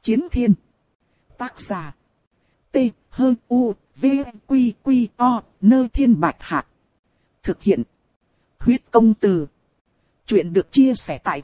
Chiến thiên. Tác giả. T-H-U-V-Q-Q-O, Nơ Thiên Bạch Hạc. Thực hiện. Huyết công từ. Chuyện được chia sẻ tại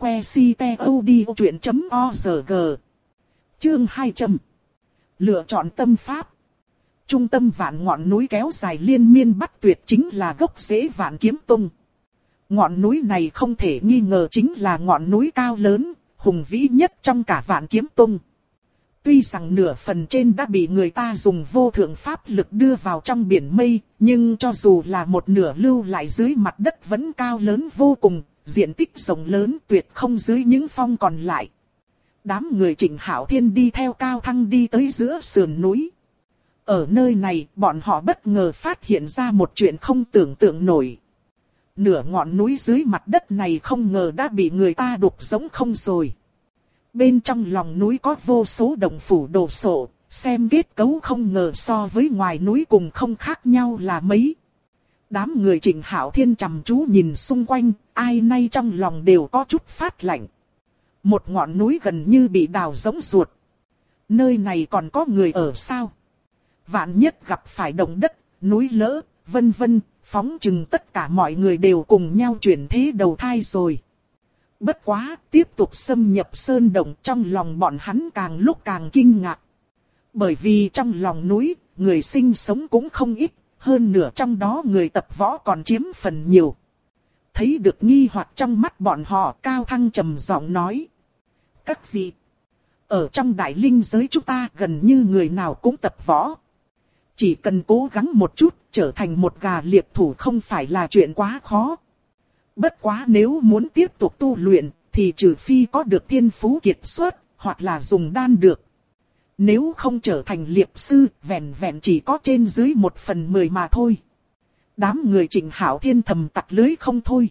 website.odchuyện.org. Chương 200. Lựa chọn tâm pháp. Trung tâm vạn ngọn núi kéo dài liên miên bắt tuyệt chính là gốc rễ Vạn Kiếm Tông. Ngọn núi này không thể nghi ngờ chính là ngọn núi cao lớn, hùng vĩ nhất trong cả Vạn Kiếm Tông. Tuy rằng nửa phần trên đã bị người ta dùng vô thượng pháp lực đưa vào trong biển mây, nhưng cho dù là một nửa lưu lại dưới mặt đất vẫn cao lớn vô cùng, diện tích rộng lớn tuyệt không dưới những phong còn lại. Đám người Trịnh Hạo Thiên đi theo Cao Thăng đi tới giữa sườn núi. Ở nơi này, bọn họ bất ngờ phát hiện ra một chuyện không tưởng tượng nổi. Nửa ngọn núi dưới mặt đất này không ngờ đã bị người ta đục rỗng không rồi. Bên trong lòng núi có vô số động phủ đồ sộ, xem kết cấu không ngờ so với ngoài núi cùng không khác nhau là mấy. Đám người Trịnh Hạo Thiên chăm chú nhìn xung quanh, ai nay trong lòng đều có chút phát lạnh. Một ngọn núi gần như bị đào rỗng ruột. Nơi này còn có người ở sao? Vạn nhất gặp phải động đất, núi lỡ, vân vân, phóng chừng tất cả mọi người đều cùng nhau chuyển thế đầu thai rồi. Bất quá, tiếp tục xâm nhập sơn động trong lòng bọn hắn càng lúc càng kinh ngạc. Bởi vì trong lòng núi, người sinh sống cũng không ít, hơn nửa trong đó người tập võ còn chiếm phần nhiều. Thấy được nghi hoặc trong mắt bọn họ, Cao Thăng trầm giọng nói. Các vị, ở trong đại linh giới chúng ta gần như người nào cũng tập võ. Chỉ cần cố gắng một chút, trở thành một gà liệp thủ không phải là chuyện quá khó. Bất quá nếu muốn tiếp tục tu luyện, thì trừ phi có được thiên phú kiệt xuất, hoặc là dùng đan được. Nếu không trở thành liệp sư, vẹn vẹn chỉ có trên dưới 1/10 mà thôi. Đám người Trịnh Hạo Thiên thầm tặc lưới không thôi.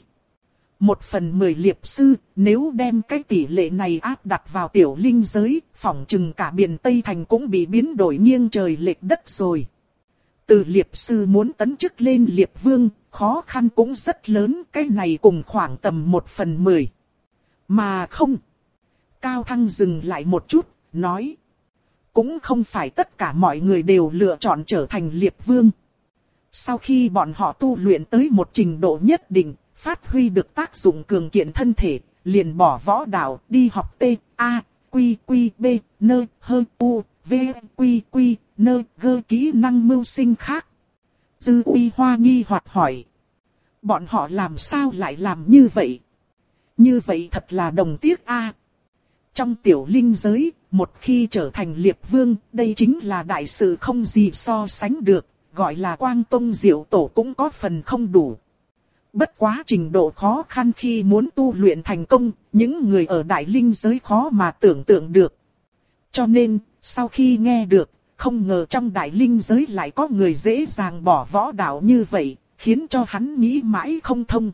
1/10 liệp sư, nếu đem cái tỷ lệ này áp đặt vào tiểu linh giới, phỏng chừng cả biển Tây Thành cũng bị biến đổi nghiêng trời lệch đất rồi. Từ liệp sư muốn tấn chức lên liệp vương, khó khăn cũng rất lớn, cái này cùng khoảng tầm 1/10. Mà không. Cao Thăng dừng lại một chút, nói. Cũng không phải tất cả mọi người đều lựa chọn trở thành liệp vương. Sau khi bọn họ tu luyện tới một trình độ nhất định, phát huy được tác dụng cường kiện thân thể, liền bỏ võ đạo, đi học T-A-Q-Q-B, nơ, hơ, u, v, quy, quy, nơ, gơ kỹ năng mưu sinh khác. Dư Uy Hoa nghi hoặc hỏi. Bọn họ làm sao lại làm như vậy? Như vậy thật là đồng tiếc a. Trong tiểu linh giới, một khi trở thành liệp vương, đây chính là đại sự không gì so sánh được, gọi là Quang Tông Diệu Tổ cũng có phần không đủ. Bất quá trình độ khó khăn khi muốn tu luyện thành công, những người ở đại linh giới khó mà tưởng tượng được. Cho nên, sau khi nghe được, không ngờ trong đại linh giới lại có người dễ dàng bỏ võ đạo như vậy, khiến cho hắn nghĩ mãi không thông.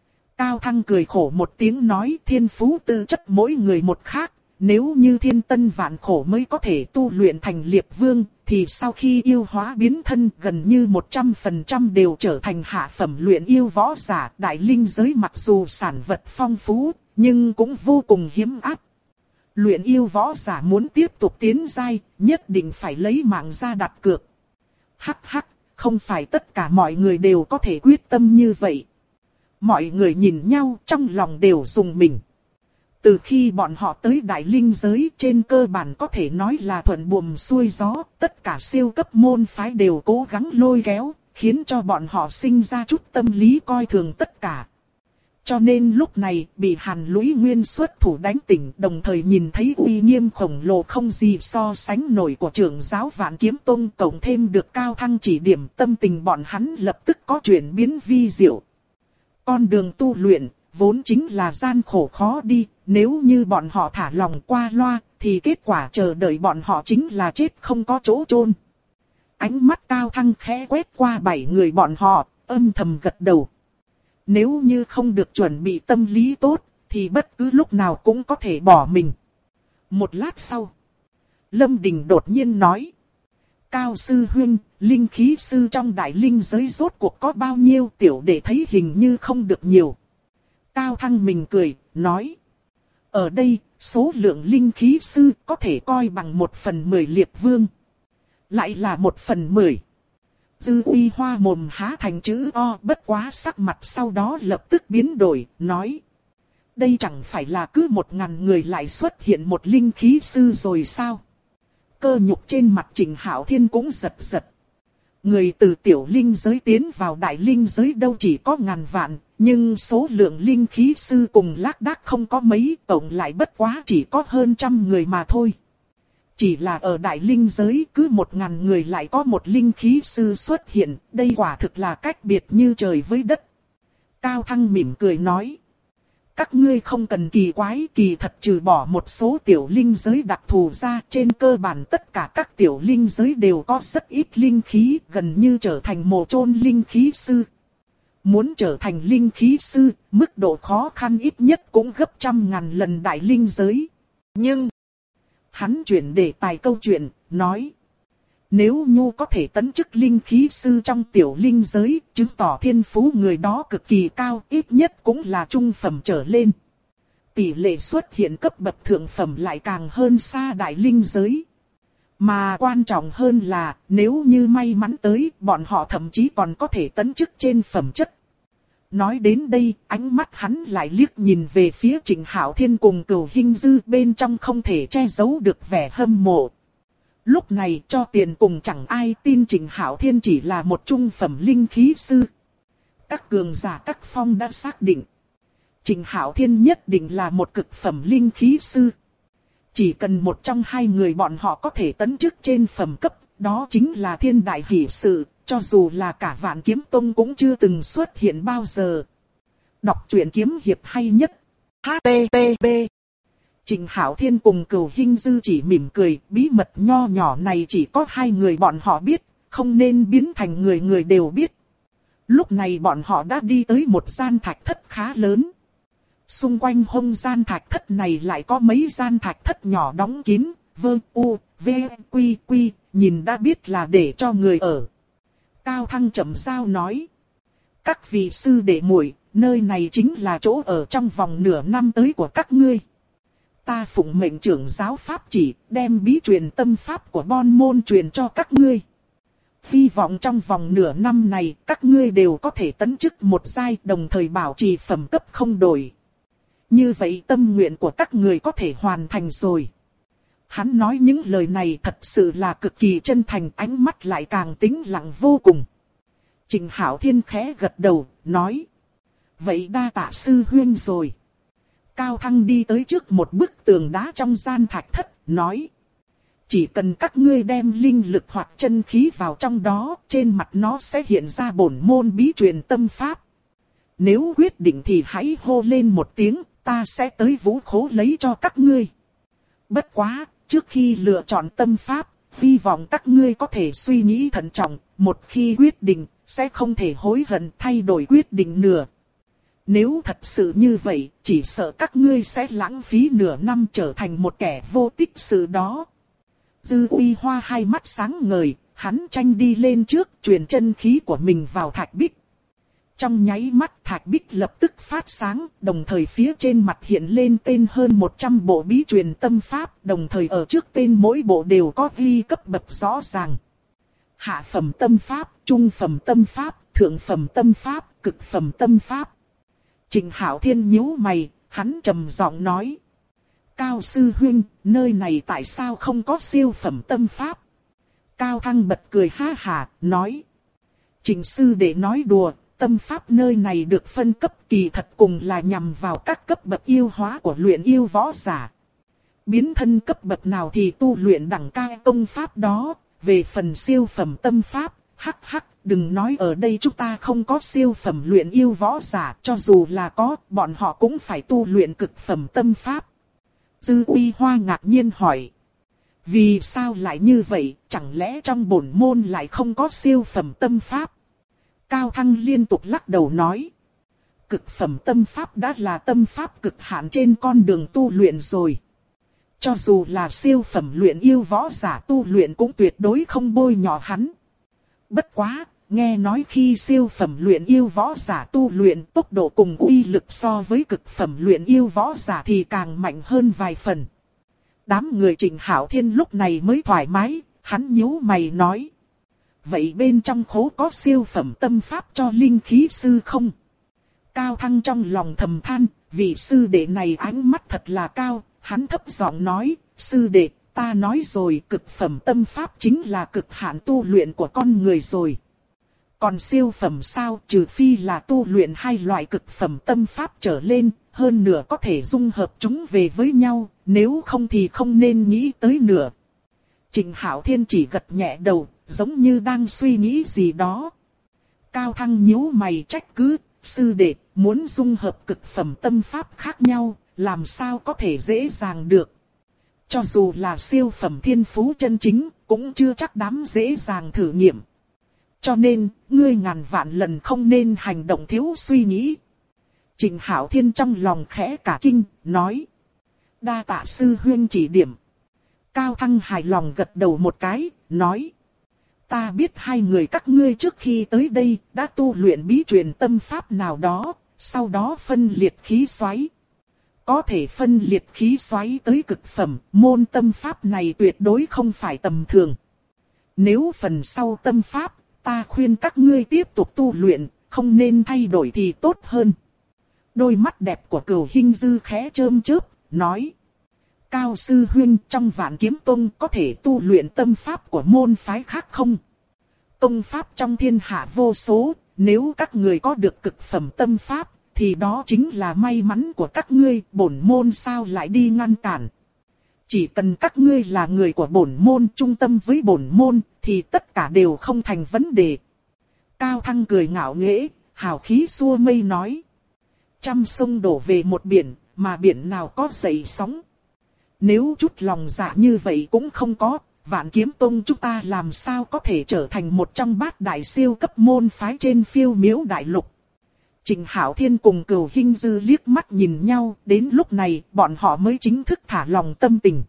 Cao Thăng cười khổ một tiếng nói thiên phú tư chất mỗi người một khác, nếu như thiên tân vạn khổ mới có thể tu luyện thành liệp vương, thì sau khi yêu hóa biến thân gần như 100% đều trở thành hạ phẩm luyện yêu võ giả. Đại linh giới mặc dù sản vật phong phú, nhưng cũng vô cùng hiếm áp. Luyện yêu võ giả muốn tiếp tục tiến giai, nhất định phải lấy mạng ra đặt cược. Hắc hắc, không phải tất cả mọi người đều có thể quyết tâm như vậy. Mọi người nhìn nhau trong lòng đều rùng mình. Từ khi bọn họ tới đại linh giới trên cơ bản có thể nói là thuận buồm xuôi gió, tất cả siêu cấp môn phái đều cố gắng lôi kéo, khiến cho bọn họ sinh ra chút tâm lý coi thường tất cả. Cho nên lúc này bị Hàn Lũy Nguyên xuất thủ đánh tỉnh, đồng thời nhìn thấy uy nghiêm khổng lồ không gì so sánh nổi của trưởng giáo Vạn Kiếm Tông, cộng thêm được Cao Thăng chỉ điểm, tâm tình bọn hắn lập tức có chuyển biến vi diệu. Con đường tu luyện vốn chính là gian khổ khó đi, nếu như bọn họ thả lòng qua loa, thì kết quả chờ đợi bọn họ chính là chết không có chỗ chôn. Ánh mắt Cao Thăng khẽ quét qua 7 người bọn họ, âm thầm gật đầu. Nếu như không được chuẩn bị tâm lý tốt, thì bất cứ lúc nào cũng có thể bỏ mình. Một lát sau, Lâm Đình đột nhiên nói. Cao sư huynh, linh khí sư trong đại linh giới rốt cuộc có bao nhiêu, tiểu đệ thấy hình như không được nhiều. Cao Thăng mình cười, nói. Ở đây, số lượng linh khí sư có thể coi bằng 1/10 liệp vương. Lại là 1/10. Dư Uy Hoa mồm há thành chữ O, bất quá sắc mặt sau đó lập tức biến đổi, nói. Đây chẳng phải là cứ 1000 người lại xuất hiện một linh khí sư rồi sao? Cơ nhục trên mặt Trình Hạo Thiên cũng giật giật. Người từ tiểu linh giới tiến vào đại linh giới đâu chỉ có ngàn vạn, nhưng số lượng linh khí sư cùng lác đác không có mấy, tổng lại bất quá chỉ có hơn 100 người mà thôi. Chỉ là ở đại linh giới cứ 1000 người lại có một linh khí sư xuất hiện, đây quả thực là cách biệt như trời với đất. Cao Thăng mỉm cười nói. Các ngươi không cần kỳ quái, kỳ thật trừ bỏ một số tiểu linh giới đặc thù ra, trên cơ bản tất cả các tiểu linh giới đều có rất ít linh khí, gần như trở thành mồ chôn linh khí sư. Muốn trở thành linh khí sư, mức độ khó khăn ít nhất cũng gấp 100.000 lần đại linh giới. Nhưng, hắn chuyển đề tài câu chuyện, nói. Nếu Nhu có thể tấn chức linh khí sư trong tiểu linh giới, chứng tỏ thiên phú người đó cực kỳ cao, ít nhất cũng là trung phẩm trở lên. Tỷ lệ xuất hiện cấp bậc thượng phẩm lại càng hơn xa đại linh giới. Mà quan trọng hơn là, nếu như may mắn tới, bọn họ thậm chí còn có thể tấn chức trên phẩm chất. Nói đến đây, ánh mắt hắn lại liếc nhìn về phía Trình Hạo Thiên cùng Cửu Hinh Dư, bên trong không thể che giấu được vẻ hâm mộ. Lúc này cho tiền cùng chẳng ai tin Trình Hạo Thiên chỉ là một trung phẩm linh khí sư. Các cường giả các phong đã xác định. Trình Hạo Thiên nhất định là một cực phẩm linh khí sư. Chỉ cần một trong hai người bọn họ có thể tấn chức trên phẩm cấp, đó chính là thiên đại hỷ sự, cho dù là cả Vạn Kiếm Tông cũng chưa từng xuất hiện bao giờ. Đọc truyện kiếm hiệp hay nhất. HTTP. Trình Hạo Thiên cùng Cửu Hinh Dư chỉ mỉm cười, bí mật nho nhỏ này chỉ có hai người bọn họ biết, không nên biến thành người người đều biết. Lúc này bọn họ đã đi tới một gian thạch thất khá lớn. Xung quanh hông gian thạch thất này lại có mấy gian thạch thất nhỏ đóng kín, quy, nhìn đã biết là để cho người ở. Cao Thăng trầm giao nói. Các vị sư đệ muội, nơi này chính là chỗ ở trong vòng nửa năm tới của các ngươi. Ta phụng mệnh trưởng giáo pháp chỉ, đem bí truyền tâm pháp của Bon môn truyền cho các ngươi. Hy vọng trong vòng nửa năm này, các ngươi đều có thể tấn chức một giai, đồng thời bảo trì phẩm cấp không đổi. Như vậy tâm nguyện của các người có thể hoàn thành rồi. Hắn nói những lời này thật sự là cực kỳ chân thành, ánh mắt lại càng tĩnh lặng vô cùng. Trình Hạo Thiên khẽ gật đầu, nói. Vậy đa tạ sư huynh rồi. Cao Thăng đi tới trước một bức tường đá trong gian thạch thất, nói. Chỉ cần các ngươi đem linh lực hoặc chân khí vào trong đó, trên mặt nó sẽ hiện ra bổn môn bí truyền tâm pháp. Nếu quyết định thì hãy hô lên một tiếng, ta sẽ tới vũ khố lấy cho các ngươi. Bất quá, trước khi lựa chọn tâm pháp, hy vọng các ngươi có thể suy nghĩ thận trọng, một khi quyết định, sẽ không thể hối hận thay đổi quyết định nửa. Nếu thật sự như vậy, chỉ sợ các ngươi sẽ lãng phí nửa năm trở thành một kẻ vô tích sự đó. Dư Uy Hoa hai mắt sáng ngời, hắn tranh đi lên trước, truyền chân khí của mình vào thạch bích. Trong nháy mắt thạch bích lập tức phát sáng, đồng thời phía trên mặt hiện lên tên hơn 100 bộ bí truyền tâm pháp, đồng thời ở trước tên mỗi bộ đều có ghi cấp bậc rõ ràng. Hạ phẩm tâm pháp, trung phẩm tâm pháp, thượng phẩm tâm pháp, cực phẩm tâm pháp. Trình Hạo Thiên nhíu mày, hắn trầm giọng nói. Cao sư huynh, nơi này tại sao không có siêu phẩm tâm pháp? Cao Thăng bật cười ha hà, nói. Trình sư đệ nói đùa, tâm pháp nơi này được phân cấp kỳ thật cùng là nhằm vào các cấp bậc yêu hóa của luyện yêu võ giả. Biến thân cấp bậc nào thì tu luyện đẳng cao công pháp đó, về phần siêu phẩm tâm pháp, đừng nói ở đây chúng ta không có siêu phẩm luyện yêu võ giả, cho dù là có, bọn họ cũng phải tu luyện cực phẩm tâm pháp. Dư Uy Hoa ngạc nhiên hỏi. Vì sao lại như vậy, chẳng lẽ trong bổn môn lại không có siêu phẩm tâm pháp? Cao Thăng liên tục lắc đầu nói. Cực phẩm tâm pháp đã là tâm pháp cực hạn trên con đường tu luyện rồi. Cho dù là siêu phẩm luyện yêu võ giả tu luyện cũng tuyệt đối không bôi nhọ hắn. Bất quá, nghe nói khi siêu phẩm luyện yêu võ giả tu luyện tốc độ cùng uy lực so với cực phẩm luyện yêu võ giả thì càng mạnh hơn vài phần. Đám người Trịnh Hạo Thiên lúc này mới thoải mái, hắn nhíu mày nói. Vậy bên trong khố có siêu phẩm tâm pháp cho linh khí sư không? Cao Thăng trong lòng thầm than, vị sư đệ này ánh mắt thật là cao, hắn thấp giọng nói, sư đệ, ta nói rồi cực phẩm tâm pháp chính là cực hạn tu luyện của con người rồi. Còn siêu phẩm sao, trừ phi là tu luyện hai loại cực phẩm tâm pháp trở lên, hơn nữa có thể dung hợp chúng về với nhau, nếu không thì không nên nghĩ tới nữa. Trịnh Hạo Thiên chỉ gật nhẹ đầu, giống như đang suy nghĩ gì đó. Cao Thăng nhíu mày trách cứ, sư đệ, muốn dung hợp cực phẩm tâm pháp khác nhau, làm sao có thể dễ dàng được. Cho dù là siêu phẩm thiên phú chân chính, cũng chưa chắc dám dễ dàng thử nghiệm. Cho nên, ngươi ngàn vạn lần không nên hành động thiếu suy nghĩ. Trịnh Hạo Thiên trong lòng khẽ cả kinh, nói. Đa tạ sư huynh chỉ điểm. Cao Thăng hài lòng gật đầu một cái, nói. Ta biết hai người các ngươi trước khi tới đây đã tu luyện bí truyền tâm pháp nào đó, sau đó phân liệt khí xoáy. Có thể phân liệt khí xoáy tới cực phẩm, môn tâm pháp này tuyệt đối không phải tầm thường. Nếu phần sau tâm pháp, ta khuyên các ngươi tiếp tục tu luyện, không nên thay đổi thì tốt hơn. Đôi mắt đẹp của Cửu Hinh Dư khẽ chớm chớp, nói. Cao sư huynh, trong Vạn Kiếm Tông có thể tu luyện tâm pháp của môn phái khác không? Công pháp trong thiên hạ vô số, nếu các người có được cực phẩm tâm pháp, thì đó chính là may mắn của các ngươi, bổn môn sao lại đi ngăn cản. Chỉ cần các ngươi là người của bổn môn, trung tâm với bổn môn, thì tất cả đều không thành vấn đề. Cao Thăng cười ngạo nghễ, hào khí xua mây nói. Trăm sông đổ về một biển, mà biển nào có dậy sóng. Nếu chút lòng dạ như vậy cũng không có, Vạn Kiếm Tông chúng ta làm sao có thể trở thành một trong bát đại siêu cấp môn phái trên phiêu miếu đại lục. Trịnh Hạo Thiên cùng Cửu Hinh Dư liếc mắt nhìn nhau, đến lúc này bọn họ mới chính thức thả lòng tâm tình.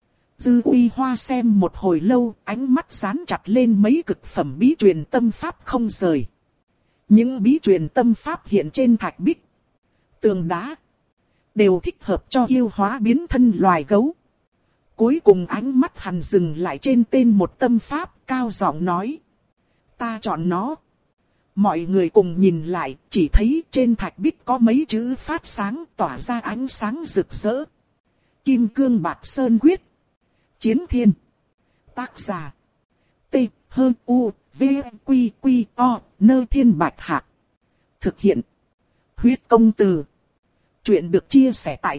Dư Uy Hoa xem một hồi lâu, ánh mắt dán chặt lên mấy cực phẩm bí truyền tâm pháp không rời. Những bí truyền tâm pháp hiện trên thạch bích, tường đá, đều thích hợp cho yêu hóa biến thân loài gấu. Cuối cùng ánh mắt hắn dừng lại trên tên một tâm pháp, cao giọng nói. Ta chọn nó. Mọi người cùng nhìn lại, chỉ thấy trên thạch bích có mấy chữ phát sáng tỏa ra ánh sáng rực rỡ. Kim Cương Bạc Sơn Quyết. Chiến Thiên. Tác giả. T. H. U. V. Q. Q. O. Nơ Thiên Bạch Hạc. Thực hiện. Huyết Công Từ. Chuyện được chia sẻ tại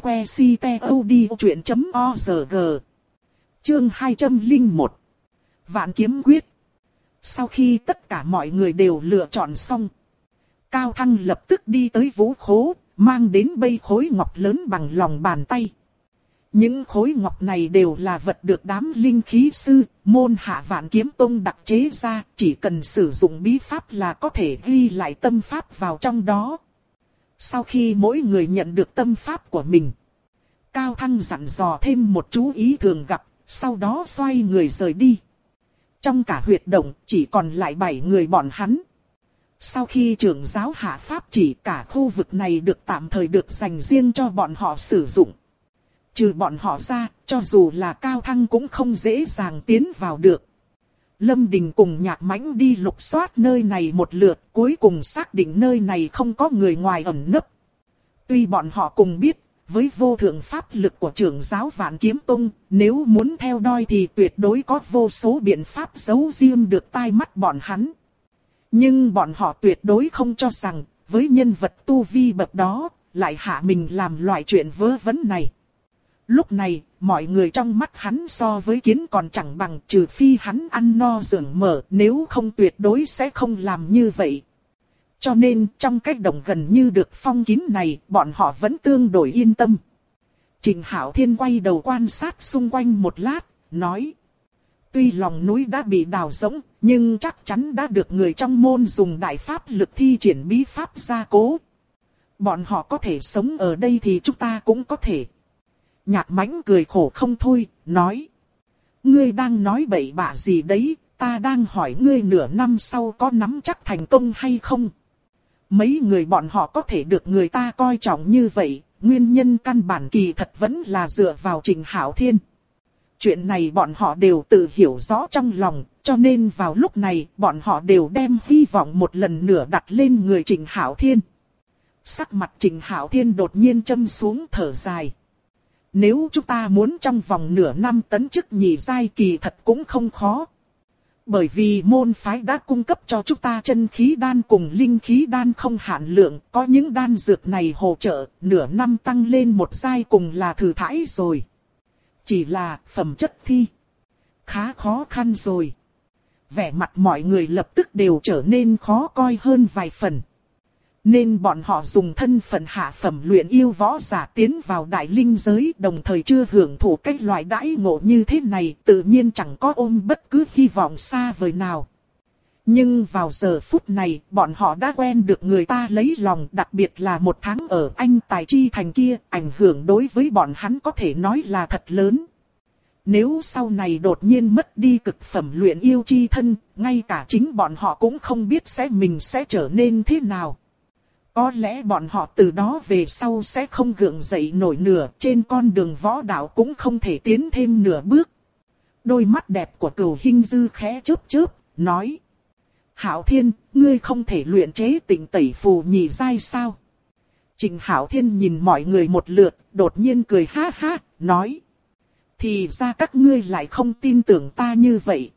website.odchuyện.org. Chương 201. Vạn Kiếm Quyết. Sau khi tất cả mọi người đều lựa chọn xong, Cao Thăng lập tức đi tới vũ khố, mang đến bầy khối ngọc lớn bằng lòng bàn tay. Những khối ngọc này đều là vật được đám linh khí sư, môn hạ Vạn Kiếm Tông đặc chế ra, chỉ cần sử dụng bí pháp là có thể ghi lại tâm pháp vào trong đó. Sau khi mỗi người nhận được tâm pháp của mình, Cao Thăng dặn dò thêm một chú ý thường gặp, sau đó xoay người rời đi. Trong cả huyệt động chỉ còn lại 7 người bọn hắn. Sau khi trưởng giáo hạ pháp chỉ, cả khu vực này được tạm thời được dành riêng cho bọn họ sử dụng. Trừ bọn họ ra, cho dù là Cao Thăng cũng không dễ dàng tiến vào được. Lâm Đình cùng Nhạc Mãnh đi lục soát nơi này một lượt, cuối cùng xác định nơi này không có người ngoài ẩn nấp. Tuy bọn họ cùng biết, với vô thượng pháp lực của trưởng giáo Vạn Kiếm Tông, nếu muốn theo đuôi thì tuyệt đối có vô số biện pháp giấu riêng được tai mắt bọn hắn. Nhưng bọn họ tuyệt đối không cho rằng, với nhân vật tu vi bậc đó, lại hạ mình làm loại chuyện vớ vẩn này. Lúc này, mọi người trong mắt hắn so với kiến còn chẳng bằng, trừ phi hắn ăn no dưỡng mỡ, nếu không tuyệt đối sẽ không làm như vậy. Cho nên trong cái đồng gần như được phong kín này, bọn họ vẫn tương đối yên tâm. Trịnh Hạo Thiên quay đầu quan sát xung quanh một lát, nói. Tuy lòng núi đã bị đào rỗng, nhưng chắc chắn đã được người trong môn dùng đại pháp lực thi triển bí pháp gia cố. Bọn họ có thể sống ở đây thì chúng ta cũng có thể. Nhạc Mãnh cười khổ không thôi, nói. Ngươi đang nói bậy bạ gì đấy, Ta đang hỏi ngươi nửa năm sau có nắm chắc thành công hay không? Mấy người bọn họ có thể được người ta coi trọng như vậy, nguyên nhân căn bản kỳ thật vẫn là dựa vào Trình Hạo Thiên. Chuyện này bọn họ đều tự hiểu rõ trong lòng, cho nên vào lúc này bọn họ đều đem hy vọng một lần nữa đặt lên người Trình Hạo Thiên. Sắc mặt Trình Hạo Thiên đột nhiên châm xuống thở dài. Nếu chúng ta muốn trong vòng nửa năm tấn chức nhị giai kỳ thật cũng không khó. Bởi vì môn phái đã cung cấp cho chúng ta chân khí đan cùng linh khí đan không hạn lượng, có những đan dược này hỗ trợ, nửa năm tăng lên một giai cùng là thử thãi rồi. Chỉ là phẩm chất thi khá khó khăn rồi. Vẻ mặt mọi người lập tức đều trở nên khó coi hơn vài phần. Nên bọn họ dùng thân phận hạ phẩm luyện yêu võ giả tiến vào đại linh giới, đồng thời chưa hưởng thụ cái loại đãi ngộ như thế này, tự nhiên chẳng có ôm bất cứ hy vọng xa vời nào. Nhưng vào giờ phút này, bọn họ đã quen được người ta lấy lòng, đặc biệt là một tháng ở Anh Tài Chi Thành kia, ảnh hưởng đối với bọn hắn có thể nói là thật lớn. Nếu sau này đột nhiên mất đi cực phẩm luyện yêu chi thân, ngay cả chính bọn họ cũng không biết mình sẽ trở nên thế nào. Có lẽ bọn họ từ đó về sau sẽ không gượng dậy nổi nửa, trên con đường võ đạo cũng không thể tiến thêm nửa bước. Đôi mắt đẹp của Cửu Hinh Dư khẽ chớp chớp, nói. Hạo Thiên, ngươi không thể luyện chế Tịnh Tẩy Phù nhị giai sao? Trình Hạo Thiên nhìn mọi người một lượt, đột nhiên cười ha ha, nói. Thì ra các ngươi lại không tin tưởng ta như vậy.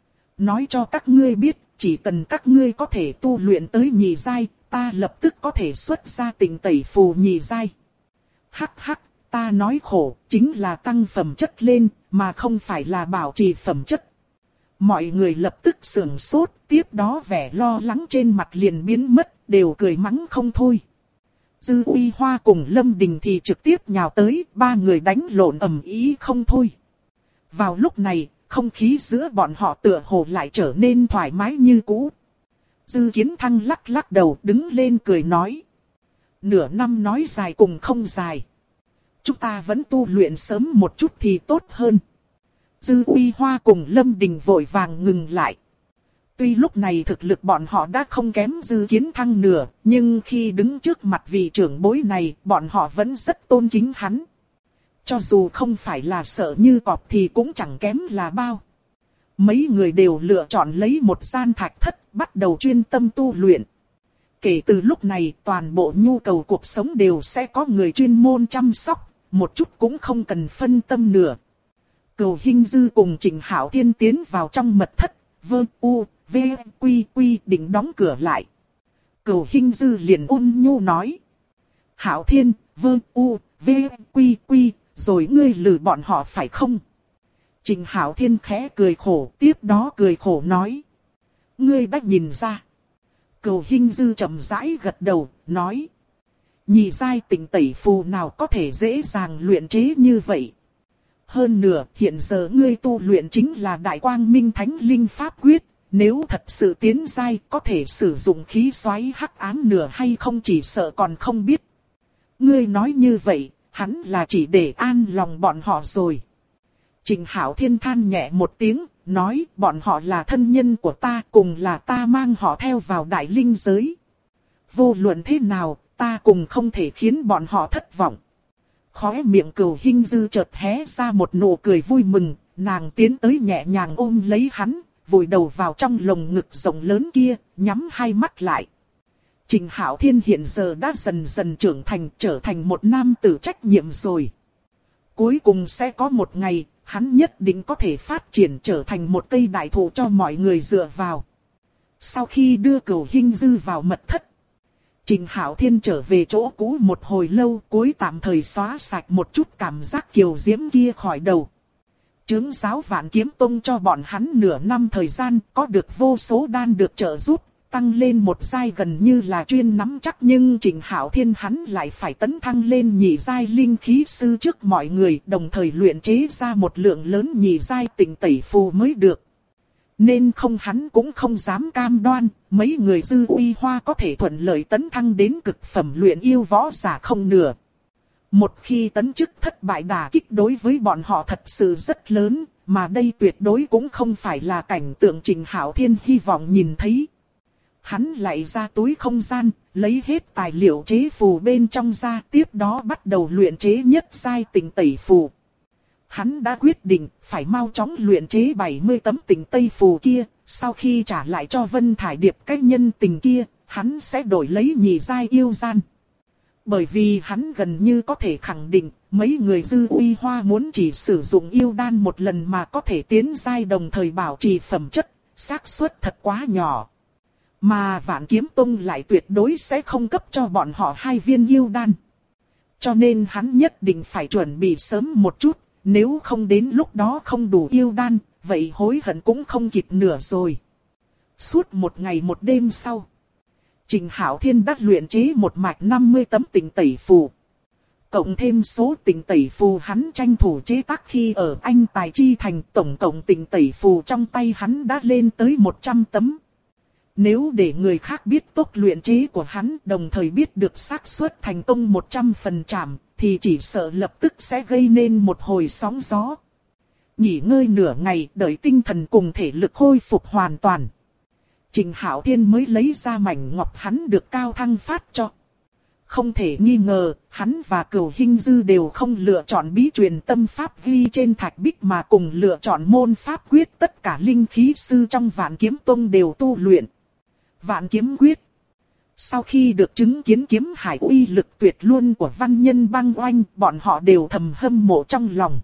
Nói cho các ngươi biết, chỉ cần các ngươi có thể tu luyện tới nhị giai, ta lập tức có thể xuất ra Tịnh Tẩy Phù nhị giai. Hắc hắc, ta nói khổ, chính là tăng phẩm chất lên, mà không phải là bảo trì phẩm chất. Mọi người lập tức sửng sốt, tiếp đó vẻ lo lắng trên mặt liền biến mất, đều cười mắng không thôi. Dư Uy Hoa cùng Lâm Đình thì trực tiếp nhào tới, ba người đánh lộn ầm ĩ không thôi. Vào lúc này, không khí giữa bọn họ tựa hồ lại trở nên thoải mái như cũ. Dư Kiến Thăng lắc lắc đầu đứng lên cười nói. Nửa năm nói dài cùng không dài. Chúng ta vẫn tu luyện sớm một chút thì tốt hơn. Dư Uy Hoa cùng Lâm Đình vội vàng ngừng lại. Tuy lúc này thực lực bọn họ đã không kém Dư Kiến Thăng nửa, nhưng khi đứng trước mặt vị trưởng bối này, bọn họ vẫn rất tôn kính hắn. Cho dù không phải là sợ như cọp thì cũng chẳng kém là bao. Mấy người đều lựa chọn lấy một gian thạch thất, bắt đầu chuyên tâm tu luyện. Kể từ lúc này, toàn bộ nhu cầu cuộc sống đều sẽ có người chuyên môn chăm sóc, một chút cũng không cần phân tâm nữa. Cửu Hinh Dư cùng Trình Hạo Thiên tiến vào trong mật thất, Quy định đóng cửa lại. Cửu Hinh Dư liền ôn nhu nói. Hạo Thiên, Quy, rồi ngươi lừa bọn họ phải không? Trình Hạo Thiên khẽ cười khổ, tiếp đó cười khổ nói. Ngươi đã nhìn ra. Cửu Hinh Dư chậm rãi gật đầu, nói. Nhị giai Tịnh Tẩy Phù nào có thể dễ dàng luyện chế như vậy. Hơn nữa, hiện giờ ngươi tu luyện chính là Đại Quang Minh Thánh Linh Pháp Quyết. Nếu thật sự tiến giai, có thể sử dụng khí xoáy hắc ám nửa hay không chỉ sợ còn không biết. Ngươi nói như vậy, hắn là chỉ để an lòng bọn họ rồi. Trình Hạo Thiên than nhẹ một tiếng, nói bọn họ là thân nhân của ta, cùng là ta mang họ theo vào đại linh giới. Vô luận thế nào, ta cùng không thể khiến bọn họ thất vọng. Khóe miệng Cửu Hinh Dư chợt hé ra một nụ cười vui mừng, nàng tiến tới nhẹ nhàng ôm lấy hắn, vùi đầu vào trong lồng ngực rộng lớn kia, nhắm hai mắt lại. Trình Hạo Thiên hiện giờ đã dần dần trưởng thành, trở thành một nam tử trách nhiệm rồi. Cuối cùng sẽ có một ngày, hắn nhất định có thể phát triển trở thành một cây đại thụ cho mọi người dựa vào. Sau khi đưa Cửu Hinh Dư vào mật thất, Trình Hạo Thiên trở về chỗ cũ một hồi lâu, cuối tạm thời xóa sạch một chút cảm giác kiều diễm kia khỏi đầu. Chướng giáo Vạn Kiếm Tông cho bọn hắn nửa năm thời gian, có được vô số đan được trợ giúp, tăng lên một giai gần như là chuyên nắm chắc, nhưng Trình Hạo Thiên hắn lại phải tấn thăng lên nhị giai linh khí sư trước mọi người, đồng thời luyện chế ra một lượng lớn nhị giai Tịnh Tẩy Phù mới được. Nên không hắn cũng không dám cam đoan, mấy người Dư Uy Hoa có thể thuận lợi tấn thăng đến cực phẩm luyện yêu võ giả không nửa. Một khi tấn chức thất bại đả kích đối với bọn họ thật sự rất lớn, mà đây tuyệt đối cũng không phải là cảnh tượng Trình Hạo Thiên hy vọng nhìn thấy. Hắn lại ra túi không gian, lấy hết tài liệu chế phù bên trong ra, tiếp đó bắt đầu luyện chế nhất giai Tịnh Tẩy phù. Hắn đã quyết định phải mau chóng luyện chế 70 tấm Tịnh Tây phù kia, sau khi trả lại cho Vân Thải Điệp cái nhân tình kia, hắn sẽ đổi lấy nhị giai yêu gian. Bởi vì hắn gần như có thể khẳng định, mấy người Dư Uy Hoa muốn chỉ sử dụng yêu đan một lần mà có thể tiến giai đồng thời bảo trì phẩm chất, xác suất thật quá nhỏ. Mà Vạn Kiếm Tông lại tuyệt đối sẽ không cấp cho bọn họ 2 viên yêu đan. Cho nên hắn nhất định phải chuẩn bị sớm một chút, nếu không đến lúc đó không đủ yêu đan, vậy hối hận cũng không kịp nữa rồi. Suốt một ngày một đêm sau, Trình Hạo Thiên đã luyện chế một mạch 50 tấm Tịnh Tẩy phù. Cộng thêm số Tịnh Tẩy phù hắn tranh thủ chế tác khi ở Anh Tài Chi Thành, tổng cộng Tịnh Tẩy phù trong tay hắn đã lên tới 100 tấm. Nếu để người khác biết tốc luyện chế của hắn, đồng thời biết được xác suất thành công 100%, thì chỉ sợ lập tức sẽ gây nên một hồi sóng gió. Nghỉ ngơi nửa ngày, đợi tinh thần cùng thể lực khôi phục hoàn toàn, Trình Hạo Thiên mới lấy ra mảnh ngọc hắn được Cao Thăng phát cho. Không thể nghi ngờ, hắn và Cửu Hinh Dư đều không lựa chọn bí truyền tâm pháp ghi trên thạch bích mà cùng lựa chọn môn pháp quyết, tất cả linh khí sư trong Vạn Kiếm Tông đều tu luyện Vạn Kiếm Quyết. Sau khi được chứng kiến kiếm hải uy lực tuyệt luân của văn nhân băng oanh, bọn họ đều thầm hâm mộ trong lòng.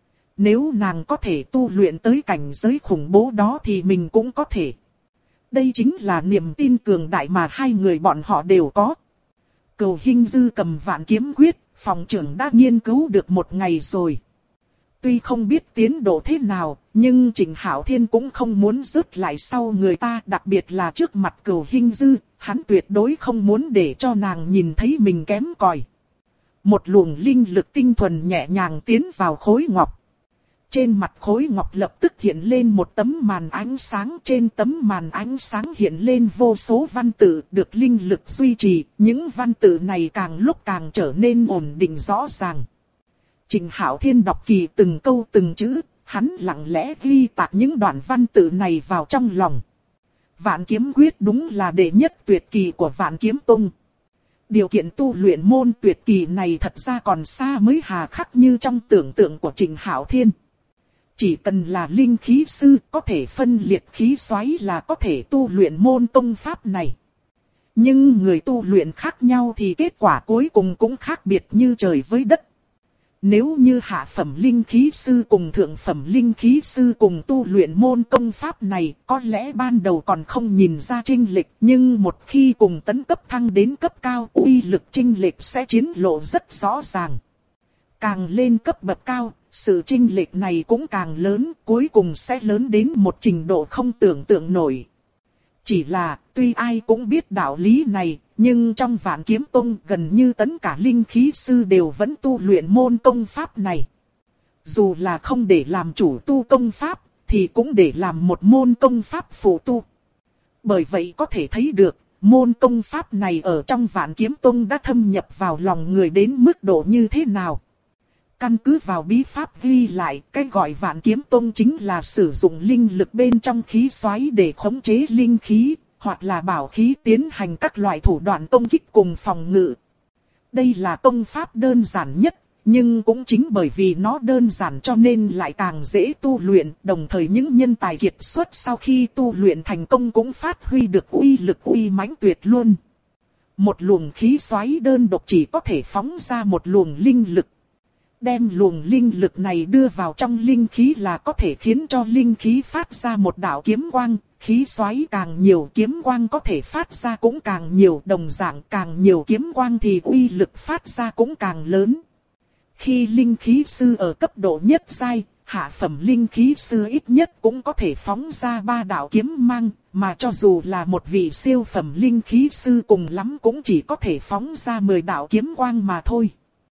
Nếu nàng có thể tu luyện tới cảnh giới khủng bố đó thì mình cũng có thể. Đây chính là niềm tin cường đại mà hai người bọn họ đều có. Cửu Hinh Dư cầm Vạn Kiếm Quyết, phòng trưởng đã nghiên cứu được một ngày rồi. Tuy không biết tiến độ thế nào, nhưng Trình Hạo Thiên cũng không muốn rớt lại sau người ta, đặc biệt là trước mặt Cửu Hinh Dư, hắn tuyệt đối không muốn để cho nàng nhìn thấy mình kém cỏi. Một luồng linh lực tinh thuần nhẹ nhàng tiến vào khối ngọc. Trên mặt khối ngọc lập tức hiện lên một tấm màn ánh sáng, trên tấm màn ánh sáng hiện lên vô số văn tự được linh lực duy trì, những văn tự này càng lúc càng trở nên ổn định rõ ràng. Trình Hạo Thiên đọc kỳ từng câu từng chữ, hắn lặng lẽ ghi tạc những đoạn văn tự này vào trong lòng. Vạn Kiếm Quyết đúng là đệ nhất tuyệt kỳ của Vạn Kiếm Tông. Điều kiện tu luyện môn tuyệt kỳ này thật ra còn xa mới hà khắc như trong tưởng tượng của Trình Hạo Thiên. Chỉ cần là linh khí sư có thể phân liệt khí xoáy là có thể tu luyện môn tông pháp này. Nhưng người tu luyện khác nhau thì kết quả cuối cùng cũng khác biệt như trời với đất. Nếu như hạ phẩm linh khí sư cùng thượng phẩm linh khí sư cùng tu luyện môn công pháp này, có lẽ ban đầu còn không nhìn ra chênh lệch, nhưng một khi cùng tấn cấp thăng đến cấp cao, uy lực chênh lệch sẽ chiến lộ rất rõ ràng. Càng lên cấp bậc cao, sự chênh lệch này cũng càng lớn, cuối cùng sẽ lớn đến một trình độ không tưởng tượng nổi. Chỉ là, tuy ai cũng biết đạo lý này, nhưng trong Vạn Kiếm Tông gần như tất cả linh khí sư đều vẫn tu luyện môn công pháp này. Dù là không để làm chủ tu công pháp, thì cũng để làm một môn công pháp phụ tu. Bởi vậy có thể thấy được, môn công pháp này ở trong Vạn Kiếm Tông đã thâm nhập vào lòng người đến mức độ như thế nào. Căn cứ vào bí pháp ghi lại, cái gọi Vạn Kiếm Tông chính là sử dụng linh lực bên trong khí xoáy để khống chế linh khí, hoặc là bảo khí tiến hành các loại thủ đoạn công kích cùng phòng ngự. Đây là công pháp đơn giản nhất, nhưng cũng chính bởi vì nó đơn giản cho nên lại càng dễ tu luyện, đồng thời những nhân tài kiệt xuất sau khi tu luyện thành công cũng phát huy được uy lực uy mãnh tuyệt luôn. Một luồng khí xoáy đơn độc chỉ có thể phóng ra một luồng linh lực. Đem luồng linh lực này đưa vào trong linh khí là có thể khiến cho linh khí phát ra một đạo kiếm quang, khí xoáy càng nhiều kiếm quang có thể phát ra cũng càng nhiều, đồng dạng càng nhiều kiếm quang thì uy lực phát ra cũng càng lớn. Khi linh khí sư ở cấp độ nhất giai, hạ phẩm linh khí sư ít nhất cũng có thể phóng ra 3 đạo kiếm mang, mà cho dù là một vị siêu phẩm linh khí sư cùng lắm cũng chỉ có thể phóng ra 10 đạo kiếm quang mà thôi.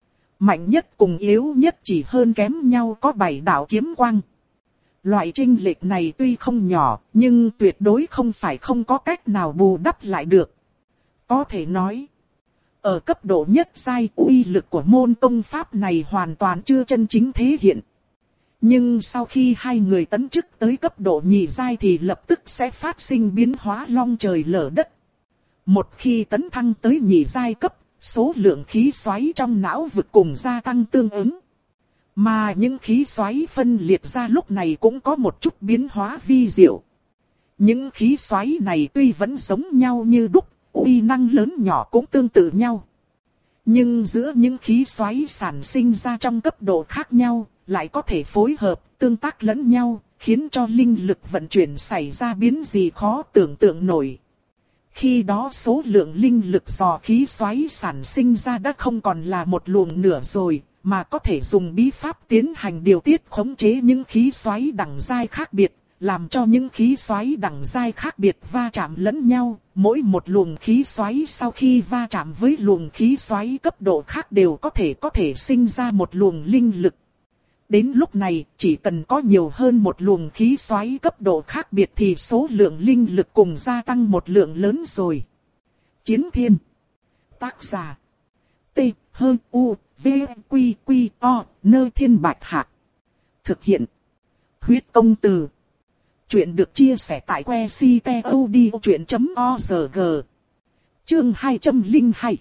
Mạnh nhất cùng yếu nhất chỉ hơn kém nhau có 7 đạo kiếm quang. Loại chênh lệch này tuy không nhỏ, nhưng tuyệt đối không phải không có cách nào bù đắp lại được. Có thể nói, Ở cấp độ nhất giai, uy lực của môn công pháp này hoàn toàn chưa chân chính thể hiện. Nhưng sau khi hai người tấn chức tới cấp độ nhị giai thì lập tức sẽ phát sinh biến hóa long trời lở đất. Một khi tấn thăng tới nhị giai cấp, số lượng khí xoáy trong não vực cùng gia tăng tương ứng. Mà những khí xoáy phân liệt ra lúc này cũng có một chút biến hóa vi diệu. Những khí xoáy này tuy vẫn giống nhau như đúc, uy năng lớn nhỏ cũng tương tự nhau. Nhưng giữa những khí xoáy sản sinh ra trong cấp độ khác nhau, lại có thể phối hợp, tương tác lẫn nhau, khiến cho linh lực vận chuyển xảy ra biến gì khó tưởng tượng nổi. Khi đó số lượng linh lực do khí xoáy sản sinh ra đã không còn là một luồng nửa rồi, mà có thể dùng bí pháp tiến hành điều tiết khống chế những khí xoáy đẳng giai khác biệt, làm cho những khí xoáy đẳng giai khác biệt va chạm lẫn nhau. Mỗi một luồng khí xoáy sau khi va chạm với luồng khí xoáy cấp độ khác đều có thể sinh ra một luồng linh lực. Đến lúc này, chỉ cần có nhiều hơn một luồng khí xoáy cấp độ khác biệt thì số lượng linh lực cùng gia tăng một lượng lớn rồi. Chiến Thiên. Tác giả. T. U. V. Quy. Quy. O. Nơi Thiên Bạch Hạc. Thực hiện. Huyết Công Từ. Chuyện được chia sẻ tại website.odchuyện.org. Chương 202.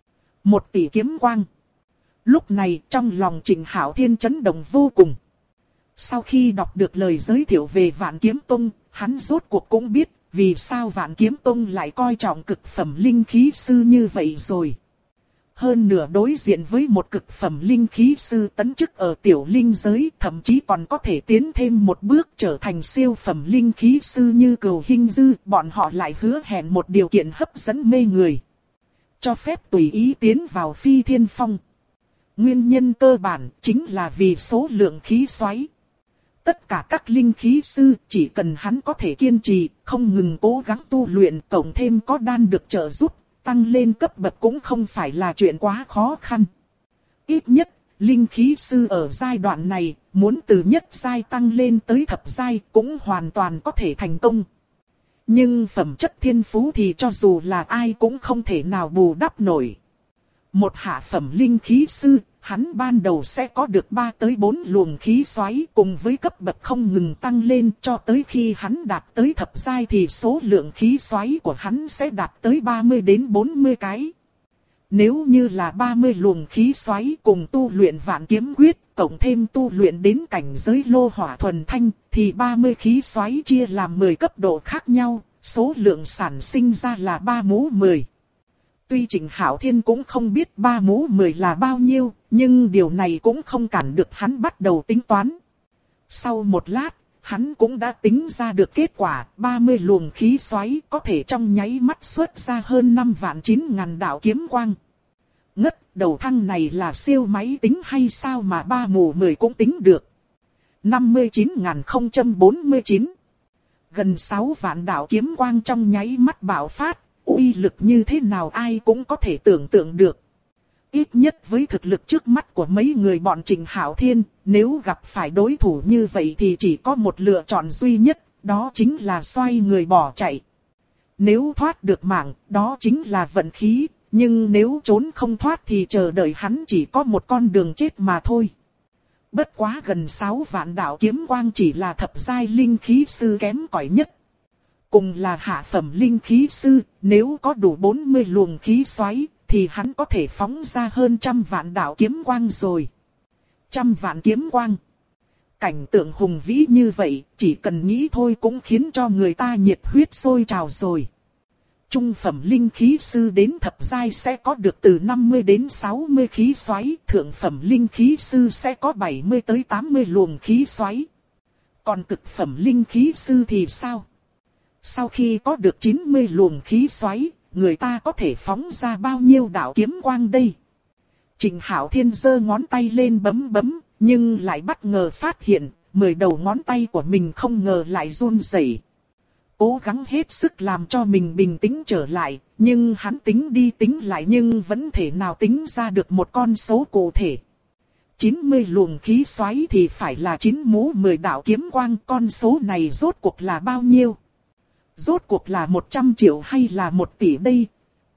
1 tỷ kiếm quang. Lúc này trong lòng Trịnh Hạo Thiên chấn động vô cùng. Sau khi đọc được lời giới thiệu về Vạn Kiếm Tông, hắn rốt cuộc cũng biết vì sao Vạn Kiếm Tông lại coi trọng cực phẩm linh khí sư như vậy rồi. Hơn nửa đối diện với một cực phẩm linh khí sư tấn chức ở tiểu linh giới, thậm chí còn có thể tiến thêm một bước trở thành siêu phẩm linh khí sư như Cửu Hinh Dư, bọn họ lại hứa hẹn một điều kiện hấp dẫn mê người. Cho phép tùy ý tiến vào Phi Thiên Phong. Nguyên nhân cơ bản chính là vì số lượng khí xoáy. Tất cả các linh khí sư chỉ cần hắn có thể kiên trì, không ngừng cố gắng tu luyện, cộng thêm có đan được trợ giúp, tăng lên cấp bậc cũng không phải là chuyện quá khó khăn. Ít nhất, linh khí sư ở giai đoạn này, muốn từ nhất giai tăng lên tới thập giai cũng hoàn toàn có thể thành công. Nhưng phẩm chất thiên phú thì cho dù là ai cũng không thể nào bù đắp nổi. Một hạ phẩm linh khí sư, hắn ban đầu sẽ có được 3 tới 4 luồng khí xoáy cùng với cấp bậc không ngừng tăng lên cho tới khi hắn đạt tới thập giai thì số lượng khí xoáy của hắn sẽ đạt tới 30 đến 40 cái. Nếu như là 30 luồng khí xoáy cùng tu luyện Vạn Kiếm Quyết, cộng thêm tu luyện đến cảnh giới lô hỏa thuần thanh, thì 30 khí xoáy chia làm 10 cấp độ khác nhau, số lượng sản sinh ra là 3 mũ 10. Tuy Trịnh Hạo Thiên cũng không biết 3 mũ 10 là bao nhiêu, nhưng điều này cũng không cản được hắn bắt đầu tính toán. Sau một lát, hắn cũng đã tính ra được kết quả, 30 luồng khí xoáy có thể trong nháy mắt xuất ra hơn 5.900.000 đạo kiếm quang. Ngất, đầu thăng này là siêu máy tính hay sao mà 3 mũ 10 cũng tính được. 59.049. Gần 6 vạn đạo kiếm quang trong nháy mắt bạo phát. Uy lực như thế nào ai cũng có thể tưởng tượng được. Ít nhất với thực lực trước mắt của mấy người bọn Trịnh Hạo Thiên, nếu gặp phải đối thủ như vậy thì chỉ có một lựa chọn duy nhất, đó chính là xoay người bỏ chạy. Nếu thoát được mạng, đó chính là vận khí, nhưng nếu trốn không thoát thì chờ đợi hắn chỉ có một con đường chết mà thôi. Bất quá gần 6 vạn đạo kiếm quang chỉ là thập giai linh khí sư kém cỏi nhất. Cùng là hạ phẩm linh khí sư, nếu có đủ 40 luồng khí xoáy, thì hắn có thể phóng ra hơn 100 vạn đạo kiếm quang rồi. 100 vạn kiếm quang. Cảnh tượng hùng vĩ như vậy, chỉ cần nghĩ thôi cũng khiến cho người ta nhiệt huyết sôi trào rồi. Trung phẩm linh khí sư đến thập giai sẽ có được từ 50 đến 60 khí xoáy, thượng phẩm linh khí sư sẽ có 70 tới 80 luồng khí xoáy. Còn cực phẩm linh khí sư thì sao? Sau khi có được 90 luồng khí xoáy, người ta có thể phóng ra bao nhiêu đạo kiếm quang đây? Trịnh Hạo Thiên giơ ngón tay lên bấm, nhưng lại bất ngờ phát hiện, 10 đầu ngón tay của mình không ngờ lại run rẩy. Cố gắng hết sức làm cho mình bình tĩnh trở lại, nhưng hắn tính đi tính lại nhưng vẫn thể nào tính ra được một con số cụ thể. 90 luồng khí xoáy thì phải là 9 mũ 10 đạo kiếm quang, con số này rốt cuộc là bao nhiêu? Rốt cuộc là 100 triệu hay là 1 tỷ đây?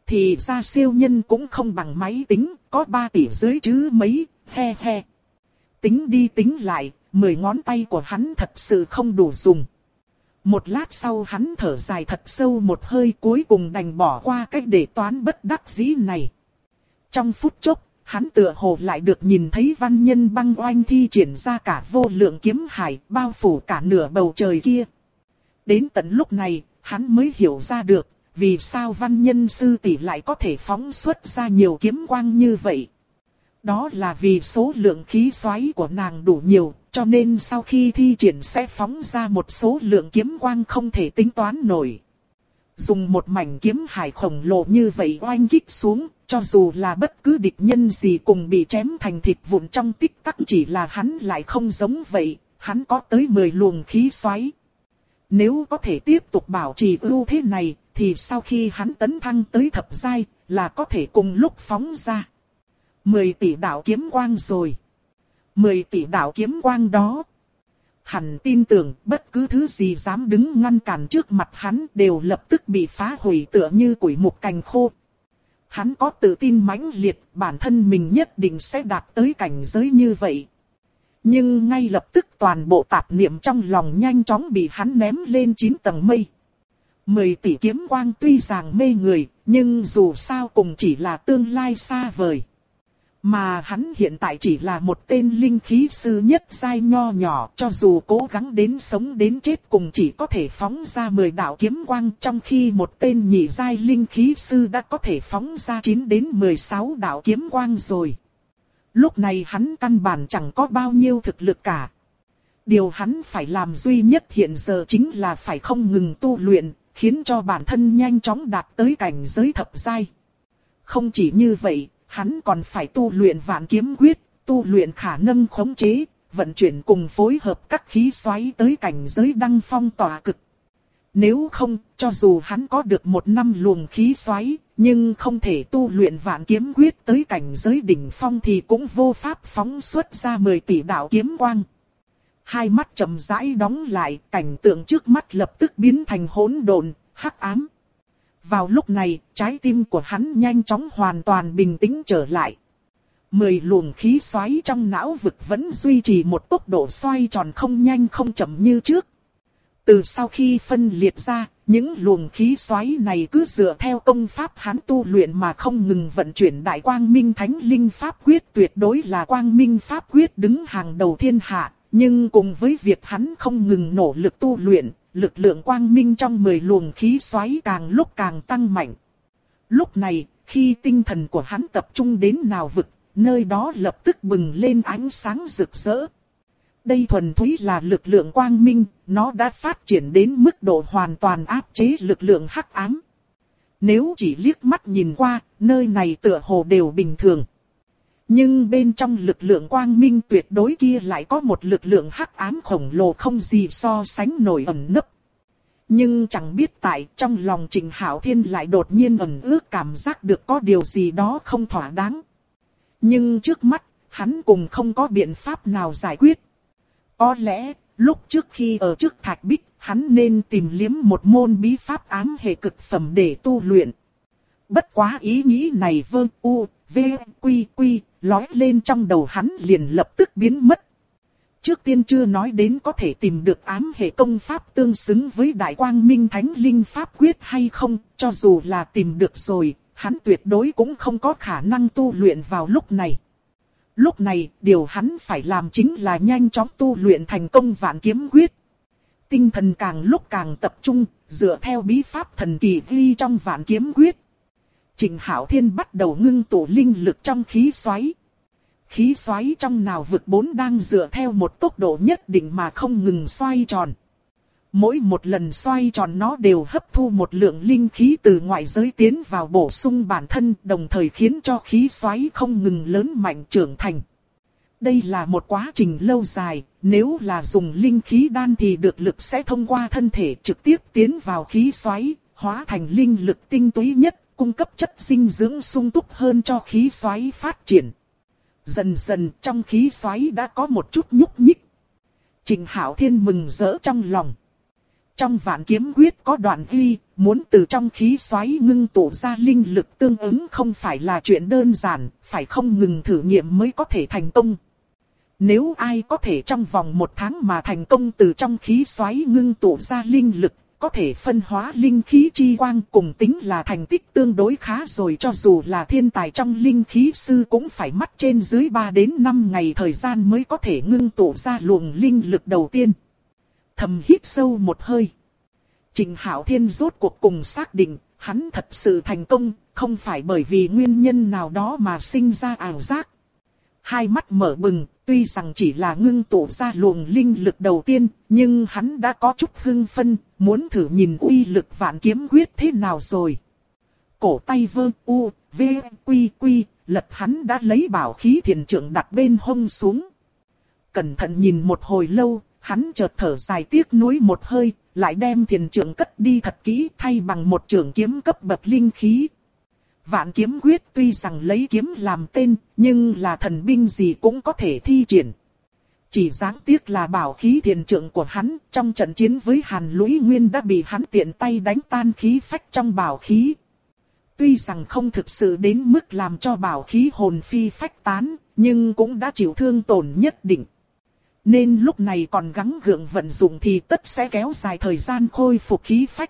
Thì ra siêu nhân cũng không bằng máy tính, có 3 tỷ dưới chứ mấy, he he. Tính đi tính lại, 10 ngón tay của hắn thật sự không đủ dùng. Một lát sau hắn thở dài thật sâu một hơi, cuối cùng đành bỏ qua cách để toán bất đắc dĩ này. Trong phút chốc, hắn tựa hồ lại được nhìn thấy văn nhân băng oanh thi triển ra cả vô lượng kiếm hải, bao phủ cả nửa bầu trời kia. Đến tận lúc này, hắn mới hiểu ra được, vì sao văn nhân sư tỷ lại có thể phóng xuất ra nhiều kiếm quang như vậy. Đó là vì số lượng khí xoáy của nàng đủ nhiều, cho nên sau khi thi triển sẽ phóng ra một số lượng kiếm quang không thể tính toán nổi. Dùng một mảnh kiếm hải khổng lồ như vậy oanh kích xuống, cho dù là bất cứ địch nhân gì cùng bị chém thành thịt vụn trong tích tắc, chỉ là hắn lại không giống vậy, hắn có tới 10 luồng khí xoáy. Nếu có thể tiếp tục bảo trì ưu thế này, thì sau khi hắn tấn thăng tới thập giai, là có thể cùng lúc phóng ra 10 tỷ đạo kiếm quang rồi. 10 tỷ đạo kiếm quang đó, hắn tin tưởng bất cứ thứ gì dám đứng ngăn cản trước mặt hắn đều lập tức bị phá hủy tựa như củi mục cành khô. Hắn có tự tin mãnh liệt, bản thân mình nhất định sẽ đạt tới cảnh giới như vậy. Nhưng ngay lập tức toàn bộ tạp niệm trong lòng nhanh chóng bị hắn ném lên 9 tầng mây. 10 tỷ kiếm quang tuy rằng mê người, nhưng dù sao cũng chỉ là tương lai xa vời. Mà hắn hiện tại chỉ là một tên linh khí sư nhất giai nho nhỏ, cho dù cố gắng đến sống đến chết cùng chỉ có thể phóng ra 10 đạo kiếm quang, trong khi một tên nhị giai linh khí sư đã có thể phóng ra 9 đến 16 đạo kiếm quang rồi. Lúc này hắn căn bản chẳng có bao nhiêu thực lực cả. Điều hắn phải làm duy nhất hiện giờ chính là phải không ngừng tu luyện, khiến cho bản thân nhanh chóng đạt tới cảnh giới thập giai. Không chỉ như vậy, hắn còn phải tu luyện vạn kiếm quyết, tu luyện khả năng khống chế, vận chuyển cùng phối hợp các khí xoáy tới cảnh giới đăng phong tỏa cực. Nếu không, cho dù hắn có được 1 năm luồng khí xoáy, nhưng không thể tu luyện vạn kiếm quyết tới cảnh giới đỉnh phong thì cũng vô pháp phóng xuất ra 10 tỷ đạo kiếm quang. Hai mắt chậm rãi đóng lại, cảnh tượng trước mắt lập tức biến thành hỗn độn, hắc ám. Vào lúc này, trái tim của hắn nhanh chóng hoàn toàn bình tĩnh trở lại. 10 luồng khí xoáy trong não vực vẫn duy trì một tốc độ xoay tròn không nhanh không chậm như trước. Từ sau khi phân liệt ra, những luồng khí xoáy này cứ dựa theo công pháp hắn tu luyện mà không ngừng vận chuyển đại quang minh thánh linh pháp quyết, tuyệt đối là quang minh pháp quyết đứng hàng đầu thiên hạ. Nhưng cùng với việc hắn không ngừng nỗ lực tu luyện, lực lượng quang minh trong 10 luồng khí xoáy càng lúc càng tăng mạnh. Lúc này, khi tinh thần của hắn tập trung đến nào vực, nơi đó lập tức bừng lên ánh sáng rực rỡ. Đây thuần túy là lực lượng quang minh, nó đã phát triển đến mức độ hoàn toàn áp chế lực lượng hắc ám. Nếu chỉ liếc mắt nhìn qua, nơi này tựa hồ đều bình thường. Nhưng bên trong lực lượng quang minh tuyệt đối kia lại có một lực lượng hắc ám khổng lồ không gì so sánh nổi ẩn nấp. Nhưng chẳng biết tại trong lòng Trịnh Hạo Thiên lại đột nhiên ẩn ước cảm giác được có điều gì đó không thỏa đáng. Nhưng trước mắt, hắn cùng không có biện pháp nào giải quyết. Có lẽ, lúc trước khi ở trước Thạch Bích, hắn nên tìm liếm một môn bí pháp ám hệ cực phẩm để tu luyện. Bất quá ý nghĩ này lói lên trong đầu hắn liền lập tức biến mất. Trước tiên chưa nói đến có thể tìm được ám hệ công pháp tương xứng với Đại Quang Minh Thánh Linh Pháp Quyết hay không, cho dù là tìm được rồi, hắn tuyệt đối cũng không có khả năng tu luyện vào lúc này. Lúc này, điều hắn phải làm chính là nhanh chóng tu luyện thành công vạn kiếm quyết. Tinh thần càng lúc càng tập trung, dựa theo bí pháp thần kỳ ghi trong vạn kiếm quyết. Trịnh Hạo Thiên bắt đầu ngưng tụ linh lực trong khí xoáy. Khí xoáy trong nào vực 4 đang dựa theo một tốc độ nhất định mà không ngừng xoay tròn. Mỗi một lần xoay tròn nó đều hấp thu một lượng linh khí từ ngoại giới tiến vào bổ sung bản thân, đồng thời khiến cho khí xoáy không ngừng lớn mạnh trưởng thành. Đây là một quá trình lâu dài, nếu là dùng linh khí đan thì được lực sẽ thông qua thân thể trực tiếp tiến vào khí xoáy, hóa thành linh lực tinh túy nhất, cung cấp chất dinh dưỡng sung túc hơn cho khí xoáy phát triển. Dần dần trong khí xoáy đã có một chút nhúc nhích. Trịnh Hạo Thiên mừng rỡ trong lòng. Trong Vạn Kiếm Quyết có đoạn ghi, muốn từ trong khí xoáy ngưng tụ ra linh lực tương ứng không phải là chuyện đơn giản, phải không ngừng thử nghiệm mới có thể thành công. Nếu ai có thể trong vòng 1 tháng mà thành công từ trong khí xoáy ngưng tụ ra linh lực, có thể phân hóa linh khí chi quang, cùng tính là thành tích tương đối khá rồi, cho dù là thiên tài trong linh khí sư cũng phải mất trên dưới 3 đến 5 ngày thời gian mới có thể ngưng tụ ra luồng linh lực đầu tiên. Thầm hít sâu một hơi. Trình Hạo Thiên rốt cuộc cùng xác định, hắn thật sự thành công, không phải bởi vì nguyên nhân nào đó mà sinh ra ảo giác. Hai mắt mở bừng, tuy rằng chỉ là ngưng tụ ra luồng linh lực đầu tiên, nhưng hắn đã có chút hưng phấn, muốn thử nhìn uy lực Vạn Kiếm Quyết thế nào rồi. Cổ tay vơ u, v, quy quy, lật hắn đã lấy bảo khí thiền trượng đặt bên hông xuống. Cẩn thận nhìn một hồi lâu, hắn chợt thở dài tiếc nuối một hơi, lại đem thiền trượng cất đi thật kỹ thay bằng một trường kiếm cấp bậc linh khí. Vạn Kiếm Quyết tuy rằng lấy kiếm làm tên, nhưng là thần binh gì cũng có thể thi triển. Chỉ đáng tiếc là bảo khí thiền trượng của hắn, trong trận chiến với Hàn Lũy Nguyên đã bị hắn tiện tay đánh tan khí phách trong bảo khí. Tuy rằng không thực sự đến mức làm cho bảo khí hồn phi phách tán, nhưng cũng đã chịu thương tổn nhất định. Nên lúc này còn gắng gượng vận dụng thì tất sẽ kéo dài thời gian khôi phục khí phách.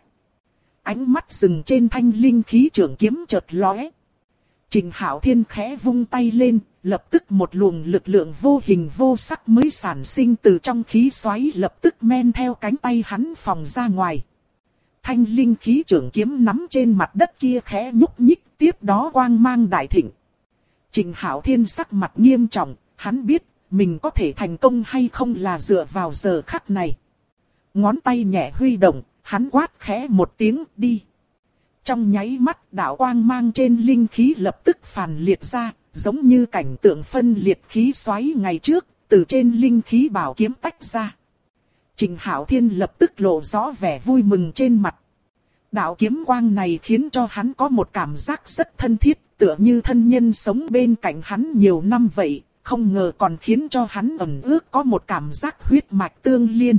Ánh mắt dừng trên thanh linh khí trường kiếm chợt lóe. Trình Hạo Thiên khẽ vung tay lên, lập tức một luồng lực lượng vô hình vô sắc mới sản sinh từ trong khí xoáy lập tức men theo cánh tay hắn phóng ra ngoài. Thanh linh khí trường kiếm nắm trên mặt đất kia khẽ nhúc nhích, tiếp đó quang mang đại thịnh. Trình Hạo Thiên sắc mặt nghiêm trọng, hắn biết mình có thể thành công hay không là dựa vào giờ khắc này. Ngón tay nhẹ huy động, hắn quát khẽ một tiếng đi. Trong nháy mắt đạo quang mang trên linh khí lập tức phàn liệt ra, giống như cảnh tượng phân liệt khí xoáy ngày trước, từ trên linh khí bảo kiếm tách ra. Trình Hạo Thiên lập tức lộ rõ vẻ vui mừng trên mặt. Đạo kiếm quang này khiến cho hắn có một cảm giác rất thân thiết, tựa như thân nhân sống bên cạnh hắn nhiều năm vậy, không ngờ còn khiến cho hắn ẩn ước có một cảm giác huyết mạch tương liên.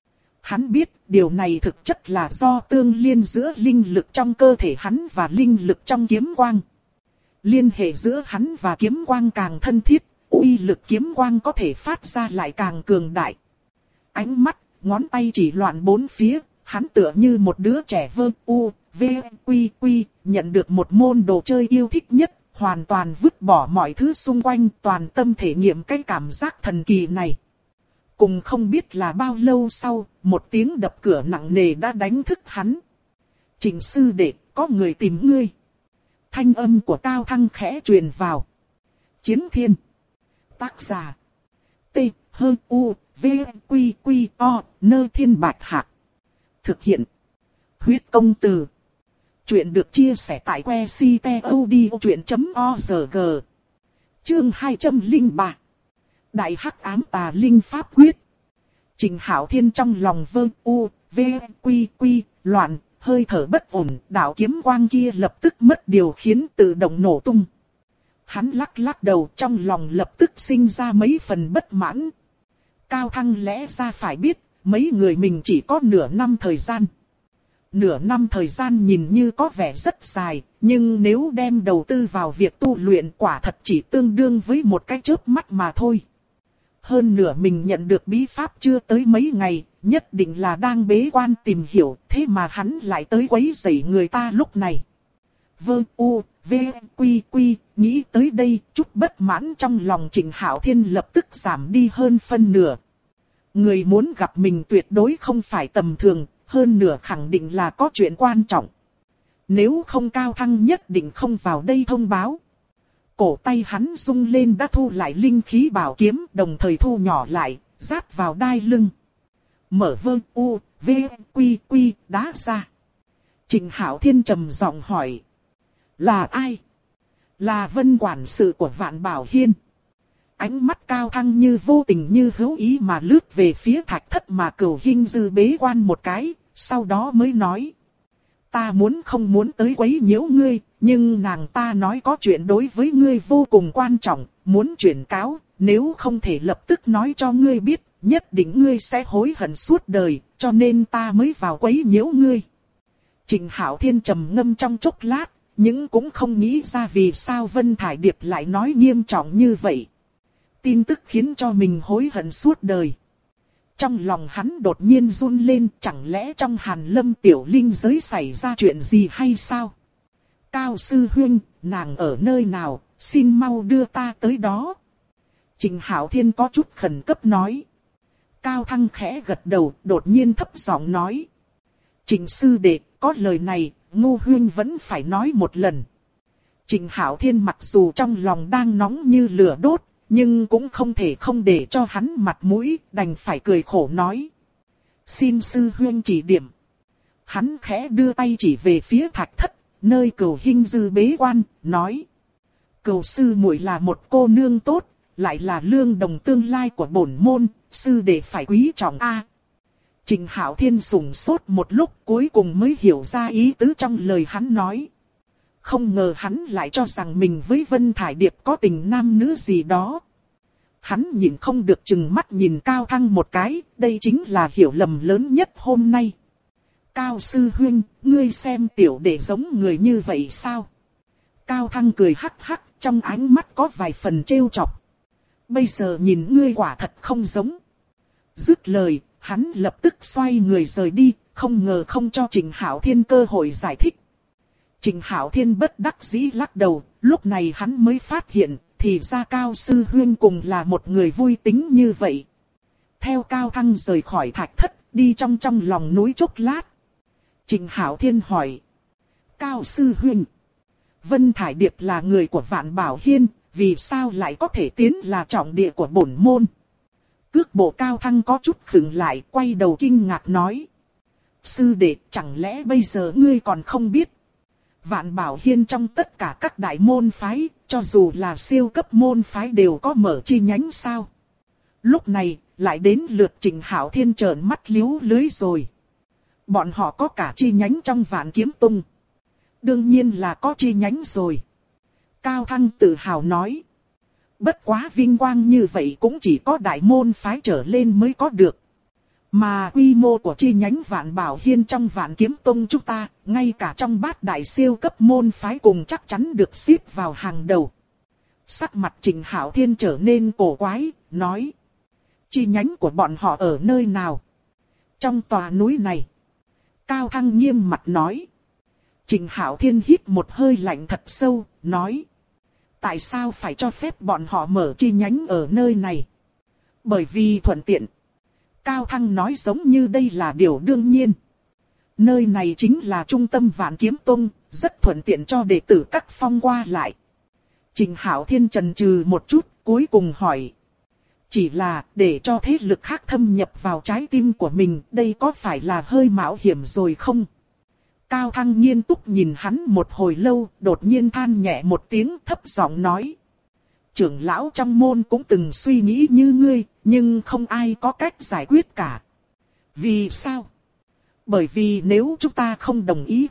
Hắn biết điều này thực chất là do tương liên giữa linh lực trong cơ thể hắn và linh lực trong kiếm quang. Liên hệ giữa hắn và kiếm quang càng thân thiết, uy lực kiếm quang có thể phát ra lại càng cường đại. Ánh mắt, ngón tay chỉ loạn bốn phía, hắn tựa như một đứa trẻ vơ u, v, quy quy, nhận được một môn đồ chơi yêu thích nhất, hoàn toàn vứt bỏ mọi thứ xung quanh, toàn tâm thể nghiệm cái cảm giác thần kỳ này. Cùng không biết là bao lâu sau, một tiếng đập cửa nặng nề đã đánh thức hắn. Trình sư đệ, có người tìm ngươi. Thanh âm của Cao Thăng khẽ truyền vào. Chiến Thiên. Tác giả. T, H, U, V, Quy, Quy, O, Nơ Thiên Bạch Hạc. Thực hiện. Huyết công từ. Chuyện được chia sẻ tại website.odchuyện.org. Chương 203. Đại Hắc Ám Tà Linh Pháp Quyết. Trình Hạo Thiên trong lòng vơ u, v, quy quy, loạn, hơi thở bất ổn, đạo kiếm quang kia lập tức mất điều khiển tự động nổ tung. Hắn lắc lắc đầu, trong lòng lập tức sinh ra mấy phần bất mãn. Cao Thăng lẽ ra phải biết, mấy người mình chỉ có nửa năm thời gian. Nửa năm thời gian nhìn như có vẻ rất dài, nhưng nếu đem đầu tư vào việc tu luyện quả thật chỉ tương đương với một cái chớp mắt mà thôi. Hơn nửa mình nhận được bí pháp chưa tới mấy ngày, nhất định là đang bế quan tìm hiểu, thế mà hắn lại tới quấy rầy người ta lúc này. Vơ u, v, quy quy, nghĩ tới đây, chút bất mãn trong lòng Trình Hạo Thiên lập tức giảm đi hơn phân nửa. Người muốn gặp mình tuyệt đối không phải tầm thường, hơn nửa khẳng định là có chuyện quan trọng. Nếu không Cao Thăng nhất định không vào đây thông báo. Cổ tay hắn rung lên đã thu lại linh khí bảo kiếm, đồng thời thu nhỏ lại, rát vào đai lưng. Mở vơ u, v, quy quy, đá ra. Trình Hạo Thiên trầm giọng hỏi. Là ai? Là Vân quản sự của Vạn Bảo Hiên. Ánh mắt Cao Thăng như vô tình như hữu ý mà lướt về phía Thạch Thất mà Cửu Hinh Dư bế quan một cái, sau đó mới nói. Ta không muốn tới quấy nhiễu ngươi, nhưng nàng ta nói có chuyện đối với ngươi vô cùng quan trọng, muốn chuyển cáo, nếu không thể lập tức nói cho ngươi biết, nhất định ngươi sẽ hối hận suốt đời, cho nên ta mới vào quấy nhiễu ngươi. Trịnh Hạo Thiên trầm ngâm trong chốc lát, nhưng cũng không nghĩ ra vì sao Vân Thải Điệp lại nói nghiêm trọng như vậy. Tin tức khiến cho mình hối hận suốt đời. Trong lòng hắn đột nhiên run lên, chẳng lẽ trong Hàn Lâm tiểu linh giới xảy ra chuyện gì hay sao? Cao sư huynh, nàng ở nơi nào, xin mau đưa ta tới đó. Trịnh Hạo Thiên có chút khẩn cấp nói. Cao Thăng khẽ gật đầu, đột nhiên thấp giọng nói. Trịnh sư đệ, có lời này, Ngô huynh vẫn phải nói một lần. Trịnh Hạo Thiên mặc dù trong lòng đang nóng như lửa đốt, nhưng cũng không thể không để cho hắn mặt mũi, đành phải cười khổ nói. Xin sư huynh chỉ điểm. Hắn khẽ đưa tay chỉ về phía Thạch Thất, nơi Cửu Hinh Dư bế quan, nói. Cửu sư muội là một cô nương tốt, lại là lương đồng tương lai của bổn môn, sư đệ phải quý trọng a. Trịnh Hạo Thiên sững sốt một lúc, cuối cùng mới hiểu ra ý tứ trong lời hắn nói. Không ngờ hắn lại cho rằng mình với Vân Thải Điệp có tình nam nữ gì đó. Hắn nhìn không được chừng mắt nhìn Cao Thăng một cái, đây chính là hiểu lầm lớn nhất hôm nay. Cao sư huynh, ngươi xem tiểu đệ giống người như vậy sao? Cao Thăng cười hắc hắc, trong ánh mắt có vài phần trêu chọc. Bây giờ nhìn ngươi quả thật không giống. Dứt lời, hắn lập tức xoay người rời đi, không ngờ không cho Trịnh Hạo Thiên cơ hội giải thích. Trịnh Hạo Thiên bất đắc dĩ lắc đầu, lúc này hắn mới phát hiện, thì ra Cao sư huynh cùng là một người vui tính như vậy. Theo Cao Thăng rời khỏi Thạch Thất, đi trong lòng núi chốc lát. Trịnh Hạo Thiên hỏi. Cao sư huynh, Vân Thải Điệp là người của Vạn Bảo Hiên, vì sao lại có thể tiến là trọng địa của bổn môn? Cước bộ Cao Thăng có chút khựng lại, quay đầu kinh ngạc nói. Sư đệ, chẳng lẽ bây giờ ngươi còn không biết? Vạn Bảo Hiên trong tất cả các đại môn phái, cho dù là siêu cấp môn phái đều có mở chi nhánh sao? Lúc này, lại đến lượt Trịnh Hạo Thiên trợn mắt liếu lưới rồi. Bọn họ có cả chi nhánh trong Vạn Kiếm Tông. Đương nhiên là có chi nhánh rồi. Cao Thăng tự hào nói. Bất quá vinh quang như vậy cũng chỉ có đại môn phái trở lên mới có được. Mà quy mô của chi nhánh Vạn Bảo Hiên trong Vạn Kiếm Tông chúng ta, ngay cả trong bát đại siêu cấp môn phái cùng chắc chắn được xếp vào hàng đầu. Sắc mặt Trịnh Hạo Thiên trở nên cổ quái, nói. Chi nhánh của bọn họ ở nơi nào? Trong tòa núi này. Cao Thăng nghiêm mặt nói. Trịnh Hạo Thiên hít một hơi lạnh thật sâu, nói. Tại sao phải cho phép bọn họ mở chi nhánh ở nơi này? Bởi vì thuận tiện. Cao Thăng nói giống như đây là điều đương nhiên. Nơi này chính là trung tâm Vạn Kiếm Tông, rất thuận tiện cho đệ tử các phong qua lại. Trịnh Hạo Thiên chần chừ một chút, cuối cùng hỏi. Chỉ là để cho thế lực khác thâm nhập vào trái tim của mình, đây có phải là hơi mạo hiểm rồi không? Cao Thăng nghiêm túc nhìn hắn một hồi lâu, đột nhiên than nhẹ một tiếng, thấp giọng nói. Trưởng lão trong môn cũng từng suy nghĩ như ngươi, nhưng không ai có cách giải quyết cả. Vì sao? Bởi vì nếu chúng ta không đồng ý,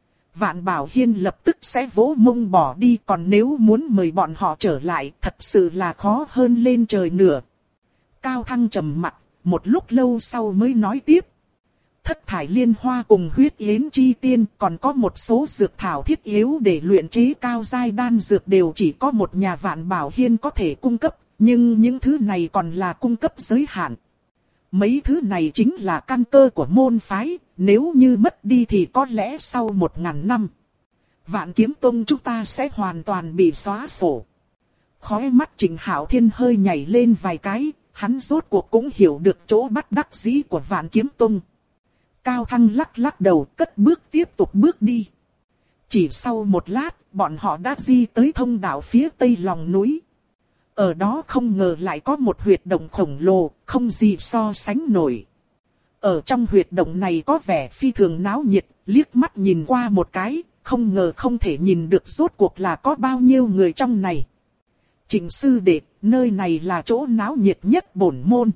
Vạn Bảo Hiên lập tức sẽ vỗ mông bỏ đi, còn nếu muốn mời bọn họ trở lại, thật sự là khó hơn lên trời nữa. Cao Thăng trầm mặt, một lúc lâu sau mới nói tiếp. Thất thải liên hoa cùng huyết yến chi tiên, còn có một số dược thảo thiết yếu để luyện chế cao giai đan dược đều chỉ có một nhà Vạn Bảo Hiên có thể cung cấp, nhưng những thứ này còn là cung cấp giới hạn. Mấy thứ này chính là căn cơ của môn phái, nếu như mất đi thì có lẽ sau 1000 năm, Vạn Kiếm Tông chúng ta sẽ hoàn toàn bị xóa sổ. Khóe mắt Trịnh Hạo Thiên hơi nhảy lên vài cái, hắn rốt cuộc cũng hiểu được chỗ bắt đắc dĩ của Vạn Kiếm Tông. Cao Thăng lắc lắc đầu, cất bước tiếp tục bước đi. Chỉ sau một lát, bọn họ đã di tới thông đạo phía tây lòng núi. Ở đó không ngờ lại có một huyệt động khổng lồ, không gì so sánh nổi. Ở trong huyệt động này có vẻ phi thường náo nhiệt, liếc mắt nhìn qua một cái, không ngờ không thể nhìn được rốt cuộc là có bao nhiêu người trong này. Trịnh sư đệ, nơi này là chỗ náo nhiệt nhất bổn môn.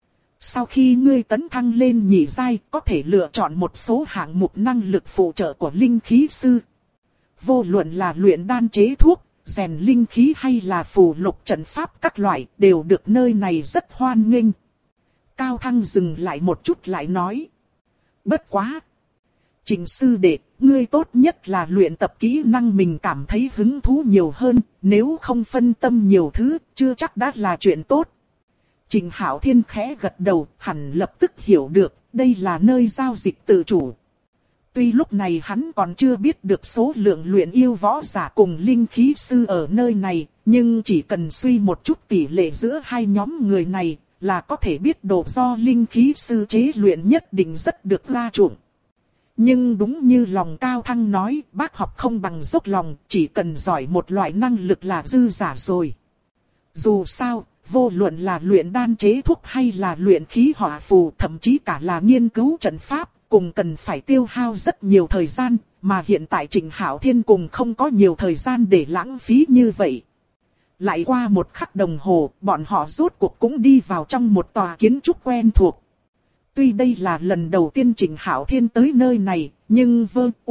Sau khi ngươi tấn thăng lên nhị giai, có thể lựa chọn một số hạng mục năng lực phụ trợ của linh khí sư. Vô luận là luyện đan chế thuốc, rèn linh khí hay là phù lục trận pháp các loại đều được nơi này rất hoan nghênh. Cao Thăng dừng lại một chút lại nói. Bất quá. Trịnh sư đệ, ngươi tốt nhất là luyện tập kỹ năng mình cảm thấy hứng thú nhiều hơn, nếu không phân tâm nhiều thứ, chưa chắc đã là chuyện tốt. Trịnh Hạo Thiên khẽ gật đầu, hẳn lập tức hiểu được, đây là nơi giao dịch tự chủ. Tuy lúc này hắn còn chưa biết được số lượng luyện yêu võ giả cùng linh khí sư ở nơi này, nhưng chỉ cần suy một chút tỷ lệ giữa hai nhóm người này, là có thể biết độ do linh khí sư chế luyện nhất định rất được gia chuộng. Nhưng đúng như lòng Cao Thăng nói, bác học không bằng dốc lòng, chỉ cần giỏi một loại năng lực là dư giả rồi. Dù sao, vô luận là luyện đan chế thuốc hay là luyện khí hỏa phù, thậm chí cả là nghiên cứu trận pháp, cùng cần phải tiêu hao rất nhiều thời gian, mà hiện tại Trịnh Hạo Thiên cùng không có nhiều thời gian để lãng phí như vậy. Lại qua một khắc đồng hồ, bọn họ rốt cuộc cũng đi vào trong một tòa kiến trúc quen thuộc. Tuy đây là lần đầu tiên Trịnh Hạo Thiên tới nơi này, nhưng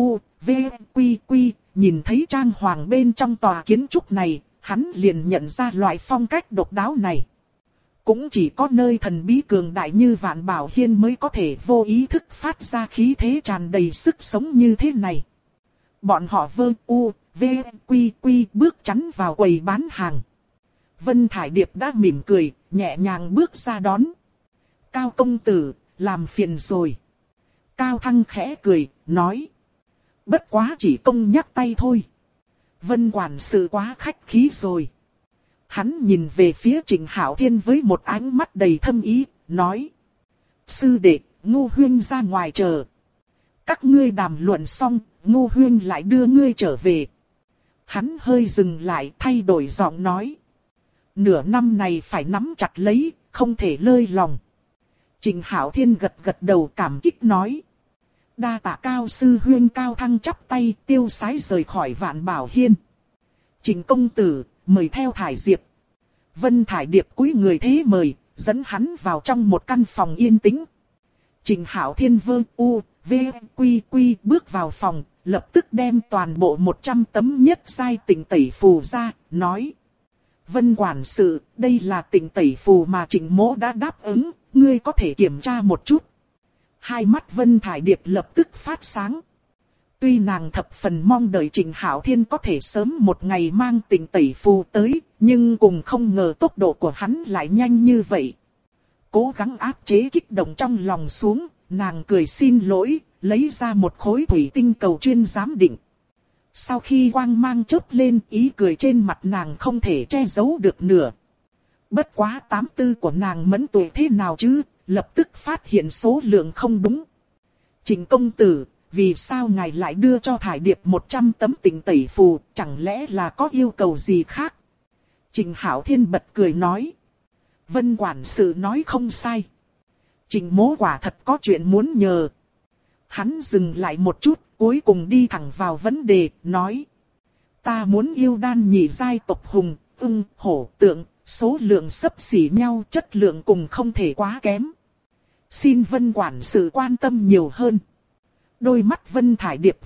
nhìn thấy trang hoàng bên trong tòa kiến trúc này, hắn liền nhận ra loại phong cách độc đáo này. Cũng chỉ có nơi thần bí cường đại như Vạn Bảo Hiên mới có thể vô ý thức phát ra khí thế tràn đầy sức sống như thế này. Bọn họ bước chắn vào quầy bán hàng. Vân Thải Điệp đã mỉm cười, nhẹ nhàng bước ra đón. Cao công tử, làm phiền rồi. Cao Thăng khẽ cười, nói. Bất quá chỉ công nhắc tay thôi. Vân quản sự quá khách khí rồi. Hắn nhìn về phía Trịnh Hạo Thiên với một ánh mắt đầy thâm ý, nói. Sư đệ, Ngô Huyên ra ngoài chờ. Các ngươi đàm luận xong, Ngô Huyên lại đưa ngươi trở về. Hắn hơi dừng lại, thay đổi giọng nói. Nửa năm này phải nắm chặt lấy, không thể lơi lòng. Trịnh Hạo Thiên gật gật đầu cảm kích nói. Đa tạ Cao sư huyên. Cao Thăng chắp tay tiêu sái rời khỏi Vạn Bảo Hiên. Trịnh công tử, mời theo Thải Diệp. Vân Thải Điệp cúi người thế mời, dẫn hắn vào trong một căn phòng yên tĩnh. Trịnh Hạo Thiên bước vào phòng, lập tức đem toàn bộ 100 tấm nhất giai tịnh tẩy phù ra, nói. Vân quản sự, đây là tịnh tẩy phù mà Trịnh mỗ đã đáp ứng, ngươi có thể kiểm tra một chút. Hai mắt Vân Thải Điệp lập tức phát sáng. Tuy nàng thập phần mong đợi Trịnh Hạo Thiên có thể sớm một ngày mang tịnh tẩy phù tới, nhưng cùng không ngờ tốc độ của hắn lại nhanh như vậy. Cố gắng áp chế kích động trong lòng xuống, nàng cười xin lỗi, lấy ra một khối thủy tinh cầu chuyên giám định. Sau khi quang mang chớp lên, ý cười trên mặt nàng không thể che giấu được nữa. Bất quá 84 của nàng mẫn tuổi thế nào chứ, lập tức phát hiện số lượng không đúng. Trịnh công tử, vì sao ngài lại đưa cho Thải Điệp 100 tấm tịnh tẩy phù, chẳng lẽ là có yêu cầu gì khác? Trịnh Hạo Thiên bật cười nói. Vân quản sự nói không sai. Trịnh mỗ quả thật có chuyện muốn nhờ. Hắn dừng lại một chút, cuối cùng đi thẳng vào vấn đề, nói. Ta muốn yêu đan nhị giai tộc hùng, ưng, hổ, tượng, số lượng xấp xỉ nhau, chất lượng cùng không thể quá kém. Xin Vân quản sự quan tâm nhiều hơn. Đôi mắt Vân Thải Điệp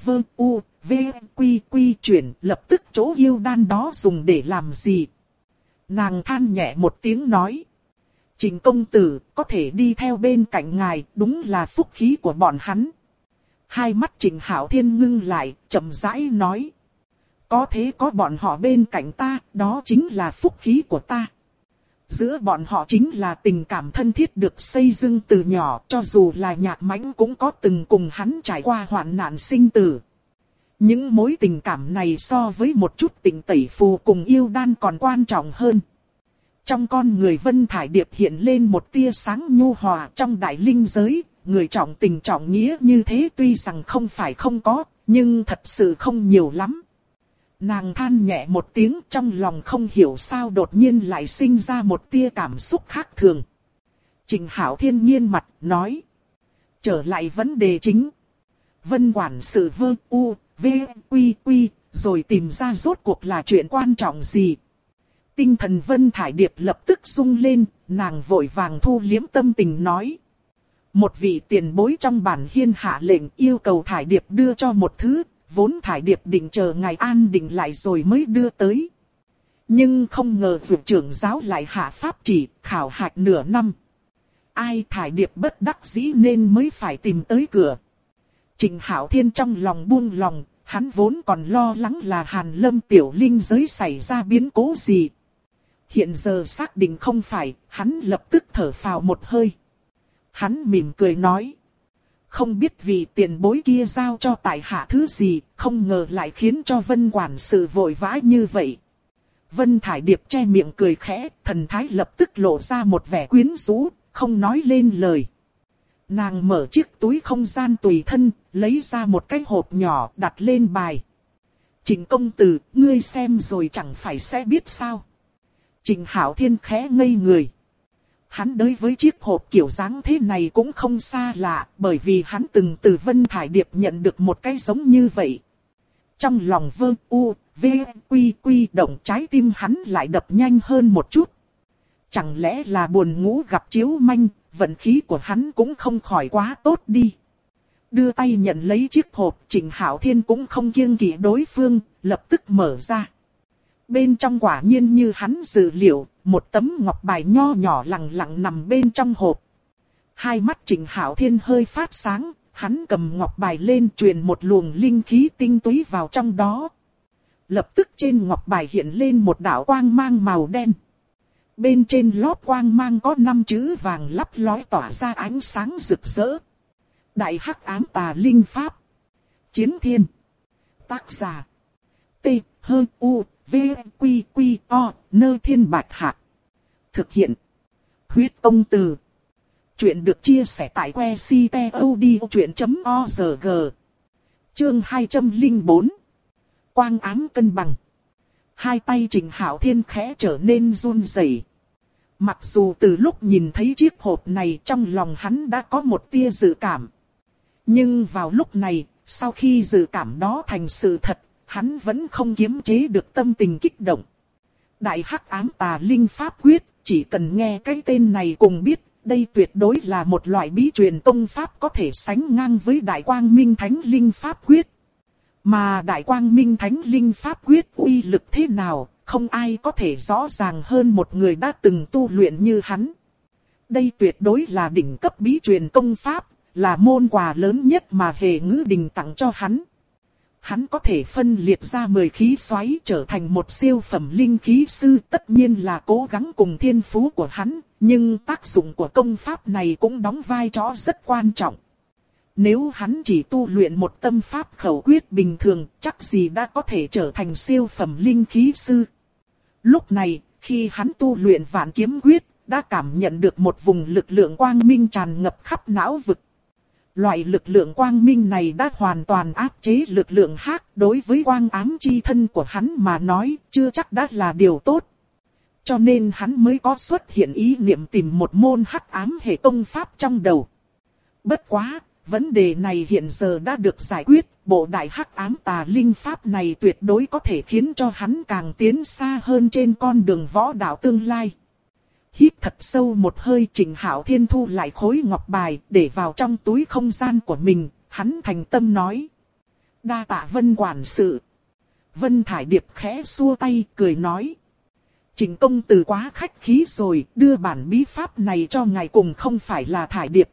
chuyển, lập tức chỗ yêu đan đó dùng để làm gì? Nàng than nhẹ một tiếng nói. Trịnh công tử, có thể đi theo bên cạnh ngài, đúng là phúc khí của bọn hắn. Hai mắt Trịnh Hạo Thiên ngưng lại, chậm rãi nói. Có thế có bọn họ bên cạnh ta, đó chính là phúc khí của ta. Giữa bọn họ chính là tình cảm thân thiết được xây dựng từ nhỏ, cho dù là Nhạc Mãnh cũng có từng cùng hắn trải qua hoạn nạn sinh tử. Những mối tình cảm này so với một chút tịnh tẩy phù cùng yêu đan còn quan trọng hơn. Trong con người Vân Thải Điệp hiện lên một tia sáng nhu hòa. Trong đại linh giới, người trọng tình trọng nghĩa như thế tuy rằng không phải không có, nhưng thật sự không nhiều lắm. Nàng than nhẹ một tiếng, trong lòng không hiểu sao đột nhiên lại sinh ra một tia cảm xúc khác thường. Trịnh Hạo Thiên nghiêm mặt, nói. Trở lại vấn đề chính. Vân quản sự rồi tìm ra rốt cuộc là chuyện quan trọng gì. Tinh thần Vân Thải Điệp lập tức rung lên, nàng vội vàng thu liếm tâm tình nói. Một vị tiền bối trong bản hiên hạ lệnh yêu cầu Thải Điệp đưa cho một thứ, vốn Thải Điệp định chờ ngày an định lại rồi mới đưa tới. Nhưng không ngờ Dược trưởng giáo lại hạ pháp chỉ, khảo hạch nửa năm. Ai thải điệp bất đắc dĩ nên mới phải tìm tới cửa. Trịnh Hạo Thiên trong lòng buông lòng, hắn vốn còn lo lắng là Hàn Lâm tiểu linh giới xảy ra biến cố gì. Hiện giờ xác định không phải, hắn lập tức thở phào một hơi. Hắn mỉm cười nói. Không biết vì tiền bối kia giao cho tại hạ thứ gì, không ngờ lại khiến cho Vân quản sự vội vã như vậy. Vân Thải Điệp che miệng cười khẽ, thần thái lập tức lộ ra một vẻ quyến rũ, không nói lên lời. Nàng mở chiếc túi không gian tùy thân, lấy ra một cái hộp nhỏ đặt lên bài. Trịnh công tử, ngươi xem rồi chẳng phải sẽ biết sao. Trịnh Hạo Thiên khẽ ngây người. Hắn đối với chiếc hộp kiểu dáng thế này cũng không xa lạ, bởi vì hắn từng từ Vân Thải Điệp nhận được một cái giống như vậy. Trong lòng Quy động, trái tim hắn lại đập nhanh hơn một chút. Chẳng lẽ là buồn ngủ gặp chiếu manh, vận khí của hắn cũng không khỏi quá tốt đi. Đưa tay nhận lấy chiếc hộp, Trịnh Hạo Thiên cũng không kiêng kỵ đối phương, lập tức mở ra. Bên trong quả nhiên như hắn dự liệu, một tấm ngọc bài nho nhỏ lẳng lặng nằm bên trong hộp. Hai mắt Trịnh Hạo Thiên hơi phát sáng, hắn cầm ngọc bài lên truyền một luồng linh khí tinh túy vào trong đó. Lập tức trên ngọc bài hiện lên một đạo quang mang màu đen. Bên trên lót quang mang có 5 chữ vàng lấp lói tỏa ra ánh sáng rực rỡ. Đại Hắc Ám Tà Linh Pháp. Chiến Thiên. Tác giả. T-H-U-V-Q-Q-O Nơ Thiên Bạch Hạc. Thực hiện. Huyết Công Từ. Chuyện được chia sẻ tại que ctod.org. Chương 204. Quang ám cân bằng. Hai tay Trịnh Hạo Thiên khẽ trở nên run rẩy. Mặc dù từ lúc nhìn thấy chiếc hộp này trong lòng hắn đã có một tia dự cảm. Nhưng vào lúc này, sau khi dự cảm đó thành sự thật, hắn vẫn không kiềm chế được tâm tình kích động. Đại Hắc Ám Tà Linh Pháp Quyết, chỉ cần nghe cái tên này cùng biết, đây tuyệt đối là một loại bí truyền tông pháp có thể sánh ngang với Đại Quang Minh Thánh Linh Pháp Quyết. Mà Đại Quang Minh Thánh Linh Pháp Quyết uy lực thế nào, không ai có thể rõ ràng hơn một người đã từng tu luyện như hắn. Đây tuyệt đối là đỉnh cấp bí truyền công pháp, là môn quà lớn nhất mà Hề Ngữ Đình tặng cho hắn. Hắn có thể phân liệt ra 10 khí xoáy trở thành một siêu phẩm linh khí sư, tất nhiên là cố gắng cùng thiên phú của hắn, nhưng tác dụng của công pháp này cũng đóng vai trò rất quan trọng. Nếu hắn chỉ tu luyện một tâm pháp khẩu quyết bình thường, chắc gì đã có thể trở thành siêu phẩm linh khí sư. Lúc này, khi hắn tu luyện Vạn Kiếm Quyết, đã cảm nhận được một vùng lực lượng quang minh tràn ngập khắp não vực. Loại lực lượng quang minh này đã hoàn toàn áp chế lực lượng hắc, đối với quang ám chi thân của hắn mà nói, chưa chắc đã là điều tốt. Cho nên hắn mới có xuất hiện ý niệm tìm một môn hắc ám hệ công pháp trong đầu. Bất quá, vấn đề này hiện giờ đã được giải quyết, bộ Đại Hắc Ám Tà Linh Pháp này tuyệt đối có thể khiến cho hắn càng tiến xa hơn trên con đường võ đạo tương lai. Hít thật sâu một hơi, Trịnh Hạo Thiên thu lại khối ngọc bài để vào trong túi không gian của mình, hắn thành tâm nói. Đa tạ Vân quản sự. Vân Thải Điệp khẽ xua tay cười nói. Trịnh công tử quá khách khí rồi, đưa bản bí pháp này cho ngài cùng không phải là Thải Điệp.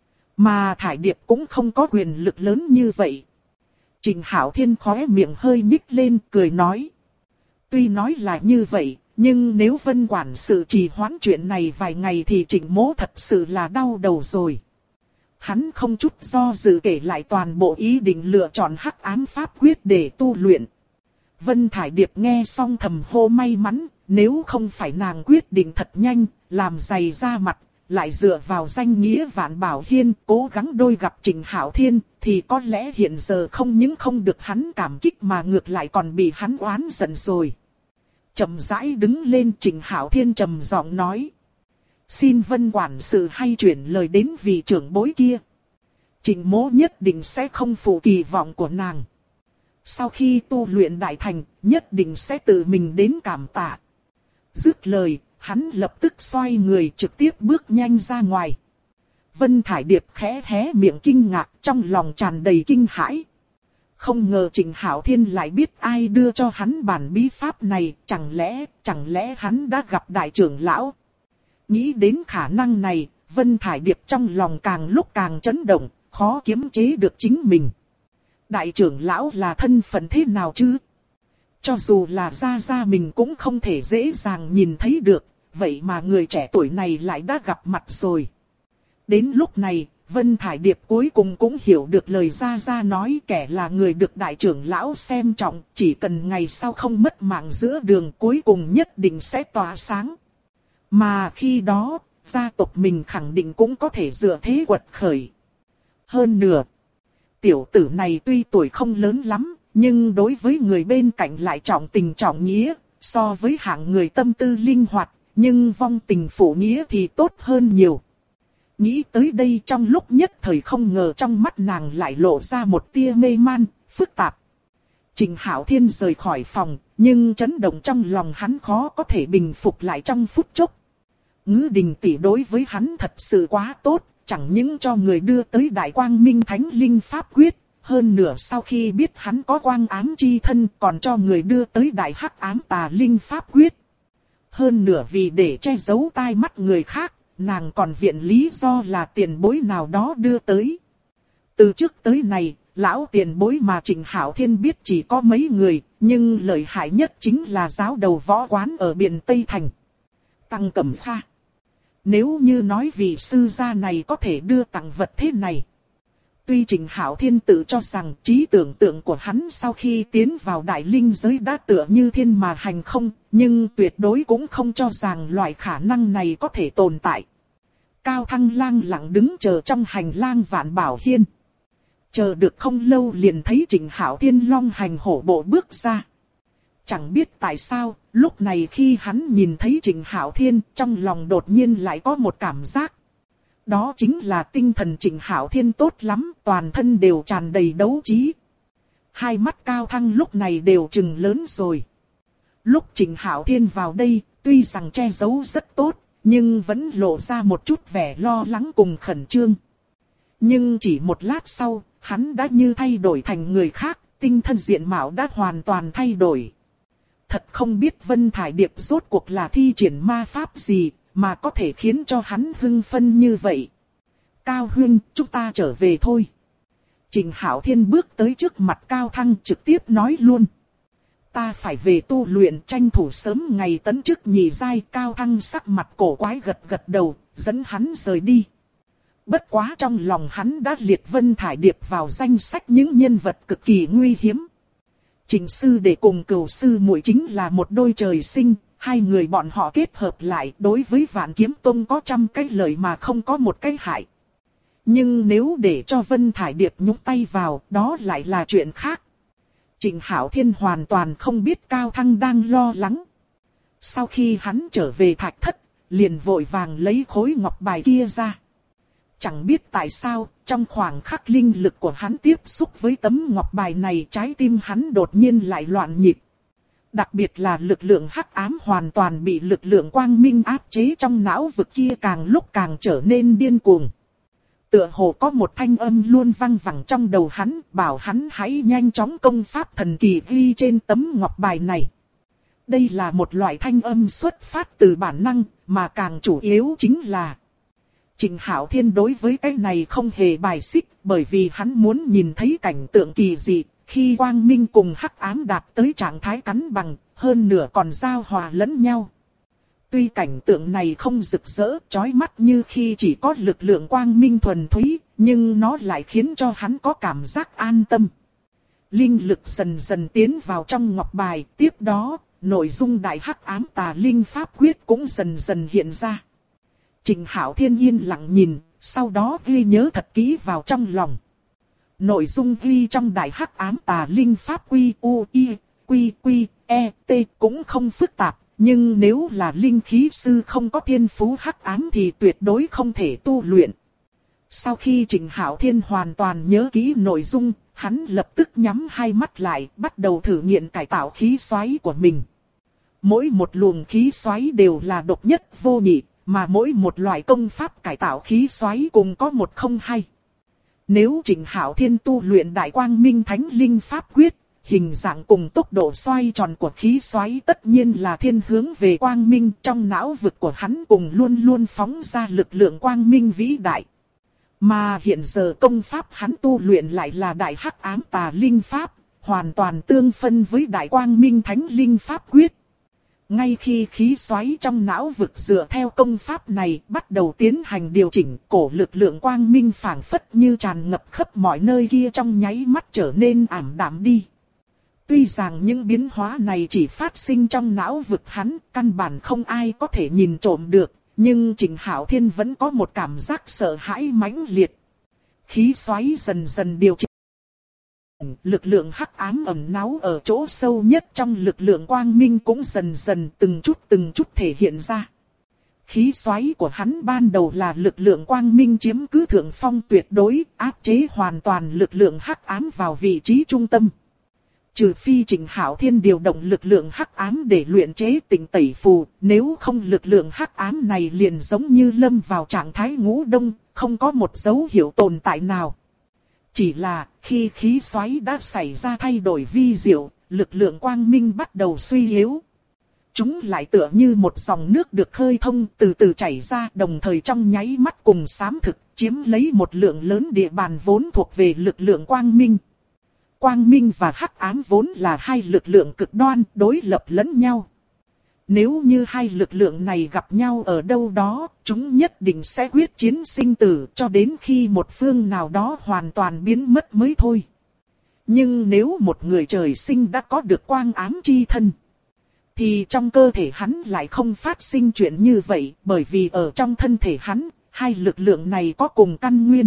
Mà Thải Điệp cũng không có quyền lực lớn như vậy. Trịnh Hạo Thiên khóe miệng hơi nhích lên cười nói. Tuy nói là như vậy, nhưng nếu Vân quản sự trì hoãn chuyện này vài ngày thì Trịnh mỗ thật sự là đau đầu rồi. Hắn không chút do dự kể lại toàn bộ ý định lựa chọn Hắc Ám Pháp Quyết để tu luyện. Vân Thải Điệp nghe xong thầm hô may mắn, nếu không phải nàng quyết định thật nhanh, làm dày ra mặt, lại dựa vào danh nghĩa Vạn Bảo Hiên cố gắng đôi gặp Trịnh Hạo Thiên, thì có lẽ hiện giờ không những không được hắn cảm kích mà ngược lại còn bị hắn oán giận rồi. Chậm rãi đứng lên, Trịnh Hạo Thiên trầm giọng nói. Xin Vân quản sự hay chuyển lời đến vị trưởng bối kia. Trịnh mỗ nhất định sẽ không phụ kỳ vọng của nàng. Sau khi tu luyện đại thành, nhất định sẽ tự mình đến cảm tạ. Dứt lời, hắn lập tức xoay người trực tiếp bước nhanh ra ngoài. Vân Thải Điệp khẽ hé miệng kinh ngạc, trong lòng tràn đầy kinh hãi. Không ngờ Trịnh Hạo Thiên lại biết ai đưa cho hắn bản bí pháp này, chẳng lẽ hắn đã gặp đại trưởng lão. Nghĩ đến khả năng này, Vân Thải Điệp trong lòng càng lúc càng chấn động, khó kiềm chế được chính mình. Đại trưởng lão là thân phận thế nào chứ? Cho dù là gia mình cũng không thể dễ dàng nhìn thấy được, vậy mà người trẻ tuổi này lại đã gặp mặt rồi. Đến lúc này, Vân Thải Điệp cuối cùng cũng hiểu được lời gia nói, kẻ là người được đại trưởng lão xem trọng, chỉ cần ngày sau không mất mạng giữa đường cuối cùng nhất định sẽ tỏa sáng. Mà khi đó, gia tộc mình khẳng định cũng có thể dựa thế quật khởi. Hơn nữa, tiểu tử này tuy tuổi không lớn lắm, nhưng đối với người bên cạnh lại trọng tình trọng nghĩa, so với hạng người tâm tư linh hoạt, nhưng vong tình phụ nghĩa thì tốt hơn nhiều. Nghĩ tới đây trong lúc nhất thời không ngờ trong mắt nàng lại lộ ra một tia mê man, phức tạp. Trịnh Hạo Thiên rời khỏi phòng, nhưng chấn động trong lòng hắn khó có thể bình phục lại trong phút chốc. Ngữ Đình tỷ đối với hắn thật sự quá tốt, chẳng những cho người đưa tới Đại Quang Minh Thánh Linh Pháp Quyết, hơn nữa sau khi biết hắn có quang ám chi thân còn cho người đưa tới Đại Hắc Ám Tà Linh Pháp Quyết. Hơn nữa vì để che giấu tai mắt người khác, nàng còn viện lý do là tiền bối nào đó đưa tới. Từ trước tới nay, lão tiền bối mà Trịnh Hạo Thiên biết chỉ có mấy người, nhưng lợi hại nhất chính là giáo đầu võ quán ở biển Tây Thành. Tăng Cẩm Pha. Nếu như nói vị sư gia này có thể đưa tặng vật thế này. Tuy Trịnh Hạo Thiên tự cho rằng trí tưởng tượng của hắn sau khi tiến vào đại linh giới đã tựa như thiên mà hành không, nhưng tuyệt đối cũng không cho rằng loại khả năng này có thể tồn tại. Cao Thăng Lang lặng đứng chờ trong hành lang Vạn Bảo Hiên. Chờ được không lâu liền thấy Trịnh Hạo Thiên long hành hổ bộ bước ra. Chẳng biết tại sao, lúc này khi hắn nhìn thấy Trịnh Hạo Thiên, trong lòng đột nhiên lại có một cảm giác. Đó chính là tinh thần Trịnh Hạo Thiên tốt lắm, toàn thân đều tràn đầy đấu trí. Hai mắt Cao Thăng lúc này đều trừng lớn rồi. Lúc Trịnh Hạo Thiên vào đây, tuy rằng che giấu rất tốt, nhưng vẫn lộ ra một chút vẻ lo lắng cùng khẩn trương. Nhưng chỉ một lát sau, hắn đã như thay đổi thành người khác, tinh thần diện mạo đã hoàn toàn thay đổi. Thật không biết Vân Thải Điệp rốt cuộc là thi triển ma pháp gì, mà có thể khiến cho hắn hưng phấn như vậy. Cao huynh, chúng ta trở về thôi. Trịnh Hạo Thiên bước tới trước mặt Cao Thăng trực tiếp nói luôn. Ta phải về tu luyện, tranh thủ sớm ngày tấn chức nhị giai. Cao Thăng sắc mặt cổ quái gật gật đầu, dẫn hắn rời đi. Bất quá trong lòng hắn đã liệt Vân Thải Điệp vào danh sách những nhân vật cực kỳ nguy hiếm. Trịnh sư đệ cùng Cửu sư muội chính là một đôi trời sinh, hai người bọn họ kết hợp lại đối với Vạn Kiếm Tông có trăm cái lợi mà không có một cái hại. Nhưng nếu để cho Vân Thải Điệp nhúng tay vào, đó lại là chuyện khác. Trịnh Hạo Thiên hoàn toàn không biết Cao Thăng đang lo lắng. Sau khi hắn trở về thạch thất, liền vội vàng lấy khối ngọc bài kia ra. Chẳng biết tại sao, trong khoảng khắc linh lực của hắn tiếp xúc với tấm ngọc bài này, trái tim hắn đột nhiên lại loạn nhịp. Đặc biệt là lực lượng hắc ám hoàn toàn bị lực lượng quang minh áp chế trong não vực kia càng lúc càng trở nên điên cuồng. Tựa hồ có một thanh âm luôn vang vẳng trong đầu hắn, bảo hắn hãy nhanh chóng công pháp thần kỳ ghi trên tấm ngọc bài này. Đây là một loại thanh âm xuất phát từ bản năng, mà càng chủ yếu chính là Trịnh Hạo Thiên đối với cái này không hề bài xích, bởi vì hắn muốn nhìn thấy cảnh tượng kỳ dị, khi quang minh cùng hắc ám đạt tới trạng thái cắn bằng, hơn nửa còn giao hòa lẫn nhau. Tuy cảnh tượng này không rực rỡ, chói mắt như khi chỉ có lực lượng quang minh thuần túy, nhưng nó lại khiến cho hắn có cảm giác an tâm. Linh lực dần dần tiến vào trong ngọc bài, tiếp đó, nội dung Đại Hắc Ám Tà Linh Pháp Quyết cũng dần dần hiện ra. Trịnh Hạo Thiên yên lặng nhìn, sau đó ghi nhớ thật kỹ vào trong lòng. Nội dung ghi trong Đại Hắc Ám Tà Linh Pháp Quy U I Quy Quy E T cũng không phức tạp, nhưng nếu là linh khí sư không có thiên phú hắc ám thì tuyệt đối không thể tu luyện. Sau khi Trịnh Hạo Thiên hoàn toàn nhớ kỹ nội dung, hắn lập tức nhắm hai mắt lại, bắt đầu thử nghiệm cải tạo khí xoáy của mình. Mỗi một luồng khí xoáy đều là độc nhất vô nhị, mà mỗi một loại công pháp cải tạo khí xoáy cùng có một không hai. Nếu Trịnh Hạo Thiên tu luyện Đại Quang Minh Thánh Linh Pháp Quyết, hình dạng cùng tốc độ xoay tròn của khí xoáy tất nhiên là thiên hướng về quang minh, trong não vực của hắn cùng luôn luôn phóng ra lực lượng quang minh vĩ đại. Mà hiện giờ công pháp hắn tu luyện lại là Đại Hắc Ám Tà Linh Pháp, hoàn toàn tương phân với Đại Quang Minh Thánh Linh Pháp Quyết. Ngay khi khí xoáy trong não vực dựa theo công pháp này bắt đầu tiến hành điều chỉnh, cổ lực lượng quang minh phảng phất như tràn ngập khắp mọi nơi kia trong nháy mắt trở nên ảm đạm đi. Tuy rằng những biến hóa này chỉ phát sinh trong não vực hắn, căn bản không ai có thể nhìn trộm được, nhưng Trịnh Hạo Thiên vẫn có một cảm giác sợ hãi mãnh liệt. Khí xoáy dần dần điều chỉnh. Lực lượng hắc ám ẩn náu ở chỗ sâu nhất trong lực lượng quang minh cũng dần dần từng chút thể hiện ra. Khí xoáy của hắn ban đầu là lực lượng quang minh chiếm cứ thượng phong tuyệt đối, áp chế hoàn toàn lực lượng hắc ám vào vị trí trung tâm. Trừ phi Trịnh Hạo Thiên điều động lực lượng hắc ám để luyện chế Tịnh Tẩy Phù, nếu không lực lượng hắc ám này liền giống như lâm vào trạng thái ngủ đông, không có một dấu hiệu tồn tại nào. Chỉ là khi khí xoáy đã xảy ra thay đổi vi diệu, lực lượng quang minh bắt đầu suy yếu. Chúng lại tựa như một dòng nước được khơi thông từ từ chảy ra, đồng thời trong nháy mắt cùng xám thực chiếm lấy một lượng lớn địa bàn vốn thuộc về lực lượng quang minh. Quang minh và hắc ám vốn là hai lực lượng cực đoan đối lập lẫn nhau. Nếu như hai lực lượng này gặp nhau ở đâu đó, chúng nhất định sẽ quyết chiến sinh tử cho đến khi một phương nào đó hoàn toàn biến mất mới thôi. Nhưng nếu một người trời sinh đã có được quang ám chi thân, thì trong cơ thể hắn lại không phát sinh chuyện như vậy, bởi vì ở trong thân thể hắn, hai lực lượng này có cùng căn nguyên.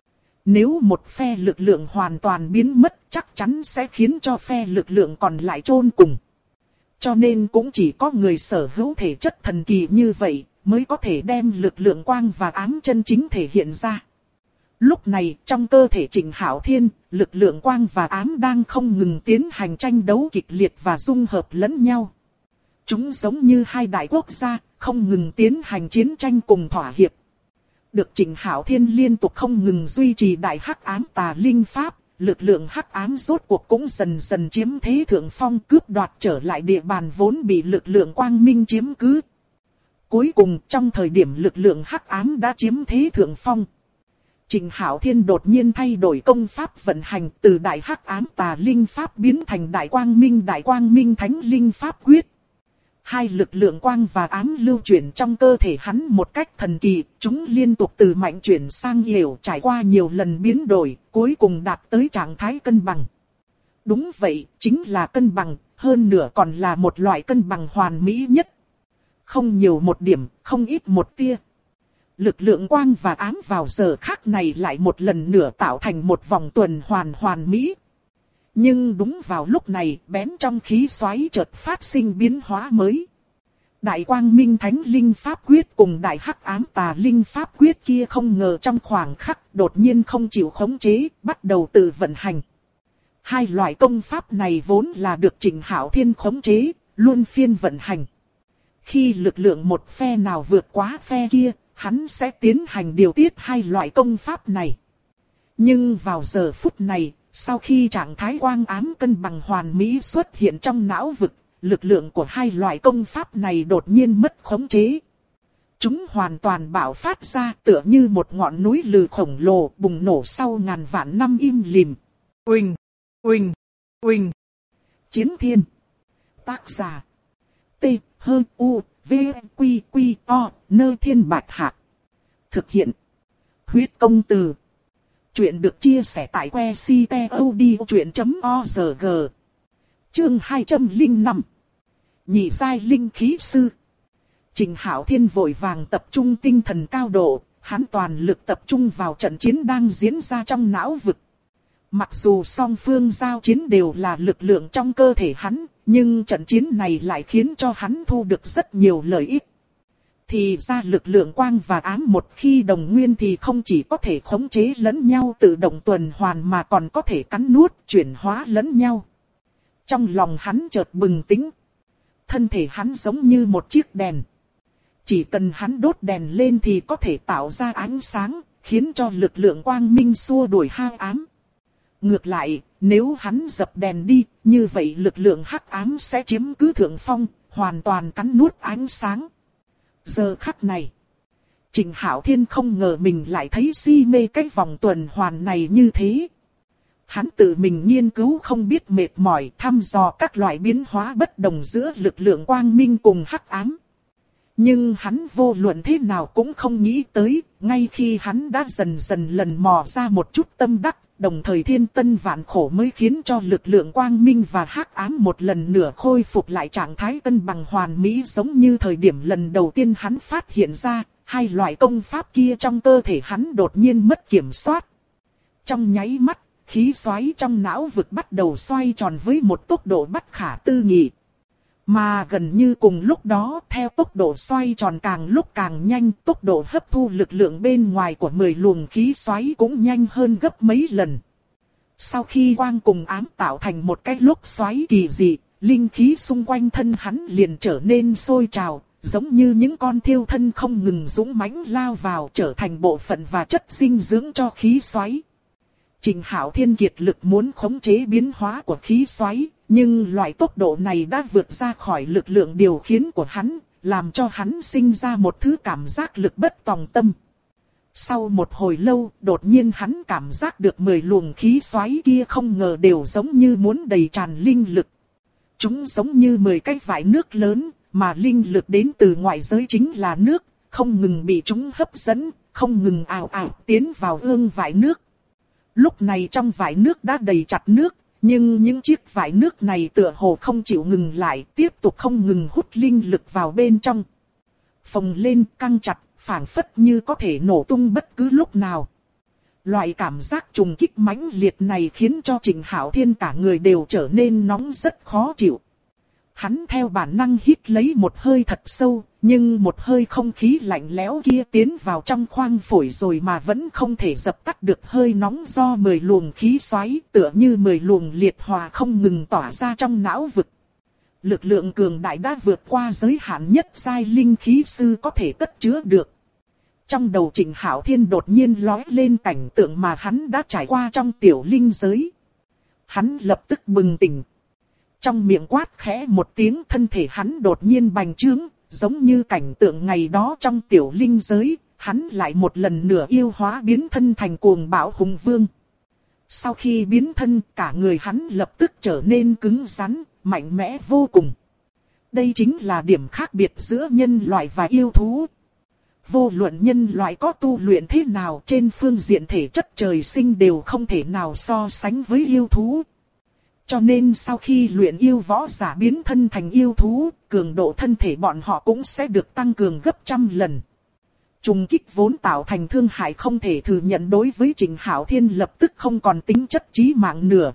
Nếu một phe lực lượng hoàn toàn biến mất, chắc chắn sẽ khiến cho phe lực lượng còn lại chôn cùng. Cho nên cũng chỉ có người sở hữu thể chất thần kỳ như vậy, mới có thể đem lực lượng quang và ám chân chính thể hiện ra. Lúc này, trong cơ thể Trịnh Hạo Thiên, lực lượng quang và ám đang không ngừng tiến hành tranh đấu kịch liệt và dung hợp lẫn nhau. Chúng giống như hai đại quốc gia, không ngừng tiến hành chiến tranh cùng thỏa hiệp. Được Trịnh Hạo Thiên liên tục không ngừng duy trì Đại Hắc Ám Tà Linh Pháp, lực lượng hắc ám rốt cuộc cũng dần dần chiếm thế thượng phong, cướp đoạt trở lại địa bàn vốn bị lực lượng quang minh chiếm cứ. Cuối cùng trong thời điểm lực lượng hắc ám đã chiếm thế thượng phong, Trịnh Hạo Thiên đột nhiên thay đổi công pháp vận hành, từ Đại Hắc Ám Tà Linh Pháp biến thành Đại Quang Minh Thánh Linh Pháp Quyết. Hai lực lượng quang và ám lưu chuyển trong cơ thể hắn một cách thần kỳ, chúng liên tục từ mạnh chuyển sang yếu, trải qua nhiều lần biến đổi, cuối cùng đạt tới trạng thái cân bằng. Đúng vậy, chính là cân bằng, hơn nữa còn là một loại cân bằng hoàn mỹ nhất. Không nhiều một điểm, không ít một tia. Lực lượng quang và ám vào giờ khắc này lại một lần nữa tạo thành một vòng tuần hoàn mỹ. Nhưng đúng vào lúc này, bén trong khí xoáy chợt phát sinh biến hóa mới. Đại Quang Minh Thánh Linh Pháp Quyết cùng Đại Hắc Ám Tà Linh Pháp Quyết kia không ngờ trong khoảng khắc đột nhiên không chịu khống chế, bắt đầu tự vận hành. Hai loại công pháp này vốn là được Trịnh Hạo Thiên khống chế, luôn phiên vận hành. Khi lực lượng một phe nào vượt quá phe kia, hắn sẽ tiến hành điều tiết hai loại công pháp này. Nhưng vào giờ phút này, sau khi trạng thái quang ám cân bằng hoàn mỹ xuất hiện trong não vực, lực lượng của hai loại công pháp này đột nhiên mất khống chế. Chúng hoàn toàn bạo phát ra tựa như một ngọn núi lửa khổng lồ bùng nổ sau ngàn vạn năm im lìm. Oanh! Oanh! Oanh! Chiến thiên. Tác giả. T-H-U-V-Q-Q-O Nơi Thiên Bạch Hạc. Thực hiện. Huyết Công Từ. Chuyện được chia sẻ tại website.odchuyện.org. Chương 205. Nhị giai linh khí sư. Trịnh Hạo Thiên vội vàng tập trung tinh thần cao độ, hắn toàn lực tập trung vào trận chiến đang diễn ra trong não vực. Mặc dù song phương giao chiến đều là lực lượng trong cơ thể hắn, nhưng trận chiến này lại khiến cho hắn thu được rất nhiều lợi ích. Thì ra lực lượng quang và ám một khi đồng nguyên thì không chỉ có thể khống chế lẫn nhau tự động tuần hoàn mà còn có thể cắn nuốt, chuyển hóa lẫn nhau. Trong lòng hắn chợt bừng tỉnh. Thân thể hắn giống như một chiếc đèn. Chỉ cần hắn đốt đèn lên thì có thể tạo ra ánh sáng, khiến cho lực lượng quang minh xua đuổi hắc ám. Ngược lại, nếu hắn dập đèn đi, như vậy lực lượng hắc ám sẽ chiếm cứ thượng phong, hoàn toàn cắn nuốt ánh sáng. Giờ khắc này, Trịnh Hạo Thiên không ngờ mình lại thấy si mê cái vòng tuần hoàn này như thế. Hắn tự mình nghiên cứu không biết mệt mỏi, thăm dò các loại biến hóa bất đồng giữa lực lượng quang minh cùng hắc ám. Nhưng hắn vô luận thế nào cũng không nghĩ tới, ngay khi hắn đã dần dần lần mò ra một chút tâm đắc, đồng thời thiên tân vạn khổ mới khiến cho lực lượng quang minh và hắc ám một lần nữa khôi phục lại trạng thái cân bằng hoàn mỹ, giống như thời điểm lần đầu tiên hắn phát hiện ra, hai loại công pháp kia trong cơ thể hắn đột nhiên mất kiểm soát. Trong nháy mắt, khí xoáy trong não vực bắt đầu xoay tròn với một tốc độ bất khả tư nghị. Mà gần như cùng lúc đó, theo tốc độ xoay tròn càng lúc càng nhanh, tốc độ hấp thu lực lượng bên ngoài của 10 luồng khí xoáy cũng nhanh hơn gấp mấy lần. Sau khi quang cùng ám tạo thành một cái lốc xoáy kỳ dị, linh khí xung quanh thân hắn liền trở nên sôi trào, giống như những con thiêu thân không ngừng dũng mãnh lao vào, trở thành bộ phận và chất dinh dưỡng cho khí xoáy. Trịnh Hạo Thiên kiệt lực muốn khống chế biến hóa của khí xoáy, nhưng loại tốc độ này đã vượt ra khỏi lực lượng điều khiển của hắn, làm cho hắn sinh ra một thứ cảm giác lực bất tòng tâm. Sau một hồi lâu, đột nhiên hắn cảm giác được 10 luồng khí xoáy kia không ngờ đều giống như muốn đầy tràn linh lực. Chúng giống như 10 cái vại nước lớn, mà linh lực đến từ ngoại giới chính là nước, không ngừng bị chúng hấp dẫn, không ngừng ào ào tiến vào ương vại nước. Lúc này trong vại nước đã đầy chặt nước, nhưng những chiếc vại nước này tựa hồ không chịu ngừng lại, tiếp tục không ngừng hút linh lực vào bên trong. Phồng lên căng chặt, phảng phất như có thể nổ tung bất cứ lúc nào. Loại cảm giác trùng kích mãnh liệt này khiến cho Trịnh Hạo Thiên cả người đều trở nên nóng rất khó chịu. Hắn theo bản năng hít lấy một hơi thật sâu, nhưng một hơi không khí lạnh lẽo kia tiến vào trong khoang phổi rồi mà vẫn không thể dập tắt được hơi nóng do 10 luồng khí xoáy, tựa như 10 luồng liệt hỏa không ngừng tỏa ra trong não vực. Lực lượng cường đại đã vượt qua giới hạn nhất giai linh khí sư có thể cất chứa được. Trong đầu Trịnh Hạo Thiên đột nhiên lóe lên cảnh tượng mà hắn đã trải qua trong tiểu linh giới. Hắn lập tức bừng tỉnh. Trong miệng quát khẽ một tiếng, thân thể hắn đột nhiên bành trướng, giống như cảnh tượng ngày đó trong tiểu linh giới, hắn lại một lần nữa yêu hóa biến thân thành cuồng bạo hùng vương. Sau khi biến thân, cả người hắn lập tức trở nên cứng rắn, mạnh mẽ vô cùng. Đây chính là điểm khác biệt giữa nhân loại và yêu thú. Vô luận nhân loại có tu luyện thế nào, trên phương diện thể chất trời sinh đều không thể nào so sánh với yêu thú. Cho nên sau khi luyện yêu võ giả biến thân thành yêu thú, cường độ thân thể bọn họ cũng sẽ được tăng cường gấp trăm lần. Trùng kích vốn tạo thành thương hại không thể thừa nhận đối với Trịnh Hạo Thiên lập tức không còn tính chất chí mạng nữa.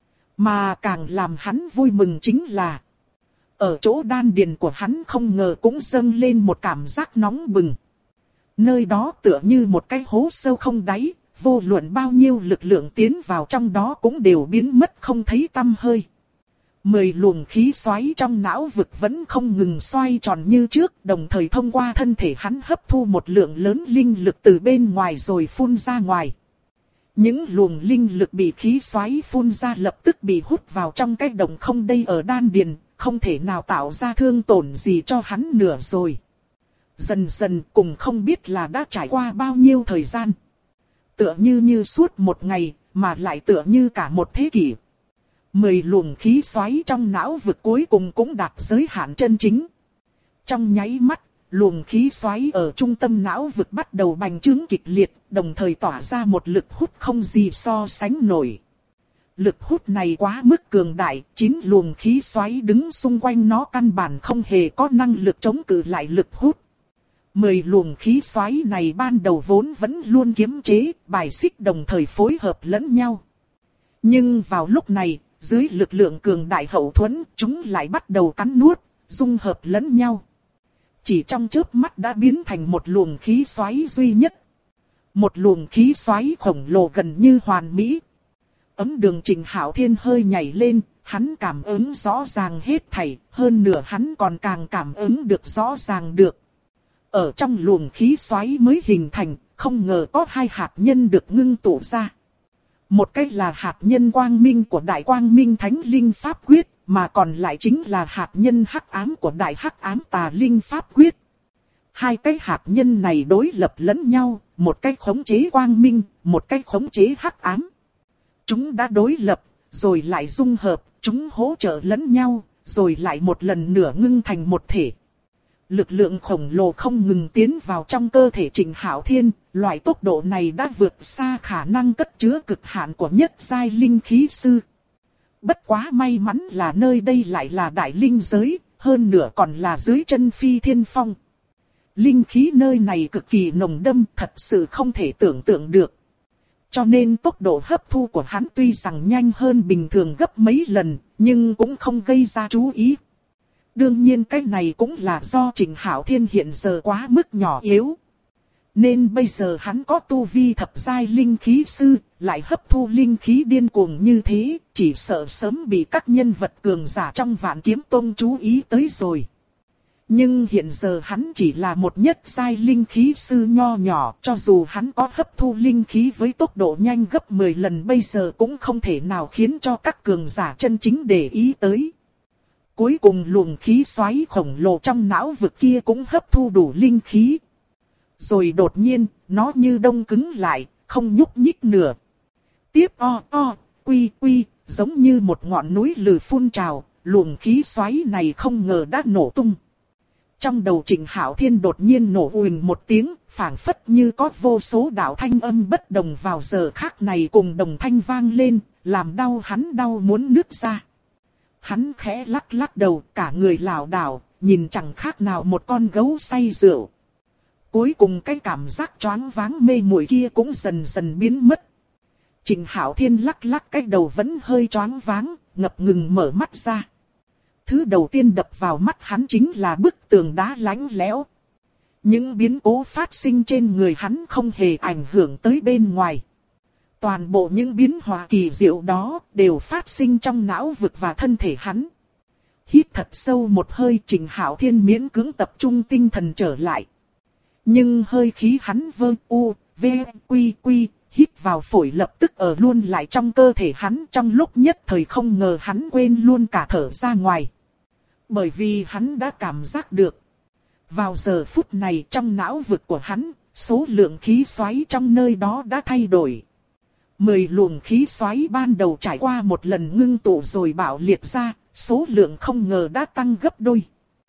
Mà càng làm hắn vui mừng chính là, ở chỗ đan điền của hắn không ngờ cũng dâng lên một cảm giác nóng bừng. Nơi đó tựa như một cái hố sâu không đáy. Vô luận bao nhiêu lực lượng tiến vào trong đó cũng đều biến mất không thấy tăm hơi. 10 luồng khí xoáy trong não vực vẫn không ngừng xoay tròn như trước, đồng thời thông qua thân thể hắn hấp thu một lượng lớn linh lực từ bên ngoài rồi phun ra ngoài. Những luồng linh lực bị khí xoáy phun ra lập tức bị hút vào trong cái đồng không đây ở đan điền, không thể nào tạo ra thương tổn gì cho hắn nữa rồi. Dần dần cùng không biết là đã trải qua bao nhiêu thời gian. Tựa như suốt một ngày, mà lại tựa như cả một thế kỷ. 10 luồng khí xoáy trong não vực cuối cùng cũng đạt giới hạn chân chính. Trong nháy mắt, luồng khí xoáy ở trung tâm não vực bắt đầu bành trướng kịch liệt, đồng thời tỏa ra một lực hút không gì so sánh nổi. Lực hút này quá mức cường đại, 9 luồng khí xoáy đứng xung quanh nó căn bản không hề có năng lực chống cự lại lực hút. 10 luồng khí xoáy này ban đầu vốn vẫn luôn kiềm chế, bài xích đồng thời phối hợp lẫn nhau. Nhưng vào lúc này, dưới lực lượng cường đại hậu thuẫn, chúng lại bắt đầu cắn nuốt, dung hợp lẫn nhau. Chỉ trong chớp mắt đã biến thành một luồng khí xoáy duy nhất. Một luồng khí xoáy khổng lồ gần như hoàn mỹ. Ấm đường Trịnh Hạo Thiên hơi nhảy lên, hắn cảm ứng rõ ràng hết thảy, hơn nữa hắn còn càng cảm ứng được rõ ràng được. Ở trong luồng khí xoáy mới hình thành, không ngờ có hai hạt nhân được ngưng tụ ra. Một cái là hạt nhân quang minh của Đại Quang Minh Thánh Linh Pháp Quyết, mà còn lại chính là hạt nhân hắc ám của Đại Hắc Ám Tà Linh Pháp Quyết. Hai cái hạt nhân này đối lập lẫn nhau, một cái khống chế quang minh, một cái khống chế hắc ám. Chúng đã đối lập, rồi lại dung hợp, chúng hỗ trợ lẫn nhau, rồi lại một lần nữa ngưng thành một thể. Lực lượng khổng lồ không ngừng tiến vào trong cơ thể Trịnh Hạo Thiên, loại tốc độ này đã vượt xa khả năng cất chứa cực hạn của nhất giai linh khí sư. Bất quá may mắn là nơi đây lại là đại linh giới, hơn nữa còn là dưới chân Phi Thiên Phong. Linh khí nơi này cực kỳ nồng đậm, thật sự không thể tưởng tượng được. Cho nên tốc độ hấp thu của hắn tuy rằng nhanh hơn bình thường gấp mấy lần, nhưng cũng không gây ra chú ý. Đương nhiên cái này cũng là do Trịnh Hạo Thiên hiện giờ quá mức nhỏ yếu. Nên bây giờ hắn có tu vi thập giai linh khí sư, lại hấp thu linh khí điên cuồng như thế, chỉ sợ sớm bị các nhân vật cường giả trong Vạn Kiếm Tông chú ý tới rồi. Nhưng hiện giờ hắn chỉ là một nhất giai linh khí sư nho nhỏ, cho dù hắn có hấp thu linh khí với tốc độ nhanh gấp 10 lần bây giờ cũng không thể nào khiến cho các cường giả chân chính để ý tới. Cuối cùng luồng khí xoáy khổng lồ trong não vực kia cũng hấp thu đủ linh khí. Rồi đột nhiên, nó như đông cứng lại, không nhúc nhích nửa. Tiếp quy, giống như một ngọn núi lửa phun trào, luồng khí xoáy này không ngờ đã nổ tung. Trong đầu Trịnh Hạo Thiên đột nhiên nổ uỳnh một tiếng, phảng phất như có vô số đạo thanh âm bất đồng vào giờ khắc này cùng đồng thanh vang lên, làm hắn đau muốn nứt ra. Hắn khẽ lắc lắc đầu, cả người lảo đảo, nhìn chẳng khác nào một con gấu say rượu. Cuối cùng cái cảm giác choáng váng mê muội kia cũng dần dần biến mất. Trịnh Hạo Thiên lắc lắc cái đầu vẫn hơi choáng váng, ngập ngừng mở mắt ra. Thứ đầu tiên đập vào mắt hắn chính là bức tường đá lạnh lẽo. Những biến cố phát sinh trên người hắn không hề ảnh hưởng tới bên ngoài. Toàn bộ những biến hóa kỳ diệu đó đều phát sinh trong não vực và thân thể hắn. Hít thật sâu một hơi, Trịnh Hạo Thiên miễn cưỡng tập trung tinh thần trở lại. Nhưng hơi khí hắn quy, hít vào phổi lập tức ở luôn lại trong cơ thể hắn, trong lúc nhất thời không ngờ hắn quên luôn cả thở ra ngoài. Bởi vì hắn đã cảm giác được. Vào giờ phút này trong não vực của hắn, số lượng khí xoáy trong nơi đó đã thay đổi. 10 luồng khí xoáy ban đầu trải qua một lần ngưng tụ rồi bạo liệt ra, số lượng không ngờ đã tăng gấp đôi.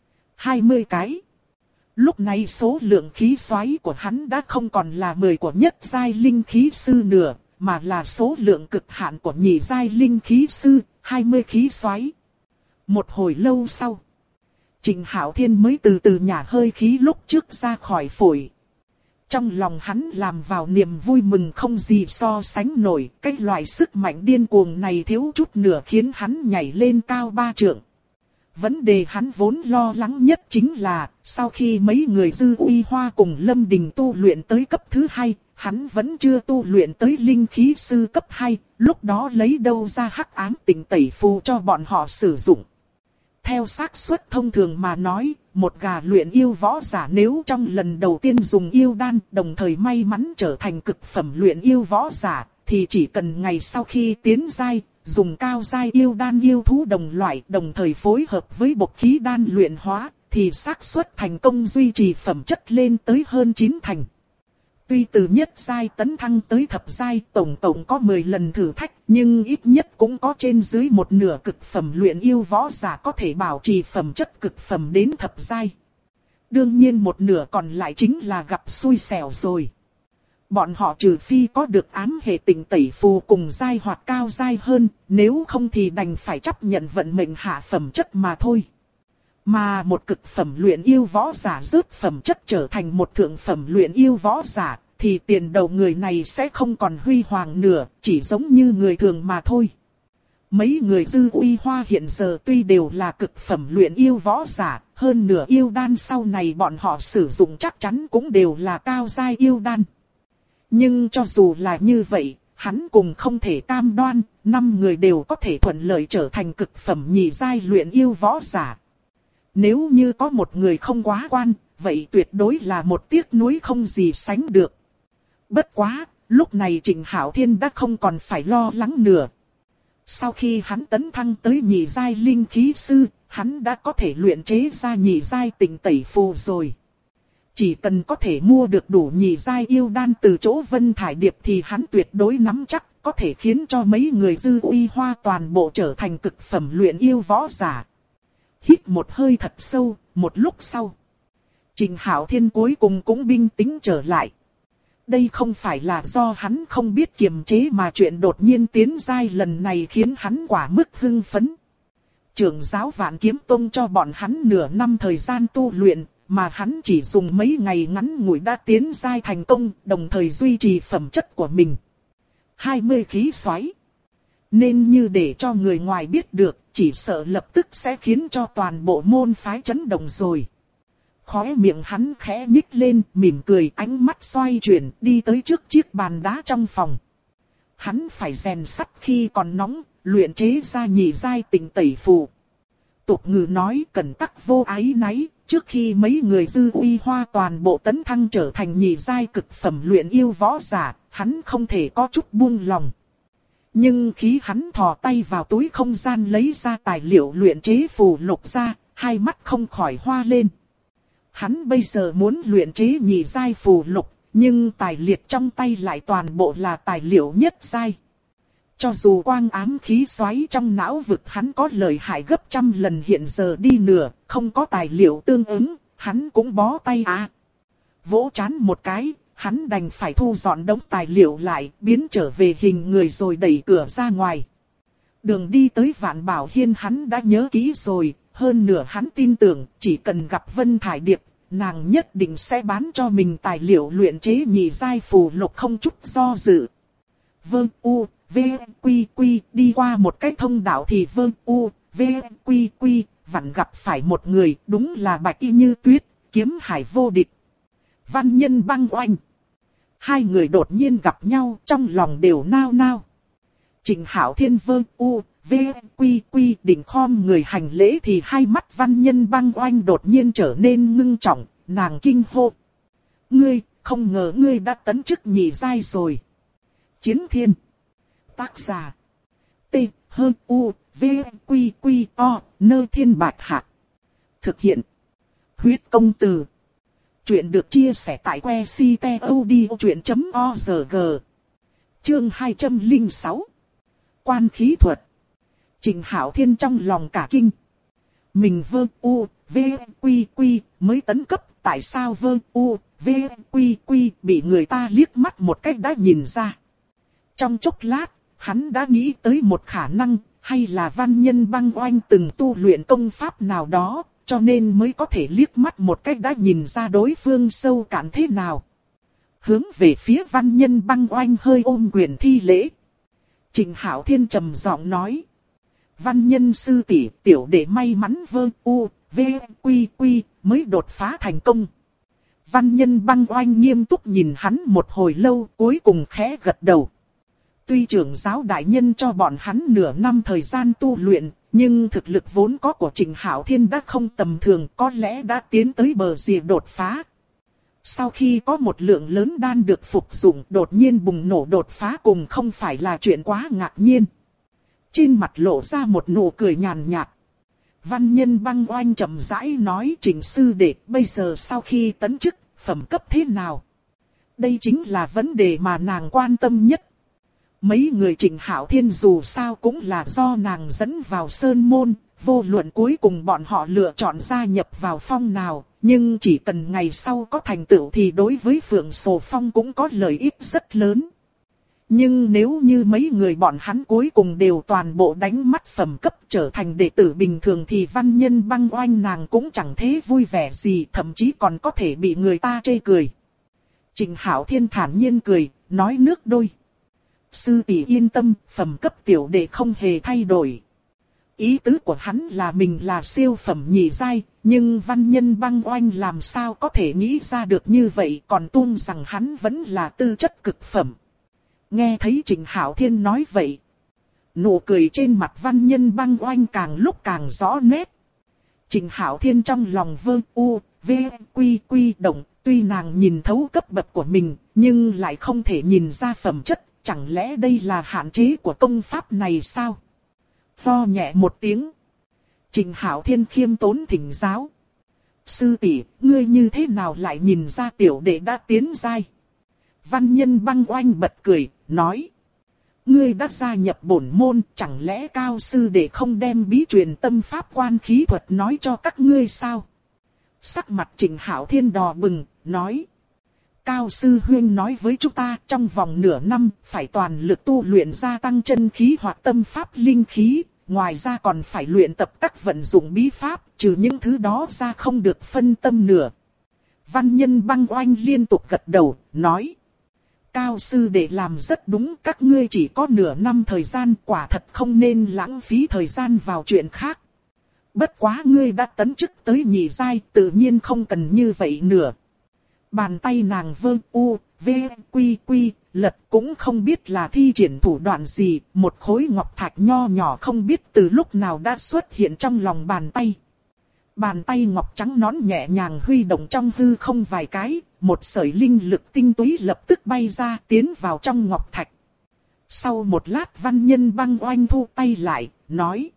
20 cái. Lúc này số lượng khí xoáy của hắn đã không còn là 10 của nhất giai linh khí sư nữa, mà là số lượng cực hạn của nhị giai linh khí sư, 20 khí xoáy. Một hồi lâu sau, Trịnh Hạo Thiên mới từ từ nhả hơi khí lúc trước ra khỏi phổi. Trong lòng hắn làm vào niềm vui mừng không gì so sánh nổi, cái loại sức mạnh điên cuồng này thiếu chút nữa khiến hắn nhảy lên cao 3 trượng. Vấn đề hắn vốn lo lắng nhất chính là, sau khi mấy người Dư Uy Hoa cùng Lâm Đình tu luyện tới cấp thứ 2, hắn vẫn chưa tu luyện tới linh khí sư cấp 2, lúc đó lấy đâu ra hắc ám tịnh tẩy phù cho bọn họ sử dụng. Theo xác suất thông thường mà nói, một gà luyện yêu võ giả nếu trong lần đầu tiên dùng yêu đan đồng thời may mắn trở thành cực phẩm luyện yêu võ giả, thì chỉ cần ngày sau khi tiến giai, dùng cao giai yêu đan yêu thú đồng loại đồng thời phối hợp với bộc khí đan luyện hóa, thì xác suất thành công duy trì phẩm chất lên tới hơn 9 thành. Tuy từ nhất giai tấn thăng tới thập giai tổng cộng có 10 lần thử thách, nhưng ít nhất cũng có trên dưới một nửa cực phẩm luyện yêu võ giả có thể bảo trì phẩm chất cực phẩm đến thập giai. Đương nhiên một nửa còn lại chính là gặp xui xẻo rồi. Bọn họ trừ phi có được ám hệ tịnh tẩy phù cùng giai hoặc cao giai hơn, nếu không thì đành phải chấp nhận vận mệnh hạ phẩm chất mà thôi. Mà một cực phẩm luyện yêu võ giả rớt phẩm chất trở thành một thượng phẩm luyện yêu võ giả, thì tiền đầu người này sẽ không còn huy hoàng nữa, chỉ giống như người thường mà thôi. Mấy người Dư Uy Hoa hiện giờ tuy đều là cực phẩm luyện yêu võ giả, hơn nửa yêu đan sau này bọn họ sử dụng chắc chắn cũng đều là cao giai yêu đan. Nhưng cho dù là như vậy, hắn cùng không thể cam đoan, 5 người đều có thể thuận lợi trở thành cực phẩm nhị giai luyện yêu võ giả. Nếu như có một người không quá quan, vậy tuyệt đối là một tiếc nuối không gì sánh được. Bất quá, lúc này Trịnh Hạo Thiên đã không còn phải lo lắng nữa. Sau khi hắn tấn thăng tới nhị giai linh khí sư, hắn đã có thể luyện chế ra nhị giai tịnh tẩy phù rồi. Chỉ cần có thể mua được đủ nhị giai yêu đan từ chỗ Vân Thải Điệp thì hắn tuyệt đối nắm chắc có thể khiến cho mấy người Dư Uy Hoa toàn bộ trở thành cực phẩm luyện yêu võ giả. Hít một hơi thật sâu, một lúc sau, Trịnh Hạo Thiên cuối cùng cũng bình tĩnh trở lại. Đây không phải là do hắn không biết kiềm chế mà chuyện đột nhiên tiến giai lần này khiến hắn quả mức hưng phấn. Trưởng giáo Vạn Kiếm Tông cho bọn hắn nửa năm thời gian tu luyện, mà hắn chỉ dùng mấy ngày ngắn ngủi đã tiến giai thành công, đồng thời duy trì phẩm chất của mình. 20 khí xoáy. Nên như để cho người ngoài biết được, chỉ sợ lập tức sẽ khiến cho toàn bộ môn phái chấn động rồi. Khóe miệng hắn khẽ nhích lên, mỉm cười, ánh mắt xoay chuyển, đi tới trước chiếc bàn đá trong phòng. Hắn phải rèn sắt khi còn nóng, luyện chế ra nhị giai tịnh tẩy phù. Tục ngữ nói cần tắc vô ái náy, trước khi mấy người Dư Uy Hoa toàn bộ tấn thăng trở thành nhị giai cực phẩm luyện yêu võ giả, hắn không thể có chút buông lòng. Nhưng khi hắn thò tay vào túi không gian lấy ra tài liệu luyện chế phù lục ra, hai mắt không khỏi hoa lên. Hắn bây giờ muốn luyện chế nhị giai phù lục, nhưng tài liệt trong tay lại toàn bộ là tài liệu nhất giai. Cho dù quang ám khí xoáy trong não vực hắn có lợi hại gấp trăm lần hiện giờ đi nửa, không có tài liệu tương ứng, hắn cũng bó tay à. Vỗ trán một cái, hắn đành phải thu dọn đống tài liệu lại, biến trở về hình người rồi đẩy cửa ra ngoài. Đường đi tới Vạn Bảo Hiên hắn đã nhớ kỹ rồi, hơn nữa hắn tin tưởng chỉ cần gặp Vân Thải Điệp, nàng nhất định sẽ bán cho mình tài liệu luyện chế nhị giai phù lục không chút do dự. Vương U, V, Quy Quy đi qua một cái thông đạo thì Vương U, V, Quy Quy vặn gặp phải một người, đúng là Bạch Y Như Tuyết, kiếm hải vô địch. Văn Nhân Băng Oanh. Hai người đột nhiên gặp nhau, trong lòng đều nao nao. Trịnh Hạo Thiên Vương U, V, Quy Quy định khom người hành lễ thì hai mắt Văn Nhân Băng Oanh đột nhiên trở nên ngưng trọng, nàng kinh hô. Ngươi, không ngờ ngươi đã tấn chức nhị giai rồi. Chiến Thiên. Tác giả. T, H, U, V, Quy Quy, O, Nơ Thiên Bạch Hạc. Thực hiện. Huyết Công Từ. Chuyện được chia sẻ tại que ctod.org. Chương 206. Quan khí thuật. Trịnh Hạo Thiên trong lòng cả kinh. Mình Vương U, V, Quy Quy mới tấn cấp, tại sao Vương U, V, Quy Quy bị người ta liếc mắt một cách đã nhìn ra. Trong chốc lát, hắn đã nghĩ tới một khả năng, hay là Văn Nhân Băng Oanh từng tu luyện công pháp nào đó, cho nên mới có thể liếc mắt một cách đã nhìn ra đối phương sâu cạn thế nào. Hướng về phía Văn Nhân Băng Oanh hơi ôm quyền thi lễ. Trịnh Hạo Thiên trầm giọng nói. Văn Nhân sư tỷ, tiểu đệ may mắn Vương U, V, Quy Quy mới đột phá thành công. Văn Nhân Băng Oanh nghiêm túc nhìn hắn một hồi lâu, cuối cùng khẽ gật đầu. Tuy trưởng giáo đại nhân cho bọn hắn nửa năm thời gian tu luyện, nhưng thực lực vốn có của Trịnh Hạo Thiên đã không tầm thường, có lẽ đã tiến tới bờ rìa đột phá. Sau khi có một lượng lớn đan được phục dụng, đột nhiên bùng nổ đột phá cùng không phải là chuyện quá ngạc nhiên. Trên mặt lộ ra một nụ cười nhàn nhạt. Văn Nhân Băng Oanh chậm rãi nói, Trịnh sư đệ bây giờ sau khi tấn chức, phẩm cấp thế nào? Đây chính là vấn đề mà nàng quan tâm nhất. Mấy người Trịnh Hạo Thiên dù sao cũng là do nàng dẫn vào sơn môn, vô luận cuối cùng bọn họ lựa chọn gia nhập vào phong nào, nhưng chỉ cần ngày sau có thành tựu thì đối với Phượng Sổ Phong cũng có lợi ích rất lớn. Nhưng nếu như mấy người bọn hắn cuối cùng đều toàn bộ đánh mắt phẩm cấp trở thành đệ tử bình thường thì Văn Nhân Băng Oanh nàng cũng chẳng thế vui vẻ gì, thậm chí còn có thể bị người ta chê cười. Trịnh Hạo Thiên thản nhiên cười, nói nước đôi. Sư tỷ yên tâm, phẩm cấp tiểu đệ không hề thay đổi. Ý tứ của hắn là mình là siêu phẩm nhị giai, nhưng Văn Nhân Băng Oanh làm sao có thể nghĩ ra được như vậy, còn tuôn rằng hắn vẫn là tư chất cực phẩm. Nghe thấy Trịnh Hạo Thiên nói vậy, nụ cười trên mặt Văn Nhân Băng Oanh càng lúc càng rõ nét. Trịnh Hạo Thiên trong lòng Vương U, V, Quy, Quy động, tuy nàng nhìn thấu cấp bậc của mình, nhưng lại không thể nhìn ra phẩm chất, chẳng lẽ đây là hạn chế của công pháp này sao? Ho nhẹ một tiếng. Trình Hạo Thiên khiêm tốn thỉnh giáo. Sư tỷ, ngươi như thế nào lại nhìn ra tiểu đệ đã tiến giai? Văn Nhân Băng Oanh bật cười, nói. Ngươi đã gia nhập bổn môn, chẳng lẽ cao sư đệ không đem bí truyền tâm pháp quan khí thuật nói cho các ngươi sao? Sắc mặt Trình Hạo Thiên đỏ bừng, nói. Cao sư huynh nói với chúng ta trong vòng nửa năm phải toàn lực tu luyện gia tăng chân khí hoặc tâm pháp linh khí, ngoài ra còn phải luyện tập các vận dụng bí pháp, trừ những thứ đó ra không được phân tâm nữa. Văn Nhân Băng Oanh liên tục gật đầu, nói. Cao sư đệ làm rất đúng, các ngươi chỉ có nửa năm thời gian, quả thật không nên lãng phí thời gian vào chuyện khác. Bất quá ngươi đã tấn chức tới nhị giai, tự nhiên không cần như vậy nữa. Bàn tay nàng vơ u, v, quy quy, lật cũng không biết là thi triển thủ đoạn gì, một khối ngọc thạch nho nhỏ không biết từ lúc nào đã xuất hiện trong lòng bàn tay. Bàn tay ngọc trắng nõn nhẹ nhàng huy động trong hư không vài cái, một sợi linh lực tinh túy lập tức bay ra tiến vào trong ngọc thạch. Sau một lát Văn Nhân Băng Oanh thu tay lại, nói.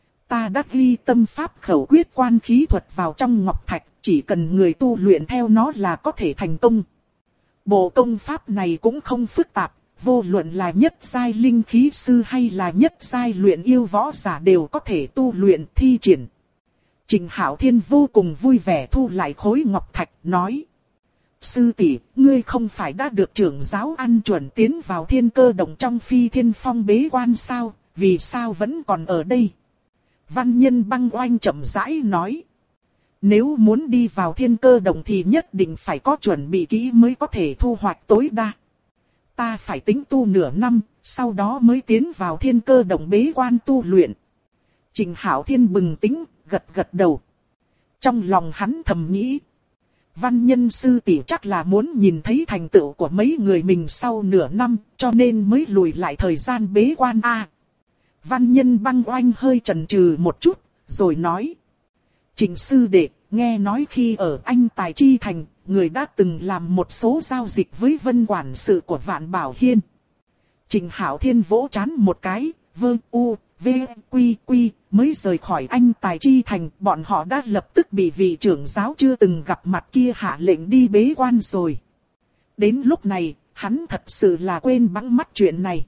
Ta đã ghi tâm pháp khẩu quyết quan khí thuật vào trong ngọc thạch, chỉ cần người tu luyện theo nó là có thể thành công. Bộ công pháp này cũng không phức tạp, vô luận là nhất giai linh khí sư hay là nhất giai luyện yêu võ giả đều có thể tu luyện thi triển. Trình Hạo Thiên vô cùng vui vẻ thu lại khối ngọc thạch, nói. Sư tỷ, ngươi không phải đã được trưởng giáo ăn chuẩn tiến vào Thiên Cơ Động trong Phi Thiên Phong bế quan sao, vì sao vẫn còn ở đây? Văn Nhân Băng Oanh chậm rãi nói. Nếu muốn đi vào Thiên Cơ Động thì nhất định phải có chuẩn bị kỹ mới có thể thu hoạch tối đa. Ta phải tính tu nửa năm, sau đó mới tiến vào Thiên Cơ Động bế quan tu luyện. Trình Hạo Thiên bừng tỉnh, gật gật đầu. Trong lòng hắn thầm nghĩ. Văn Nhân sư tỷ chắc là muốn nhìn thấy thành tựu của mấy người mình sau nửa năm, cho nên mới lùi lại thời gian bế quan a. Văn Nhân Băng Oanh hơi chần chừ một chút, rồi nói. Trình sư đệ, nghe nói khi ở Anh Tài Chi Thành, người đã từng làm một số giao dịch với Vân quản sự của Vạn Bảo Hiên. Trình Hạo Thiên vỗ trán một cái, vơ u, v, quy quy, mới rời khỏi Anh Tài Chi Thành, bọn họ đã lập tức bị vị trưởng giáo chưa từng gặp mặt kia hạ lệnh đi bế quan rồi. Đến lúc này, hắn thật sự là quên bẵng mất chuyện này.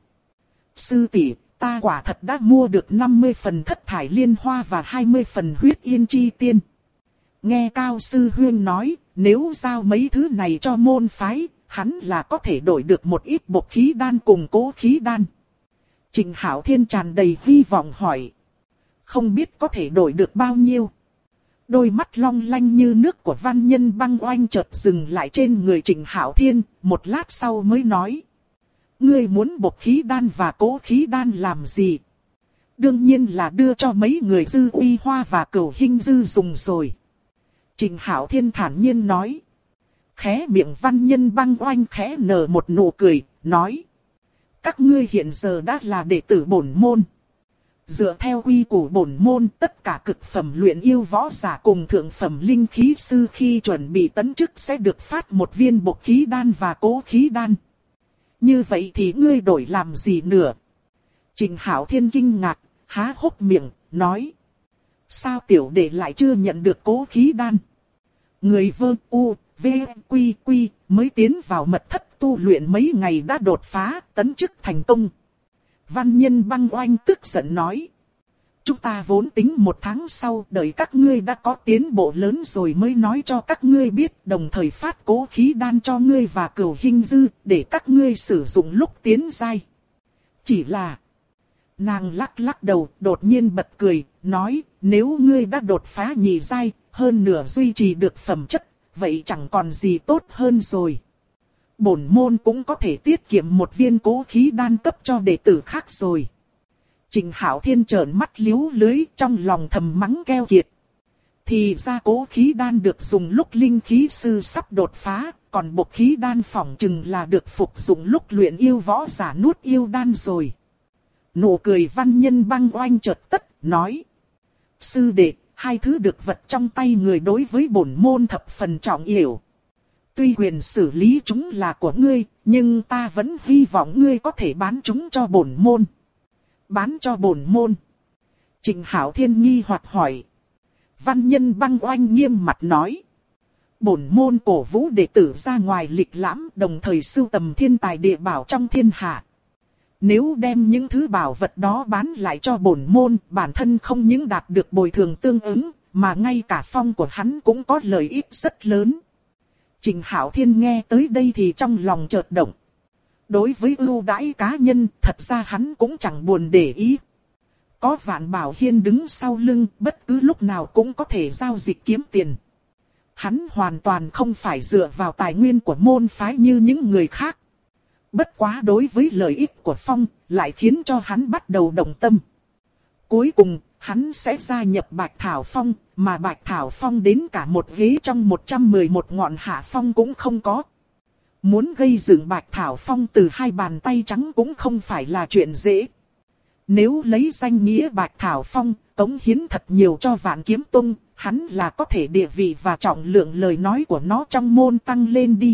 Sư tỷ, ta quả thật đã mua được 50 phần thất thải liên hoa và 20 phần huyết yên chi tiên. Nghe Cao sư huyên nói, nếu giao mấy thứ này cho môn phái, hắn là có thể đổi được một ít bộc khí đan cùng cố khí đan. Trình Hạo Thiên tràn đầy hy vọng hỏi. Không biết có thể đổi được bao nhiêu. Đôi mắt long lanh như nước của Văn Nhân Băng Oanh chợt dừng lại trên người Trình Hạo Thiên, một lát sau mới nói. Ngươi muốn bộc khí đan và cố khí đan làm gì? Đương nhiên là đưa cho mấy người Dư Uy Hoa và Cửu Hinh Dư dùng rồi. Trình Hạo Thiên thản nhiên nói. Khẽ miệng Văn Nhân Băng Oanh khẽ nở một nụ cười, nói. Các ngươi hiện giờ đã là đệ tử bổn môn. Dựa theo quy củ bổn môn, tất cả cực phẩm luyện yêu võ giả cùng thượng phẩm linh khí sư khi chuẩn bị tấn chức sẽ được phát một viên bộc khí đan và cố khí đan. Như vậy thì ngươi đổi làm gì nữa? Trình Hạo Thiên kinh ngạc, há hốc miệng, nói. Sao tiểu đệ lại chưa nhận được cố khí đan? Người vơ u, v, quy quy, mới tiến vào mật thất tu luyện mấy ngày đã đột phá, tấn chức thành công. Văn Nhân Băng Oanh tức giận nói. Chúng ta vốn tính một tháng sau đợi các ngươi đã có tiến bộ lớn rồi mới nói cho các ngươi biết, đồng thời phát cố khí đan cho ngươi và Cửu Hinh Dư để các ngươi sử dụng lúc tiến giai. Chỉ là... Nàng lắc lắc đầu, đột nhiên bật cười, nói, nếu ngươi đã đột phá nhị giai, hơn nửa duy trì được phẩm chất, vậy chẳng còn gì tốt hơn rồi. Bổn môn cũng có thể tiết kiệm một viên cố khí đan cấp cho đệ tử khác rồi. Trình Hạo Thiên trợn mắt liếu lưới, trong lòng thầm mắng keo kiệt. Thì ra cố khí đan được dùng lúc linh khí sư sắp đột phá, còn bộc khí đan phỏng chừng là được phục dụng lúc luyện yêu võ giả nuốt yêu đan rồi. Nụ cười Văn Nhân Băng Oanh chợt tắt, nói. Sư đệ, hai thứ được vật trong tay người đối với bổn môn thập phần trọng yếu. Tuy quyền xử lý chúng là của ngươi, nhưng ta vẫn hy vọng ngươi có thể bán chúng cho bổn môn. Bán cho bổn môn? Trịnh Hạo Thiên nghi hoặc hỏi. Văn Nhân Băng Oanh nghiêm mặt nói. Bổn môn cổ vũ đệ tử ra ngoài lịch lãm, đồng thời sưu tầm thiên tài địa bảo trong thiên hạ. Nếu đem những thứ bảo vật đó bán lại cho bổn môn, bản thân không những đạt được bồi thường tương ứng, mà ngay cả phong của hắn cũng có lợi ích rất lớn. Trịnh Hạo Thiên nghe tới đây thì trong lòng chợt động. Đối với ưu đãi cá nhân, thật ra hắn cũng chẳng buồn để ý. Có Vạn Bảo Hiên đứng sau lưng, bất cứ lúc nào cũng có thể giao dịch kiếm tiền. Hắn hoàn toàn không phải dựa vào tài nguyên của môn phái như những người khác. Bất quá đối với lợi ích của Phong, lại khiến cho hắn bắt đầu động tâm. Cuối cùng, hắn sẽ gia nhập Bạch Thảo Phong, mà Bạch Thảo Phong đến cả một ghế trong 111 ngọn hạ phong cũng không có. Muốn gây dựng Bạch Thảo Phong từ hai bàn tay trắng cũng không phải là chuyện dễ. Nếu lấy danh nghĩa Bạch Thảo Phong, cống hiến thật nhiều cho Vạn Kiếm Tông, hắn là có thể địa vị và trọng lượng lời nói của nó trong môn tăng lên đi.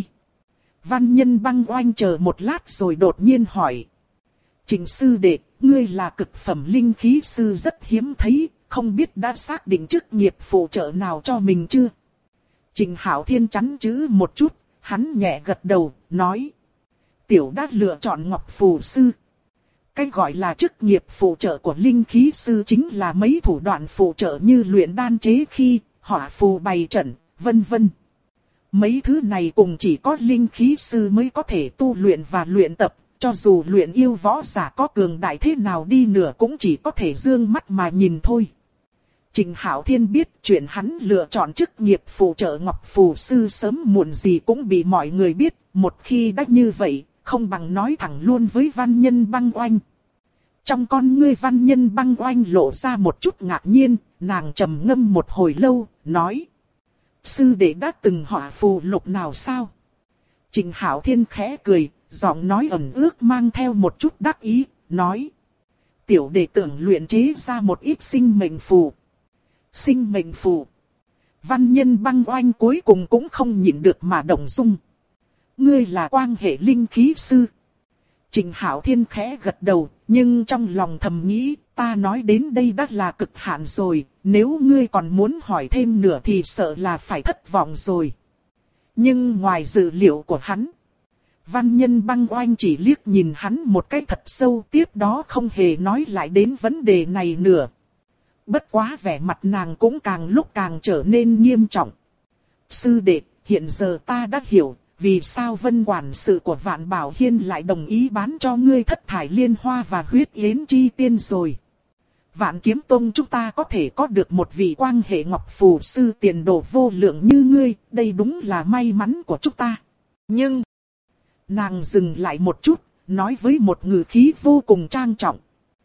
Văn Nhân Băng Oanh chờ một lát rồi đột nhiên hỏi. Trịnh sư đệ, ngươi là cực phẩm linh khí sư rất hiếm thấy, không biết đã xác định chức nghiệp phụ trợ nào cho mình chưa? Trịnh Hạo Thiên chắn chữ một chút, hắn nhẹ gật đầu, nói. Tiểu đã lựa chọn Ngọc Phù Sư. Cái gọi là chức nghiệp phụ trợ của linh khí sư chính là mấy thủ đoạn phụ trợ như luyện đan chế khí, hỏa phù bày trận, vân vân. Mấy thứ này cùng chỉ có linh khí sư mới có thể tu luyện và luyện tập, cho dù luyện yêu võ giả có cường đại thế nào đi nữa cũng chỉ có thể dương mắt mà nhìn thôi. Trịnh Hạo Thiên biết chuyện hắn lựa chọn chức nghiệp phụ trợ Ngọc Phù Sư sớm muộn gì cũng bị mọi người biết, một khi đã như vậy, không bằng nói thẳng luôn với Văn Nhân Băng Oanh. Trong con ngươi Văn Nhân Băng Oanh lộ ra một chút ngạc nhiên, nàng trầm ngâm một hồi lâu, nói. Sư đệ đã từng họa phù lục nào sao? Trịnh Hạo Thiên khẽ cười, giọng nói ẩn ước mang theo một chút đắc ý, nói. Tiểu đệ tưởng luyện chế ra một ít sinh mệnh phù. Sinh mệnh phù. Văn Nhân Băng Oanh cuối cùng cũng không nhịn được mà động dung. Ngươi là quan hệ linh khí sư. Trịnh Hạo Thiên khẽ gật đầu, nhưng trong lòng thầm nghĩ, ta nói đến đây đã là cực hạn rồi, nếu ngươi còn muốn hỏi thêm nữa thì sợ là phải thất vọng rồi. Nhưng ngoài dự liệu của hắn, Văn Nhân Băng Oanh chỉ liếc nhìn hắn một cái thật sâu, tiếp đó không hề nói lại đến vấn đề này nữa. Bất quá vẻ mặt nàng cũng càng lúc càng trở nên nghiêm trọng. Sư đệ, hiện giờ ta đã hiểu, vì sao Vân quản sự của Vạn Bảo Hiên lại đồng ý bán cho ngươi Thất Thải Liên Hoa và Huyết Yến Chi Tiên rồi. Vạn Kiếm Tông chúng ta có thể có được một vị quan hệ Ngọc Phù Sư tiền đồ vô lượng như ngươi, đây đúng là may mắn của chúng ta. Nhưng, nàng dừng lại một chút, nói với một ngữ khí vô cùng trang trọng.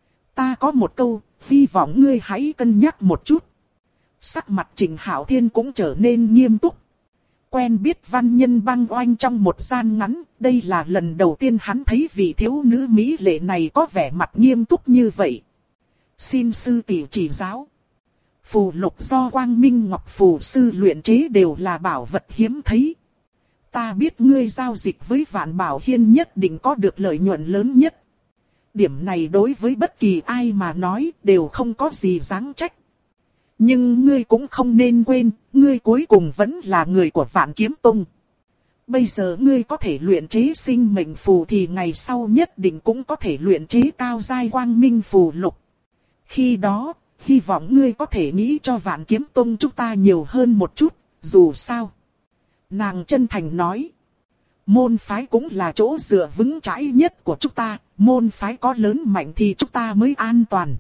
Ta có một câu, hy vọng ngươi hãy cân nhắc một chút. Sắc mặt Trịnh Hạo Thiên cũng trở nên nghiêm túc. Quen biết Văn Nhân Băng Oanh trong một gian ngắn, đây là lần đầu tiên hắn thấy vị thiếu nữ mỹ lệ này có vẻ mặt nghiêm túc như vậy. Xin sư tỷ chỉ giáo. Phù lục do Quang Minh Ngọc Phù Sư luyện chế đều là bảo vật hiếm thấy. Ta biết ngươi giao dịch với Vạn Bảo Hiên nhất định có được lợi nhuận lớn nhất. Điểm này đối với bất kỳ ai mà nói đều không có gì đáng trách. Nhưng ngươi cũng không nên quên, ngươi cuối cùng vẫn là người của Vạn Kiếm Tông. Bây giờ ngươi có thể luyện chế sinh mệnh phù thì ngày sau nhất định cũng có thể luyện chế cao giai Quang Minh phù lục. Khi đó, hy vọng ngươi có thể nghĩ cho Vạn Kiếm Tông chúng ta nhiều hơn một chút, dù sao. Nàng chân thành nói. Môn phái cũng là chỗ dựa vững chãi nhất của chúng ta, môn phái có lớn mạnh thì chúng ta mới an toàn.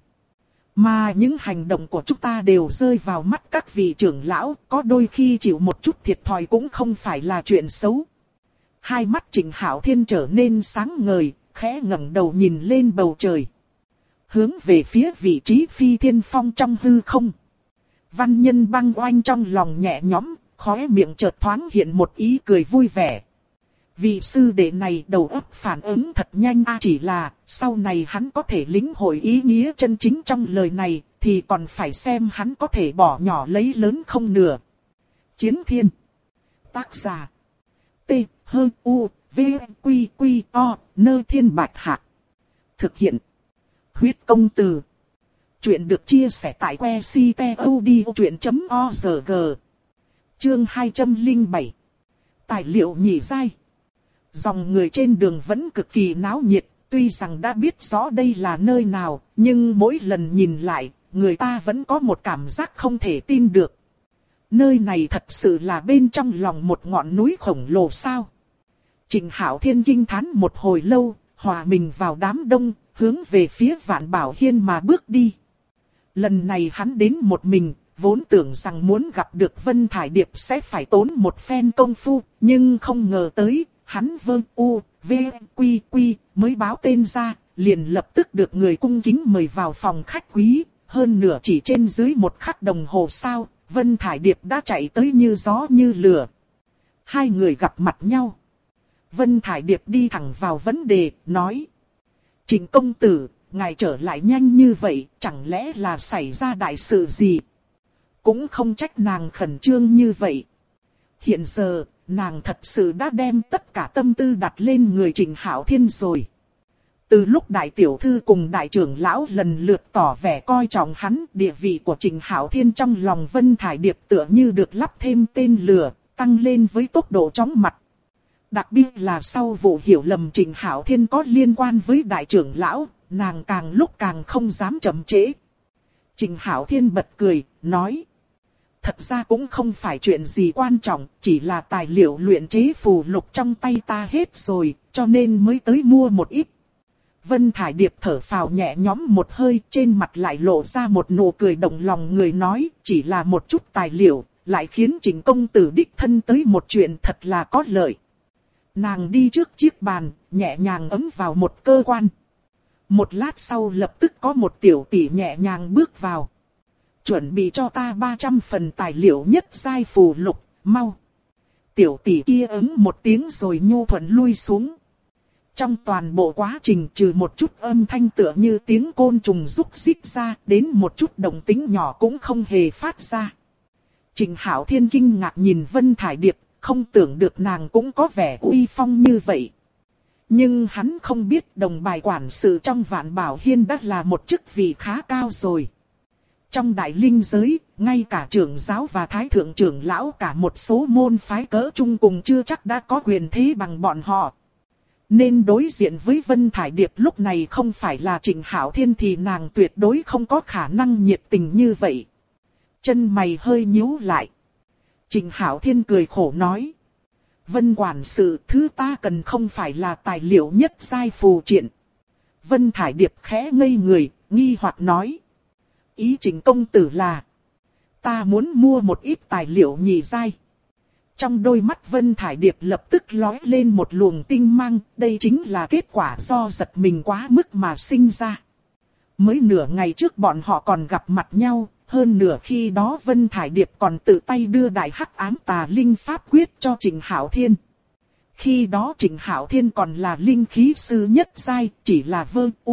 Mà những hành động của chúng ta đều rơi vào mắt các vị trưởng lão, có đôi khi chịu một chút thiệt thòi cũng không phải là chuyện xấu. Hai mắt Trịnh Hạo Thiên trở nên sáng ngời, khẽ ngẩng đầu nhìn lên bầu trời. Hướng về phía vị trí Phi Thiên Phong trong hư không. Văn Nhân Băng Oanh trong lòng nhẹ nhõm, khóe miệng chợt thoáng hiện một ý cười vui vẻ. Vị sư đệ này đầu óc phản ứng thật nhanh chỉ là sau này hắn có thể lĩnh hội ý nghĩa chân chính trong lời này thì còn phải xem hắn có thể bỏ nhỏ lấy lớn không nửa. Chiến Thiên. Tác giả. T. H. U. V. Q. Q. O. Nơ Thiên Bạch Hạc. Thực hiện. Huyết Công Từ. Chuyện được chia sẻ tại website.odchuyện.org. Chương 207. Tài liệu nhị giai. Dòng người trên đường vẫn cực kỳ náo nhiệt, tuy rằng đã biết rõ đây là nơi nào, nhưng mỗi lần nhìn lại, người ta vẫn có một cảm giác không thể tin được. Nơi này thật sự là bên trong lòng một ngọn núi khổng lồ sao? Trịnh Hạo Thiên kinh thán một hồi lâu, hòa mình vào đám đông, hướng về phía Vạn Bảo Hiên mà bước đi. Lần này hắn đến một mình, vốn tưởng rằng muốn gặp được Vân Thải Điệp sẽ phải tốn một phen công phu, nhưng không ngờ tới, hắn mới báo tên ra, liền lập tức được người cung kính mời vào phòng khách quý, hơn nửa chỉ trên dưới một khắc đồng hồ sau, Vân Thải Điệp đã chạy tới như gió như lửa. Hai người gặp mặt nhau. Vân Thải Điệp đi thẳng vào vấn đề, nói: Trịnh công tử, ngài trở lại nhanh như vậy, chẳng lẽ là xảy ra đại sự gì? Cũng không trách nàng khẩn trương như vậy. Hiện giờ, nàng thật sự đã đem tất cả tâm tư đặt lên người Trịnh Hạo Thiên rồi. Từ lúc đại tiểu thư cùng đại trưởng lão lần lượt tỏ vẻ coi trọng hắn, địa vị của Trịnh Hạo Thiên trong lòng Vân Thải Điệp tựa như được lắp thêm tên lửa, tăng lên với tốc độ chóng mặt. Đặc biệt là sau vụ hiểu lầm Trịnh Hạo Thiên có liên quan với đại trưởng lão, nàng càng lúc càng không dám chậm trễ. Trịnh Hạo Thiên bật cười, nói: Thật ra cũng không phải chuyện gì quan trọng, chỉ là tài liệu luyện chế phù lục trong tay ta hết rồi, cho nên mới tới mua một ít. Vân Thải Điệp thở phào nhẹ nhõm một hơi, trên mặt lại lộ ra một nụ cười động lòng người, nói: Chỉ là một chút tài liệu, lại khiến Trịnh công tử đích thân tới một chuyện thật là có lợi. Nàng đi trước chiếc bàn, nhẹ nhàng ấn vào một cơ quan. Một lát sau lập tức có một tiểu tỷ nhẹ nhàng bước vào. Chuẩn bị cho ta 300 phần tài liệu nhất giai phù lục, mau. Tiểu tỷ kia ứng một tiếng rồi nhu thuận lui xuống. Trong toàn bộ quá trình trừ một chút âm thanh tựa như tiếng côn trùng rúc rích ra, đến một chút động tĩnh nhỏ cũng không hề phát ra. Trịnh Hạo Thiên kinh ngạc nhìn Vân Thải Điệp, không tưởng được nàng cũng có vẻ uy phong như vậy. Nhưng hắn không biết đồng bài quản sự trong Vạn Bảo Hiên đã là một chức vị khá cao rồi. Trong đại linh giới, ngay cả trưởng giáo và thái thượng trưởng lão cả một số môn phái cỡ trung cùng chưa chắc đã có quyền thế bằng bọn họ. Nên đối diện với Vân Thải Điệp lúc này không phải là Trịnh Hạo Thiên thì nàng tuyệt đối không có khả năng nhiệt tình như vậy. Chân mày hơi nhíu lại. Trịnh Hạo Thiên cười khổ nói: Vân quản sự, thứ ta cần không phải là tài liệu nhất giai phù triện. Vân Thải Điệp khẽ ngây người, nghi hoặc nói: Ý Trịnh công tử là ta muốn mua một ít tài liệu nhị giai. Trong đôi mắt Vân Thải Điệp lập tức lóe lên một luồng tinh mang, đây chính là kết quả do giật mình quá mức mà sinh ra. Mới nửa ngày trước bọn họ còn gặp mặt nhau, hơn nửa khi đó Vân Thải Điệp còn tự tay đưa đại hắc ám tà linh pháp quyết cho Trịnh Hạo Thiên. Khi đó Trịnh Hạo Thiên còn là linh khí sư nhất giai, chỉ là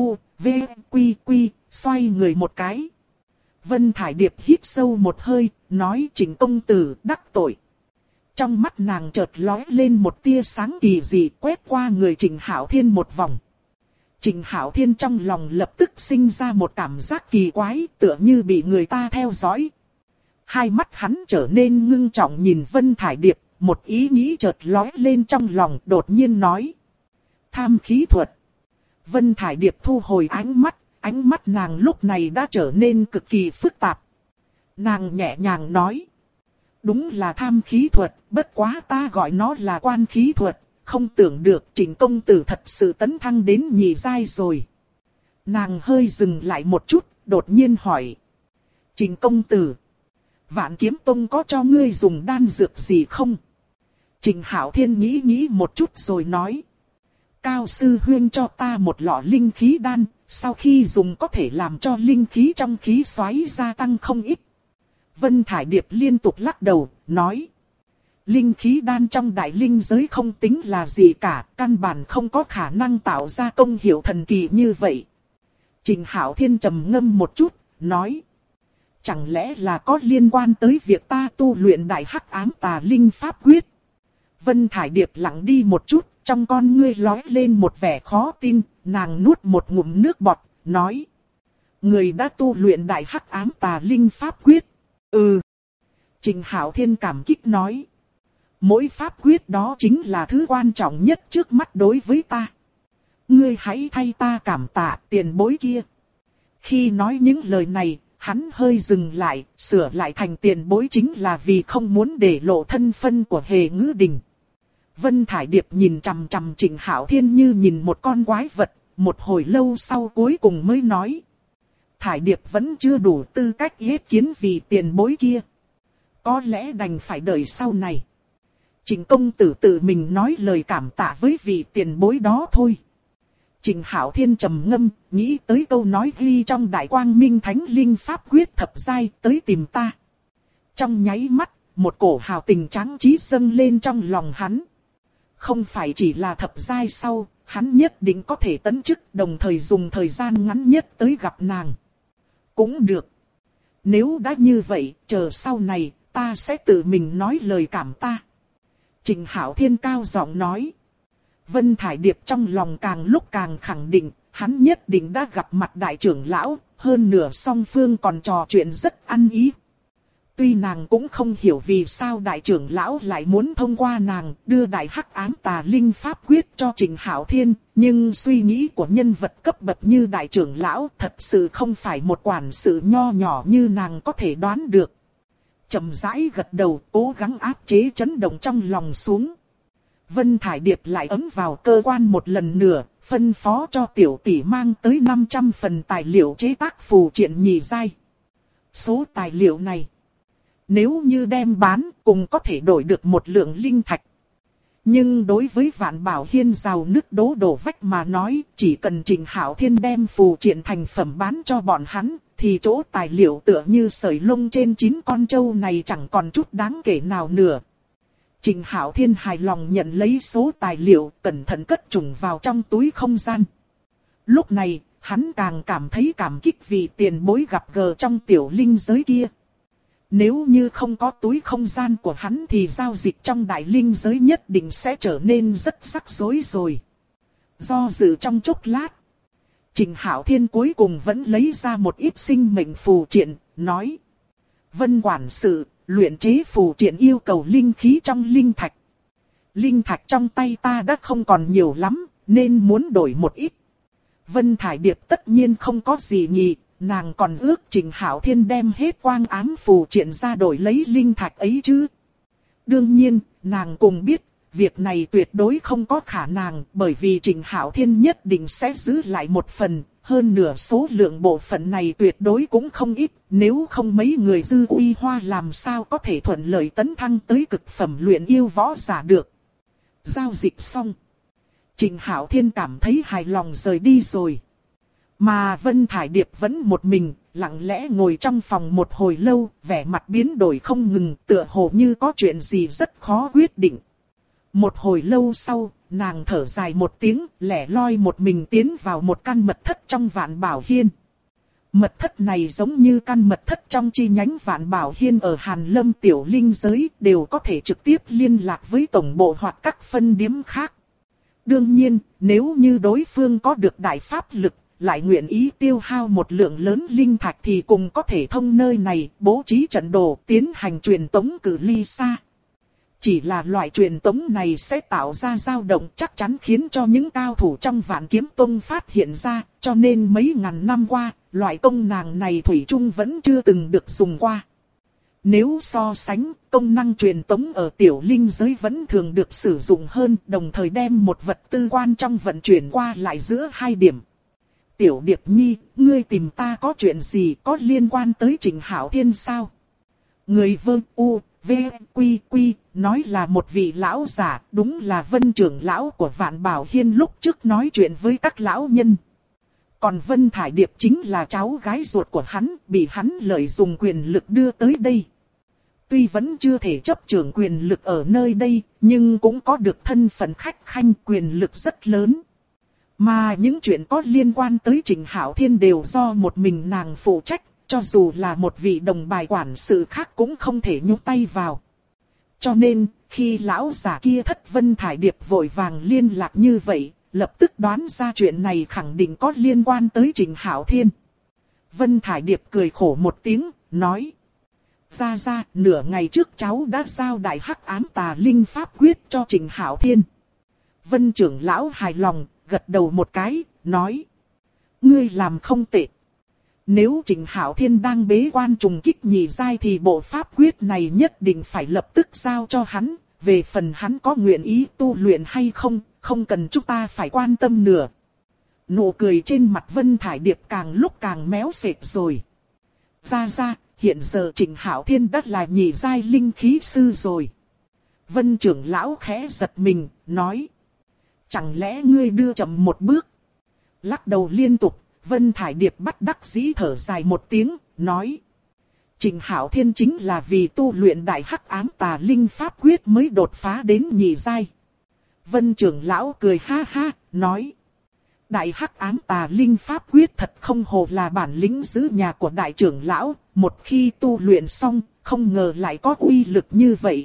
xoay người một cái. Vân Thải Điệp hít sâu một hơi, nói: Trịnh công tử đắc tội. Trong mắt nàng chợt lóe lên một tia sáng kỳ dị, quét qua người Trịnh Hạo Thiên một vòng. Trịnh Hạo Thiên trong lòng lập tức sinh ra một cảm giác kỳ quái, tựa như bị người ta theo dõi. Hai mắt hắn trở nên ngưng trọng nhìn Vân Thải Điệp, một ý nghĩ chợt lóe lên trong lòng, đột nhiên nói: Tham khí thuật. Vân Thải Điệp thu hồi ánh mắt nàng lúc này đã trở nên cực kỳ phức tạp. Nàng nhẹ nhàng nói: Đúng là tham khí thuật, bất quá ta gọi nó là quan khí thuật, không tưởng được Trịnh công tử thật sự tấn thăng đến nhị giai rồi. Nàng hơi dừng lại một chút, đột nhiên hỏi: Trịnh công tử, Vạn Kiếm Tông có cho ngươi dùng đan dược gì không? Trịnh Hạo Thiên nghĩ một chút rồi nói: Cao sư huyên cho ta một lọ linh khí đan, sau khi dùng có thể làm cho linh khí trong khí xoáy gia tăng không ít. Vân Thải Điệp liên tục lắc đầu, nói: Linh khí đan trong đại linh giới không tính là gì cả, căn bản không có khả năng tạo ra công hiệu thần kỳ như vậy. Trình Hạo Thiên trầm ngâm một chút, nói. Chẳng lẽ là có liên quan tới việc ta tu luyện đại hắc ám tà linh pháp quyết? Vân Thải Điệp lặng đi một chút, trong con ngươi lóe lên một vẻ khó tin, nàng nuốt một ngụm nước bọt, nói. Người đã tu luyện đại hắc ám tà linh pháp quyết. Ừ. Trình Hạo Thiên cảm kích nói. Mỗi pháp quyết đó chính là thứ quan trọng nhất trước mắt đối với ta. Ngươi hãy thay ta cảm tạ tiền bối kia. Khi nói những lời này, hắn hơi dừng lại, sửa lại thành tiền bối chính là vì không muốn để lộ thân phận của Hề Ngữ Đình. Vân Thải Điệp nhìn chằm chằm Trình Hạo Thiên như nhìn một con quái vật, một hồi lâu sau cuối cùng mới nói. Thải Điệp vẫn chưa đủ tư cách yết kiến vì tiền bối kia. Có lẽ đành phải đợi sau này. Trình công tử tự mình nói lời cảm tạ với vị tiền bối đó thôi. Trình Hạo Thiên trầm ngâm, nghĩ tới câu nói ghi trong Đại Quang Minh Thánh Linh Pháp Quyết thập giai tới tìm ta. Trong nháy mắt, một cổ hào tình tráng trí dâng lên trong lòng hắn. Không phải chỉ là thập giai sau, hắn nhất định có thể tấn chức đồng thời dùng thời gian ngắn nhất tới gặp nàng. Cũng được. Nếu đã như vậy, chờ sau này, ta sẽ tự mình nói lời cảm tạ. Trình Hạo Thiên cao giọng nói. Vân Thải Điệp trong lòng càng lúc càng khẳng định, hắn nhất định đã gặp mặt đại trưởng lão, hơn nửa song phương còn trò chuyện rất ăn ý. Tuy nàng cũng không hiểu vì sao đại trưởng lão lại muốn thông qua nàng đưa đại hắc ám tà linh pháp quyết cho Trình Hạo Thiên, nhưng suy nghĩ của nhân vật cấp bậc như đại trưởng lão thật sự không phải một quản sự nho nhỏ như nàng có thể đoán được. Chậm rãi gật đầu, cố gắng áp chế chấn động trong lòng xuống. Vân Thải Điệp lại ấn vào cơ quan một lần nữa, phân phó cho tiểu tỷ mang tới 500 phần tài liệu chế tác phù triện nhị giai. Số tài liệu này, nếu như đem bán, cũng có thể đổi được một lượng linh thạch. Nhưng đối với Vạn Bảo Hiên giàu nứt đố đổ vách mà nói, chỉ cần Trình Hạo Thiên đem phù triện thành phẩm bán cho bọn hắn, thì chỗ tài liệu tựa như sợi lông trên 9 con trâu này chẳng còn chút đáng kể nào nữa. Trình Hạo Thiên hài lòng nhận lấy số tài liệu, cẩn thận cất trùng vào trong túi không gian. Lúc này, hắn càng cảm thấy cảm kích vì tiền bối gặp gỡ trong tiểu linh giới kia. Nếu như không có túi không gian của hắn thì giao dịch trong đại linh giới nhất định sẽ trở nên rất rắc rối rồi. Do dự trong chốc lát, Trình Hạo Thiên cuối cùng vẫn lấy ra một ít sinh mệnh phù triện, nói. Vân quản sự, luyện chế phù triện yêu cầu linh khí trong linh thạch. Linh thạch trong tay ta đã không còn nhiều lắm, nên muốn đổi một ít. Vân Thải Điệp tất nhiên không có gì nhỉ, nàng còn ước Trình Hạo Thiên đem hết quang ám phù triện ra đổi lấy linh thạch ấy chứ. Đương nhiên, nàng cũng biết, việc này tuyệt đối không có khả năng, bởi vì Trình Hạo Thiên nhất định sẽ giữ lại một phần, hơn nửa số lượng bộ phận này tuyệt đối cũng không ít, nếu không mấy người Dư Uy Hoa làm sao có thể thuận lợi tấn thăng tới cực phẩm luyện yêu võ giả được. Giao dịch xong, Trình Hạo Thiên cảm thấy hài lòng rời đi rồi. Mà Vân Thải Điệp vẫn một mình, lặng lẽ ngồi trong phòng một hồi lâu, vẻ mặt biến đổi không ngừng, tựa hồ như có chuyện gì rất khó quyết định. Một hồi lâu sau, nàng thở dài một tiếng, lẻ loi một mình tiến vào một căn mật thất trong Vạn Bảo Hiên. Mật thất này giống như căn mật thất trong chi nhánh Vạn Bảo Hiên ở Hàn Lâm tiểu linh giới, đều có thể trực tiếp liên lạc với tổng bộ hoặc các phân điếm khác. Đương nhiên, nếu như đối phương có được đại pháp lực, lại nguyện ý tiêu hao một lượng lớn linh thạch thì cùng có thể thông nơi này, bố trí trận đồ, tiến hành truyền tống cự ly xa. Chỉ là loại truyền tống này sẽ tạo ra dao động, chắc chắn khiến cho những cao thủ trong Vạn Kiếm Tông phát hiện ra, cho nên mấy ngàn năm qua, loại công năng này thủy chung vẫn chưa từng được dùng qua. Nếu so sánh, công năng truyền tống ở tiểu linh giới vẫn thường được sử dụng hơn, đồng thời đem một vật tư quan trong vận chuyển qua lại giữa hai điểm. Tiểu Điệp Nhi, ngươi tìm ta có chuyện gì, có liên quan tới Trình Hạo Thiên sao? Người Vương U, V, Quy, Quy, nói là một vị lão giả, đúng là Vân trưởng lão của Vạn Bảo Hiên lúc trước nói chuyện với các lão nhân. Còn Vân Thải Điệp chính là cháu gái ruột của hắn, bị hắn lợi dụng quyền lực đưa tới đây. tuy vẫn chưa thể chấp trưởng quyền lực ở nơi đây, nhưng cũng có được thân phận khách khanh, quyền lực rất lớn. Mà những chuyện có liên quan tới Trịnh Hạo Thiên đều do một mình nàng phụ trách, cho dù là một vị đồng bài quản sự khác cũng không thể nhúng tay vào. Cho nên, khi lão già kia thất Vân Thải Điệp vội vàng liên lạc như vậy, lập tức đoán ra chuyện này khẳng định có liên quan tới Trịnh Hạo Thiên. Vân Thải Điệp cười khổ một tiếng, nói: Ra, nửa ngày trước cháu đã giao đại hắc ám tà linh pháp quyết cho Trịnh Hạo Thiên. Vân trưởng lão hài lòng, gật đầu một cái, nói: Ngươi làm không tệ. Nếu Trịnh Hạo Thiên đang bế quan trùng kích nhị giai thì bộ pháp quyết này nhất định phải lập tức giao cho hắn. Về phần hắn có nguyện ý tu luyện hay không, không cần chúng ta phải quan tâm nữa. Nụ cười trên mặt Vân Thải Điệp càng lúc càng méo sệt rồi. Ra, hiện giờ Trịnh Hạo Thiên đã là nhị giai linh khí sư rồi. Vân trưởng lão khẽ giật mình, nói: Chẳng lẽ ngươi đưa chậm một bước? Lắc đầu liên tục, Vân Thải Điệp bắt đắc dĩ thở dài một tiếng, nói: Trịnh Hạo Thiên chính là vì tu luyện đại hắc ám tà linh pháp quyết mới đột phá đến nhị giai. Vân trưởng lão cười ha ha, nói: Đại hắc ám tà linh pháp quyết thật không hồ là bản lĩnh giữ nhà của đại trưởng lão, một khi tu luyện xong, không ngờ lại có uy lực như vậy.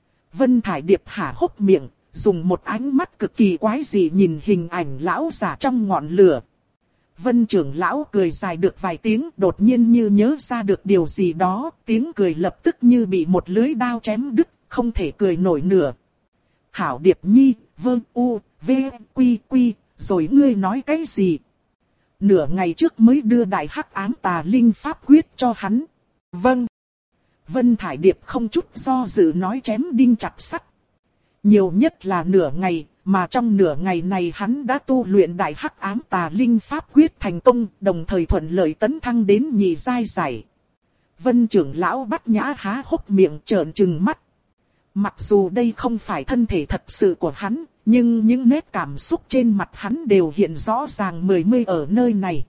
Vân Thải Điệp há hốc miệng, dùng một ánh mắt cực kỳ quái dị nhìn hình ảnh lão già trong ngọn lửa. Vân trưởng lão cười dài được vài tiếng, đột nhiên như nhớ ra được điều gì đó, tiếng cười lập tức như bị một lưỡi đao chém đứt, không thể cười nổi nữa. Hảo Điệp Nhi, Vương U, V, Quy Quy, rồi ngươi nói cái gì? Nửa ngày trước mới đưa đại hắc ám tà linh pháp quyết cho hắn. Vâng. Vân Thải Điệp không chút do dự nói chém đinh chặt sắt. Nhiều nhất là nửa ngày, mà trong nửa ngày này hắn đã tu luyện đại hắc ám tà linh pháp quyết thành công, đồng thời thuận lợi tấn thăng đến nhị giai giải. Vân trưởng lão Bát Nhã há hốc miệng trợn trừng mắt. Mặc dù đây không phải thân thể thật sự của hắn, nhưng những nét cảm xúc trên mặt hắn đều hiện rõ ràng mười mươi ở nơi này.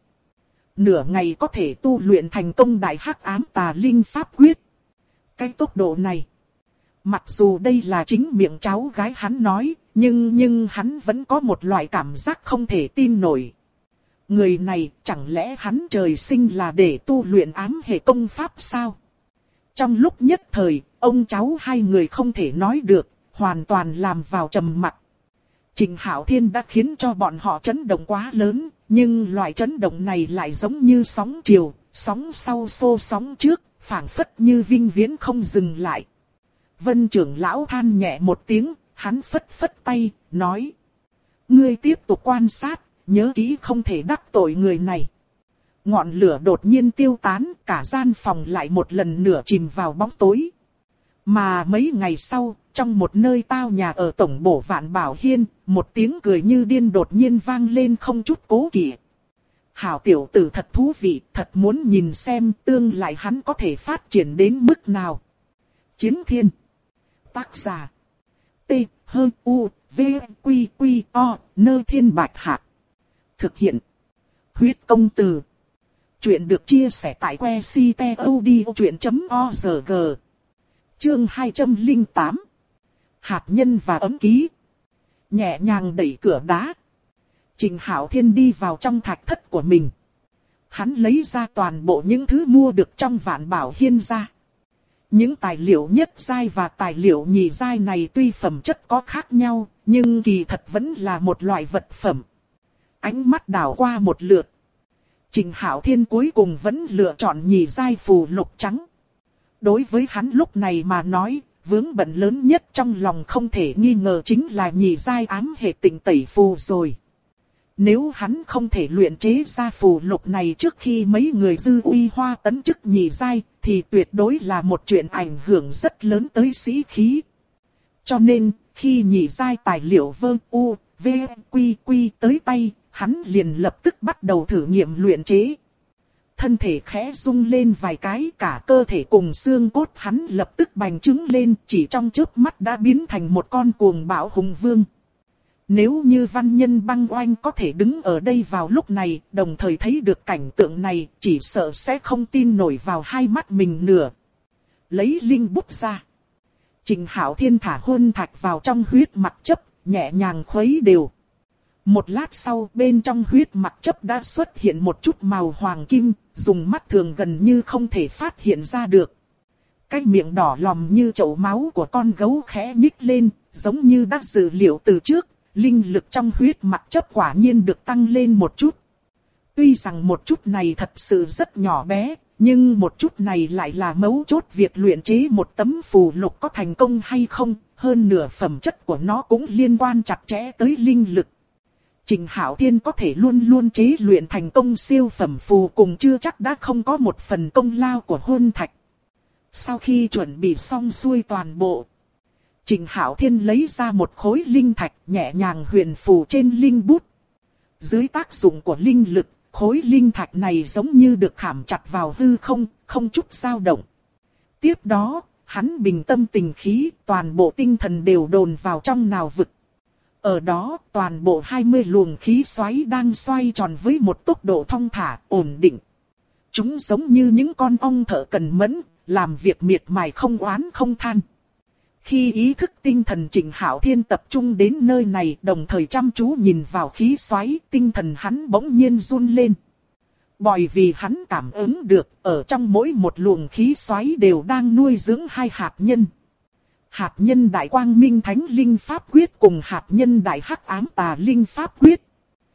Nửa ngày có thể tu luyện thành công đại hắc ám tà linh pháp quyết. Cái tốc độ này, mặc dù đây là chính miệng cháu gái hắn nói, nhưng hắn vẫn có một loại cảm giác không thể tin nổi. Người này chẳng lẽ hắn trời sinh là để tu luyện ám hệ công pháp sao? Trong lúc nhất thời, ông cháu hai người không thể nói được, hoàn toàn làm vào trầm mặc. Trịnh Hạo Thiên đã khiến cho bọn họ chấn động quá lớn, nhưng loại chấn động này lại giống như sóng chiều, sóng sau xô sóng trước, phảng phất như vinh viễn không dừng lại. Vân trưởng lão than nhẹ một tiếng, hắn phất phất tay, nói: Ngươi tiếp tục quan sát, nhớ kỹ không thể đắc tội người này. Ngọn lửa đột nhiên tiêu tán, cả gian phòng lại một lần nữa chìm vào bóng tối. Mà mấy ngày sau, trong một nơi tao nhà ở tổng bổ Vạn Bảo Hiên, một tiếng cười như điên đột nhiên vang lên không chút cố kỵ. Hảo tiểu tử thật thú vị, thật muốn nhìn xem tương lai hắn có thể phát triển đến mức nào. Chiến Thiên. Tác giả: T, H, U, V, Quy, Quy, O, Nơ Thiên Bạch Hạc. Thực hiện: Huyết Công Từ. Chuyện được chia sẻ tại website.odchuyện.org. Chương 208. Hạt nhân và ấm ký. Nhẹ nhàng đẩy cửa đá, Trịnh Hạo Thiên đi vào trong thạch thất của mình. Hắn lấy ra toàn bộ những thứ mua được trong Vạn Bảo Hiên ra. Những tài liệu nhất giai và tài liệu nhị giai này tuy phẩm chất có khác nhau, nhưng kỳ thật vẫn là một loại vật phẩm. Ánh mắt đảo qua một lượt, Trịnh Hạo Thiên cuối cùng vẫn lựa chọn nhị giai phù lục trắng. Đối với hắn lúc này mà nói, vướng bận lớn nhất trong lòng không thể nghi ngờ chính là nhị giai ám hệ tịnh tẩy phù rồi. Nếu hắn không thể luyện chế ra phù lục này trước khi mấy người dư uy hoa tấn chức nhị giai, thì tuyệt đối là một chuyện ảnh hưởng rất lớn tới sĩ khí. Cho nên, khi nhị giai tài liệu Vương U, V, Quy Quy tới tay, hắn liền lập tức bắt đầu thử nghiệm luyện chế. Thân thể khẽ rung lên vài cái, cả cơ thể cùng xương cốt hắn lập tức bành trướng lên, chỉ trong chớp mắt đã biến thành một con cuồng bạo hùng vương. Nếu như văn nhân băng oanh có thể đứng ở đây vào lúc này, đồng thời thấy được cảnh tượng này, chỉ sợ sẽ không tin nổi vào hai mắt mình nữa. lấy linh bút ra. Trình Hạo Thiên thả hôn thạch vào trong huyết mặc chấp, nhẹ nhàng khuấy đều. Một lát sau, bên trong huyết mặc chấp đã xuất hiện một chút màu hoàng kim, dùng mắt thường gần như không thể phát hiện ra được. Cái miệng đỏ lòm như chậu máu của con gấu khẽ nhích lên, giống như đã dự liệu từ trước, linh lực trong huyết mặc chấp quả nhiên được tăng lên một chút. Tuy rằng một chút này thật sự rất nhỏ bé, nhưng một chút này lại là mấu chốt việc luyện chế một tấm phù lục có thành công hay không, hơn nửa phẩm chất của nó cũng liên quan chặt chẽ tới linh lực. Trình Hạo Thiên có thể luôn luôn chế luyện thành công siêu phẩm phù cùng chưa chắc đã không có một phần công lao của hôn thạch. Sau khi chuẩn bị xong xuôi toàn bộ, Trình Hạo Thiên lấy ra một khối linh thạch nhẹ nhàng huyền phù trên linh bút. Dưới tác dụng của linh lực, khối linh thạch này giống như được khảm chặt vào hư không, không chút dao động. Tiếp đó, hắn bình tâm bình khí, toàn bộ tinh thần đều dồn vào trong nào vực. Ở đó, toàn bộ 20 luồng khí xoáy đang xoay tròn với một tốc độ thong thả, ổn định. Chúng giống như những con ong thợ cần mẫn, làm việc miệt mài không oán không than. Khi ý thức tinh thần Trình Hạo Thiên tập trung đến nơi này, đồng thời chăm chú nhìn vào khí xoáy, tinh thần hắn bỗng nhiên run lên. Bởi vì hắn cảm ứng được, ở trong mỗi một luồng khí xoáy đều đang nuôi dưỡng hai hạt nhân. Hạt nhân Đại Quang Minh Thánh Linh Pháp Quyết cùng hạt nhân Đại Hắc Ám Tà Linh Pháp Quyết.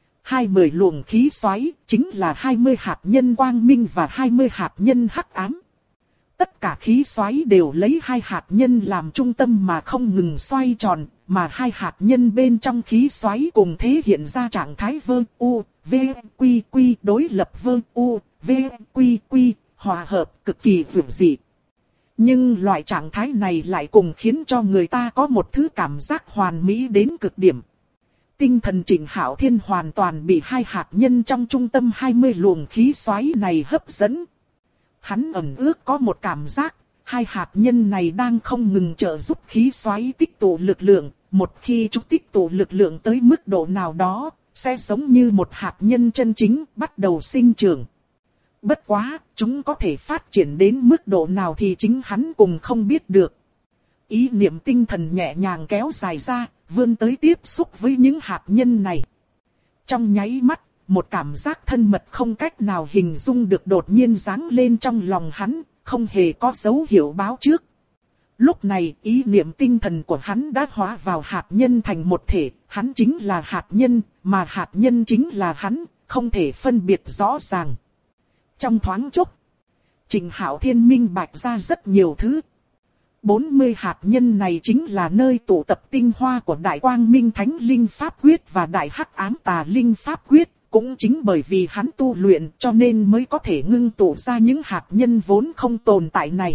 20 luồng khí xoáy chính là 20 hạt nhân quang minh và 20 hạt nhân hắc ám. Tất cả khí xoáy đều lấy hai hạt nhân làm trung tâm mà không ngừng xoay tròn, mà hai hạt nhân bên trong khí xoáy cùng thể hiện ra trạng thái vơ u, v, quy quy đối lập vơ u, v, quy quy, hòa hợp cực kỳ vượt dị. Nhưng loại trạng thái này lại cùng khiến cho người ta có một thứ cảm giác hoàn mỹ đến cực điểm. Tinh thần Trình Hạo Thiên hoàn toàn bị hai hạt nhân trong trung tâm 20 luồng khí xoáy này hấp dẫn. Hắn ẩn ước có một cảm giác, hai hạt nhân này đang không ngừng trợ giúp khí xoáy tích tụ lực lượng. Một khi chúng tích tụ lực lượng tới mức độ nào đó, sẽ giống như một hạt nhân chân chính bắt đầu sinh trưởng. Bất quá, chúng có thể phát triển đến mức độ nào thì chính hắn cùng không biết được. Ý niệm tinh thần nhẹ nhàng kéo dài ra, vươn tới tiếp xúc với những hạt nhân này. Trong nháy mắt, một cảm giác thân mật không cách nào hình dung được đột nhiên giáng lên trong lòng hắn, không hề có dấu hiệu báo trước. Lúc này, ý niệm tinh thần của hắn đã hóa vào hạt nhân thành một thể, hắn chính là hạt nhân, mà hạt nhân chính là hắn, không thể phân biệt rõ ràng. Trong thoáng chốc, Trình Hạo Thiên minh bạch ra rất nhiều thứ. 40 hạt nhân này chính là nơi tụ tập tinh hoa của Đại Quang Minh Thánh Linh Pháp Quyết và Đại Hắc Ám Tà Linh Pháp Quyết. Cũng chính bởi vì hắn tu luyện cho nên mới có thể ngưng tụ ra những hạt nhân vốn không tồn tại này.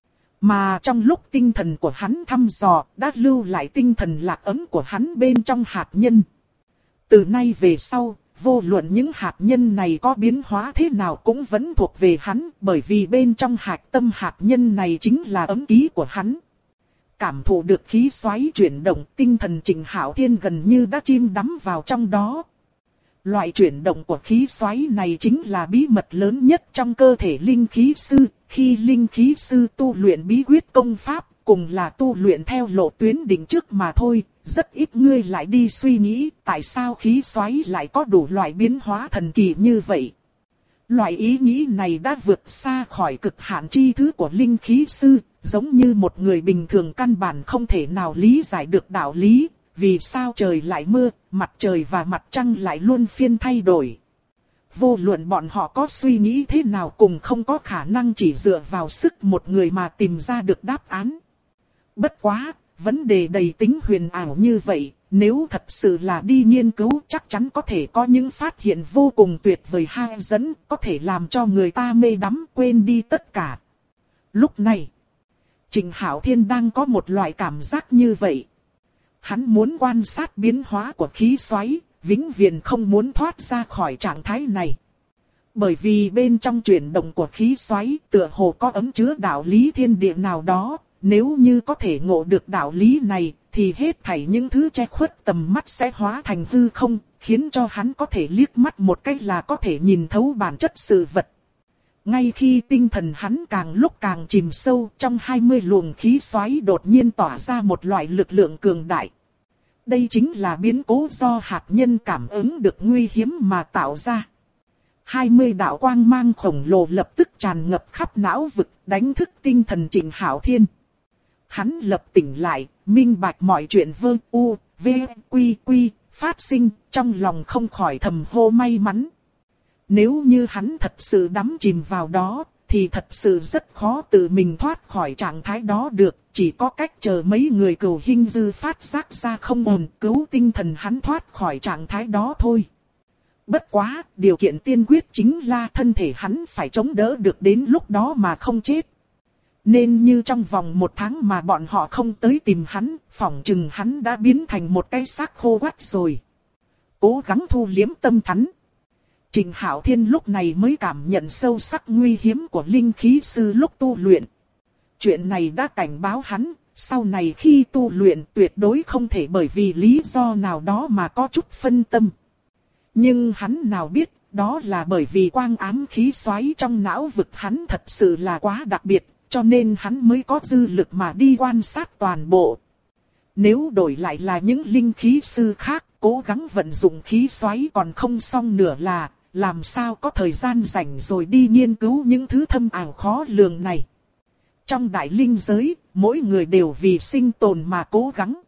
Mà trong lúc tinh thần của hắn thăm dò, đã lưu lại tinh thần lạc ấm của hắn bên trong hạt nhân. Từ nay về sau, vô luận những hạt nhân này có biến hóa thế nào cũng vẫn thuộc về hắn, bởi vì bên trong hạt tâm hạt nhân này chính là ấm ký của hắn. Cảm thụ được khí xoáy chuyển động, tinh thần Trình Hạo Thiên gần như đã chìm đắm vào trong đó. Loại chuyển động của khí xoáy này chính là bí mật lớn nhất trong cơ thể linh khí sư. Khi linh khí sư tu luyện bí quyết công pháp, cùng là tu luyện theo lộ tuyến định trước mà thôi. Rất ít người lại đi suy nghĩ tại sao khí xoáy lại có đủ loại biến hóa thần kỳ như vậy. Loại ý nghĩ này đã vượt xa khỏi cực hạn tri thức của linh khí sư, giống như một người bình thường căn bản không thể nào lý giải được đạo lý. Vì sao trời lại mưa, mặt trời và mặt trăng lại luôn phiên thay đổi. Vô luận bọn họ có suy nghĩ thế nào cùng không có khả năng chỉ dựa vào sức một người mà tìm ra được đáp án. Bất quá, vấn đề đầy tính huyền ảo như vậy, nếu thật sự là đi nghiên cứu chắc chắn có thể có những phát hiện vô cùng tuyệt vời hay dẫn, có thể làm cho người ta mê đắm quên đi tất cả. Lúc này, Trình Hạo Thiên đang có một loại cảm giác như vậy. Hắn muốn quan sát biến hóa của khí xoáy, vĩnh viễn không muốn thoát ra khỏi trạng thái này. Bởi vì bên trong chuyển động của khí xoáy tựa hồ có ấm chứa đạo lý thiên địa nào đó, nếu như có thể ngộ được đạo lý này, thì hết thảy những thứ che khuất tầm mắt sẽ hóa thành hư không, khiến cho hắn có thể liếc mắt một cách là có thể nhìn thấu bản chất sự vật. Ngay khi tinh thần hắn càng lúc càng chìm sâu, trong 20 luồng khí xoáy đột nhiên tỏa ra một loại lực lượng cường đại. Đây chính là biến cố do hạt nhân cảm ứng được nguy hiểm mà tạo ra. 20 đạo quang mang khổng lồ lập tức tràn ngập khắp não vực, đánh thức tinh thần Trịnh Hạo Thiên. Hắn lập tỉnh lại, minh bạch mọi chuyện vương u, v, quy quy, phát sinh, trong lòng không khỏi thầm hô may mắn. Nếu như hắn thật sự đắm chìm vào đó, thì thật sự rất khó tự mình thoát khỏi trạng thái đó được, chỉ có cách chờ mấy người cừu hình dư phát giác ra không ổn, cứu tinh thần hắn thoát khỏi trạng thái đó thôi. Bất quá, điều kiện tiên quyết chính là thân thể hắn phải chống đỡ được đến lúc đó mà không chết. Nên như trong vòng 1 tháng mà bọn họ không tới tìm hắn, phỏng chừng hắn đã biến thành một cái xác khô quắt rồi. Cố gắng thu liếm tâm hắn. Trịnh Hạo Thiên lúc này mới cảm nhận sâu sắc nguy hiểm của linh khí sư lúc tu luyện. Chuyện này đã cảnh báo hắn, sau này khi tu luyện tuyệt đối không thể bởi vì lý do nào đó mà có chút phân tâm. Nhưng hắn nào biết, đó là bởi vì quang ám khí xoáy trong não vực hắn thật sự là quá đặc biệt, cho nên hắn mới có dư lực mà đi quan sát toàn bộ. Nếu đổi lại là những linh khí sư khác, cố gắng vận dụng khí xoáy còn không xong nửa là, làm sao có thời gian rảnh rồi đi nghiên cứu những thứ thâm ảo khó lường này. Trong đại linh giới, mỗi người đều vì sinh tồn mà cố gắng.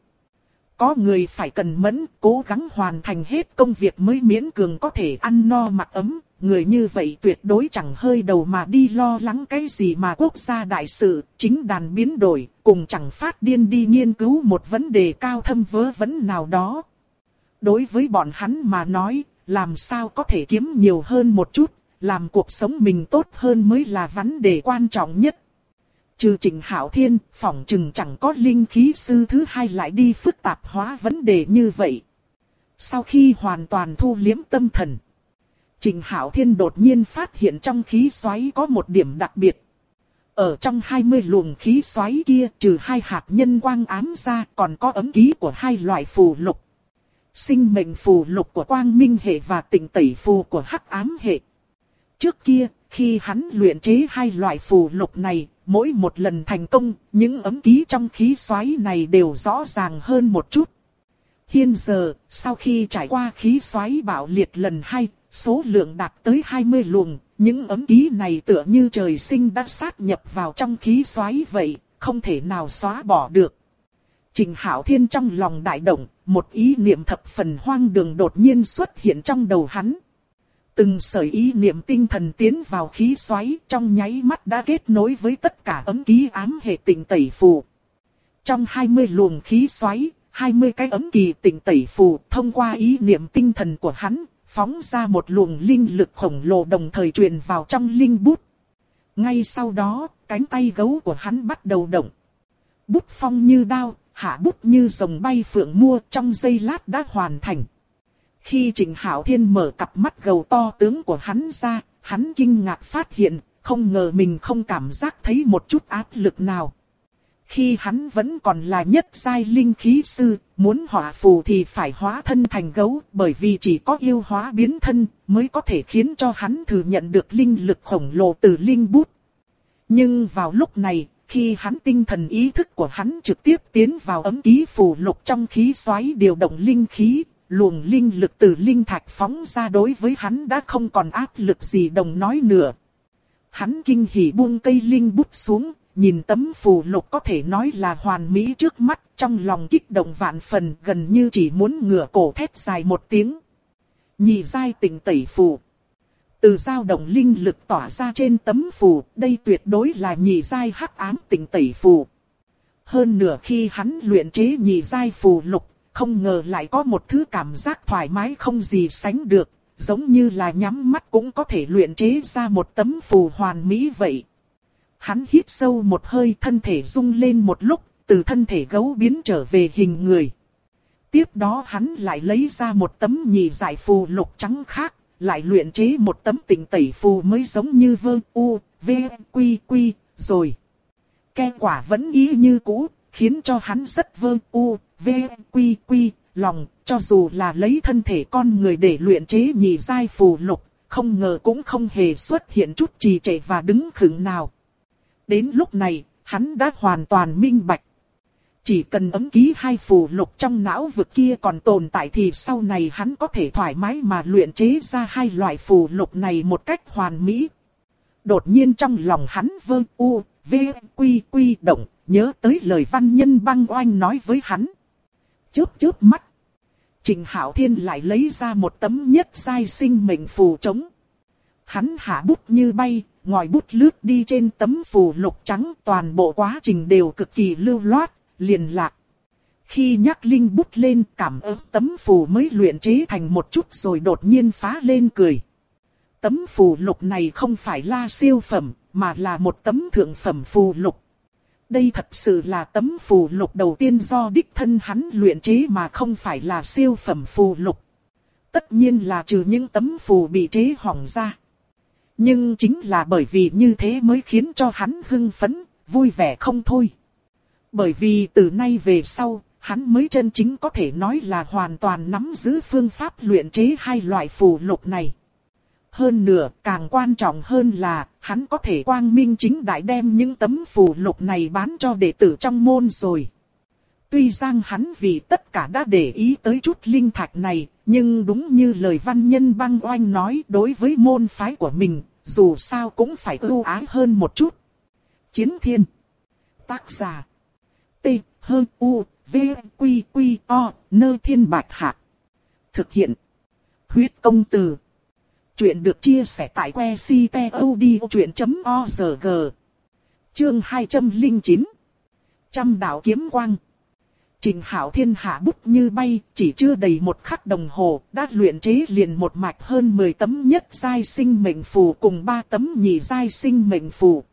Có người phải cần mẫn, cố gắng hoàn thành hết công việc mới miễn cường có thể ăn no mặc ấm. Người như vậy tuyệt đối chẳng hơi đầu mà đi lo lắng cái gì mà quốc gia đại sự, chính đàn biến đổi, cùng chẳng phát điên đi nghiên cứu một vấn đề cao thâm vớ vẩn nào đó. Đối với bọn hắn mà nói, làm sao có thể kiếm nhiều hơn một chút, làm cuộc sống mình tốt hơn mới là vấn đề quan trọng nhất. Trừ Trịnh Hạo Thiên, phỏng chừng chẳng có linh khí sư thứ hai lại đi phức tạp hóa vấn đề như vậy. Sau khi hoàn toàn thu liếm tâm thần, Trịnh Hạo Thiên đột nhiên phát hiện trong khí xoáy có một điểm đặc biệt. Ở trong 20 luồng khí xoáy kia, trừ 2 hạt nhân quang ám ra, còn có ấm ký của 2 loại phù lục. Sinh mệnh phù lục của quang minh hệ và tịnh tẩy phù của hắc ám hệ. Trước kia, khi hắn luyện chế 2 loại phù lục này, mỗi một lần thành công, những ấm ký trong khí xoáy này đều rõ ràng hơn một chút. Hiện giờ, sau khi trải qua khí xoáy bạo liệt lần 2, số lượng đạt tới 20 luồng, những ấm ký này tựa như trời sinh đã sát nhập vào trong khí xoáy vậy, không thể nào xóa bỏ được. Trịnh Hạo Thiên trong lòng đại động, một ý niệm thập phần hoang đường đột nhiên xuất hiện trong đầu hắn. Từng sợi ý niệm tinh thần tiến vào khí xoáy, trong nháy mắt đã kết nối với tất cả ấm ký ám hệ tịnh tẩy phù. Trong 20 luồng khí xoáy, 20 cái ấm kỳ tịnh tẩy phù thông qua ý niệm tinh thần của hắn, phóng ra một luồng linh lực khổng lồ đồng thời truyền vào trong linh bút. Ngay sau đó, cánh tay gấu của hắn bắt đầu động. Bút phong như đao, hạ bút như rồng bay phượng mua, trong giây lát đã hoàn thành. Khi Trịnh Hạo Thiên mở cặp mắt gầu to tướng của hắn ra, hắn kinh ngạc phát hiện, không ngờ mình không cảm giác thấy một chút áp lực nào. Khi hắn vẫn còn là nhất giai linh khí sư, muốn hỏa phù thì phải hóa thân thành gấu, bởi vì chỉ có yêu hóa biến thân mới có thể khiến cho hắn thừa nhận được linh lực khổng lồ từ linh bút. Nhưng vào lúc này, khi hắn tinh thần ý thức của hắn trực tiếp tiến vào ấm ký phù lục trong khí xoáy điều động linh khí, luồng linh lực từ linh thạch phóng ra đối với hắn đã không còn áp lực gì đồng nói nữa. Hắn kinh hỉ buông cây linh bút xuống, nhìn tấm phù lục có thể nói là hoàn mỹ trước mắt, trong lòng kích động vạn phần, gần như chỉ muốn ngửa cổ thét dài một tiếng. Nhị giai tịnh tẩy phù. Từ dao động linh lực tỏa ra trên tấm phù, đây tuyệt đối là nhị giai hắc ám tịnh tẩy phù. Hơn nửa khi hắn luyện chế nhị giai phù lục, không ngờ lại có một thứ cảm giác thoải mái không gì sánh được, giống như là nhắm mắt cũng có thể luyện chế ra một tấm phù hoàn mỹ vậy. Hắn hít sâu một hơi, thân thể rung lên một lúc, từ thân thể gấu biến trở về hình người. Tiếp đó hắn lại lấy ra một tấm nhị giai phù lục trắng khác, lại luyện chế một tấm tịnh tẩy phù mới giống như vương u, v, quy quy, rồi. Kết quả vẫn y như cũ, khiến cho hắn rất vương u, v, quy quy, lòng, cho dù là lấy thân thể con người để luyện chế nhị giai phù lục, không ngờ cũng không hề xuất hiện chút trì trệ và đứng khựng nào. Đến lúc này, hắn đã hoàn toàn minh bạch. Chỉ cần ấm ký 2 phù lục trong não vực kia còn tồn tại thì sau này hắn có thể thoải mái mà luyện chế ra 2 loại phù lục này một cách hoàn mỹ. Đột nhiên trong lòng hắn vơ u, v, quy quy động, nhớ tới lời văn nhân băng oanh nói với hắn. Chớp chớp mắt. Trình Hạo Thiên lại lấy ra một tấm nhất giai sinh mệnh phù trống. Hắn hạ bút như bay, ngòi bút lướt đi trên tấm phù lục trắng, toàn bộ quá trình đều cực kỳ lưu loát, liền lạc. Khi nhắc linh bút lên, cảm ứng tấm phù mới luyện chế thành một chút rồi đột nhiên phá lên cười. Tấm phù lục này không phải là siêu phẩm, mà là một tấm thượng phẩm phù lục. Đây thật sự là tấm phù lục đầu tiên do đích thân hắn luyện chế mà không phải là siêu phẩm phù lục. Tất nhiên là trừ những tấm phù bị chế hỏng ra. Nhưng chính là bởi vì như thế mới khiến cho hắn hưng phấn, vui vẻ không thôi. Bởi vì từ nay về sau, hắn mới chân chính có thể nói là hoàn toàn nắm giữ phương pháp luyện chế 2 loại phù lục này. Hơn nữa, càng quan trọng hơn là, hắn có thể quang minh chính đại đem những tấm phù lục này bán cho đệ tử trong môn rồi. Tuy rằng hắn vì tất cả đã để ý tới chút linh thạch này, nhưng đúng như lời văn nhân băng oanh nói, đối với môn phái của mình, dù sao cũng phải ưu ái hơn một chút. Chiến Thiên. Tác giả. T, H, U, V, Quy, Quy, O, Nơ Thiên Bạch Hạc. Thực hiện. Huyết Công Từ. Chuyện được chia sẻ tại que ctod.org. Chương 209. Trăm đạo kiếm quang. Trình Hạo Thiên hạ bút như bay, chỉ chưa đầy 1 khắc đồng hồ, đã luyện chế liền một mạch hơn 10 tấm nhất giai sinh mệnh phù cùng 3 tấm nhị giai sinh mệnh phù.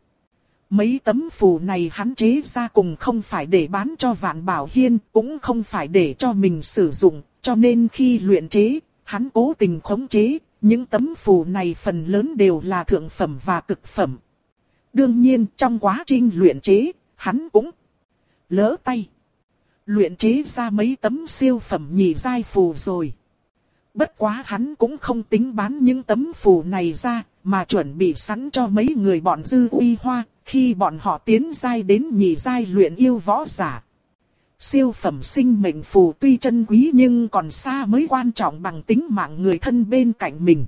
Mấy tấm phù này hắn chế ra cùng không phải để bán cho Vạn Bảo Hiên, cũng không phải để cho mình sử dụng, cho nên khi luyện chế, hắn cố tình khống chế, những tấm phù này phần lớn đều là thượng phẩm và cực phẩm. Đương nhiên trong quá trình luyện chế, hắn cũng lỡ tay. Luyện chế ra mấy tấm siêu phẩm nhị giai phù rồi. Bất quá hắn cũng không tính bán những tấm phù này ra, mà chuẩn bị sẵn cho mấy người bọn Dư Uy Hoa, khi bọn họ tiến giai đến nhị giai luyện yêu võ giả. Siêu phẩm sinh mệnh phù tuy chân quý nhưng còn xa mới quan trọng bằng tính mạng người thân bên cạnh mình.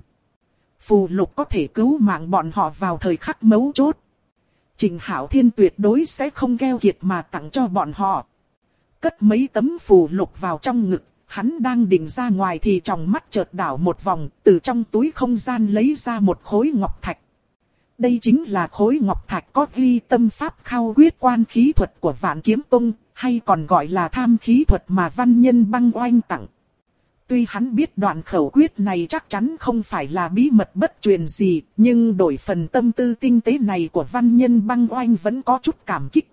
Phù lục có thể cứu mạng bọn họ vào thời khắc mấu chốt. Trình Hạo Thiên tuyệt đối sẽ không keo kiệt mà tặng cho bọn họ. Cất mấy tấm phù lục vào trong ngực, hắn đang định ra ngoài thì trong mắt chợt đảo một vòng, từ trong túi không gian lấy ra một khối ngọc thạch. Đây chính là khối ngọc thạch có ghi tâm pháp khao quyết quan khí thuật của Vạn Kiếm Tông, hay còn gọi là tham khí thuật mà văn nhân băng oanh tặng. Tuy hắn biết đoạn khẩu quyết này chắc chắn không phải là bí mật bất truyền gì, nhưng đổi phần tâm tư tinh tế này của văn nhân băng oanh vẫn có chút cảm kích.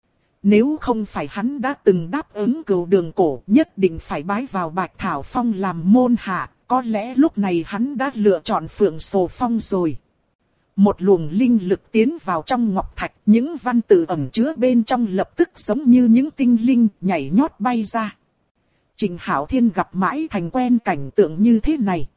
Nếu không phải hắn đã từng đáp ứng Cửu Đường Cổ nhất định phải bái vào Bạch Thảo Phong làm môn hạ, có lẽ lúc này hắn đã lựa chọn Phượng Sồ Phong rồi. Một luồng linh lực tiến vào trong ngọc thạch, những văn tự ẩn chứa bên trong lập tức giống như những tinh linh nhảy nhót bay ra. Trình Hạo Thiên gặp mãi thành quen cảnh tượng như thế này.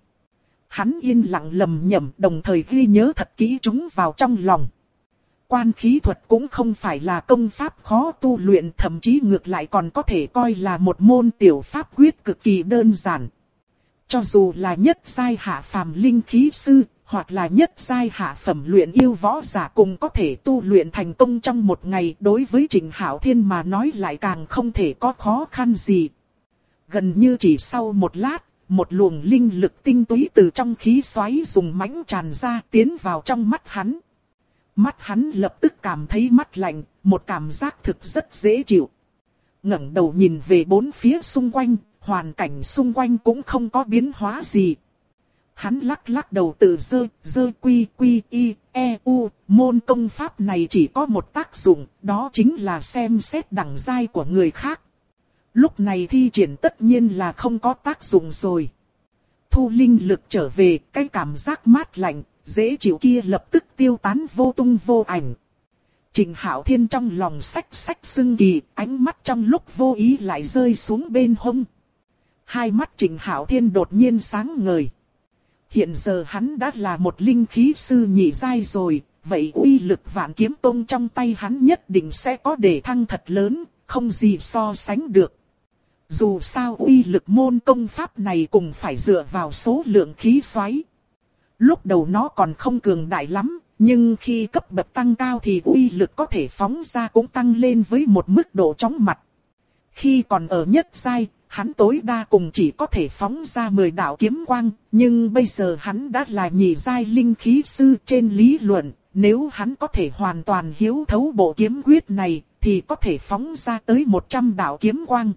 Hắn yên lặng lầm nhầm đồng thời ghi nhớ thật kỹ chúng vào trong lòng. Quan khí thuật cũng không phải là công pháp khó tu luyện, thậm chí ngược lại còn có thể coi là một môn tiểu pháp quyết cực kỳ đơn giản. Cho dù là nhất giai hạ phàm linh khí sư, hoặc là nhất giai hạ phẩm luyện yêu võ giả cùng có thể tu luyện thành công trong một ngày, đối với Trình Hạo Thiên mà nói lại càng không thể có khó khăn gì. Gần như chỉ sau một lát, một luồng linh lực tinh túy từ trong khí xoáy dùng mãnh tràn ra tiến vào trong mắt hắn. Mắt hắn lập tức cảm thấy mát lạnh, một cảm giác thực rất dễ chịu. Ngẩng đầu nhìn về bốn phía xung quanh, hoàn cảnh xung quanh cũng không có biến hóa gì. Hắn lắc lắc đầu tự dơ quy quy y e u, môn công pháp này chỉ có một tác dụng, đó chính là xem xét đẳng giai của người khác. Lúc này thi triển tất nhiên là không có tác dụng rồi. Thu linh lực trở về, cái cảm giác mát lạnh, dễ chịu kia lập tức tiêu tán vô tung vô ảnh. Trình Hạo Thiên trong lòng xách sưng kỳ, ánh mắt trong lúc vô ý lại rơi xuống bên hông. Hai mắt Trình Hạo Thiên đột nhiên sáng ngời. Hiện giờ hắn đã là một linh khí sư nhị giai rồi, vậy uy lực Vạn Kiếm Tông trong tay hắn nhất định sẽ có đề thăng thật lớn, không gì so sánh được. Dù sao uy lực môn công pháp này cũng phải dựa vào số lượng khí xoáy. Lúc đầu nó còn không cường đại lắm, nhưng khi cấp bậc tăng cao thì uy lực có thể phóng ra cũng tăng lên với một mức độ chóng mặt. Khi còn ở nhất giai, hắn tối đa cùng chỉ có thể phóng ra 10 đạo kiếm quang, nhưng bây giờ hắn đã là nhị giai linh khí sư. Trên lý luận, nếu hắn có thể hoàn toàn hiếu thấu bộ kiếm quyết này, thì có thể phóng ra tới 100 đạo kiếm quang.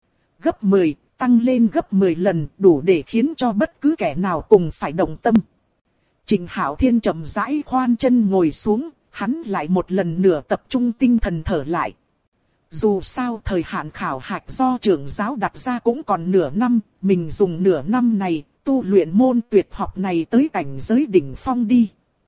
Gấp 10, tăng lên gấp 10 lần, đủ để khiến cho bất cứ kẻ nào cùng phải động tâm. Trịnh Hạo Thiên chậm rãi khoan chân ngồi xuống, hắn lại một lần nữa tập trung tinh thần thở lại. Dù sao thời hạn khảo hạch do trưởng giáo đặt ra cũng còn nửa năm, mình dùng nửa năm này tu luyện môn tuyệt học này tới cảnh giới đỉnh phong đi.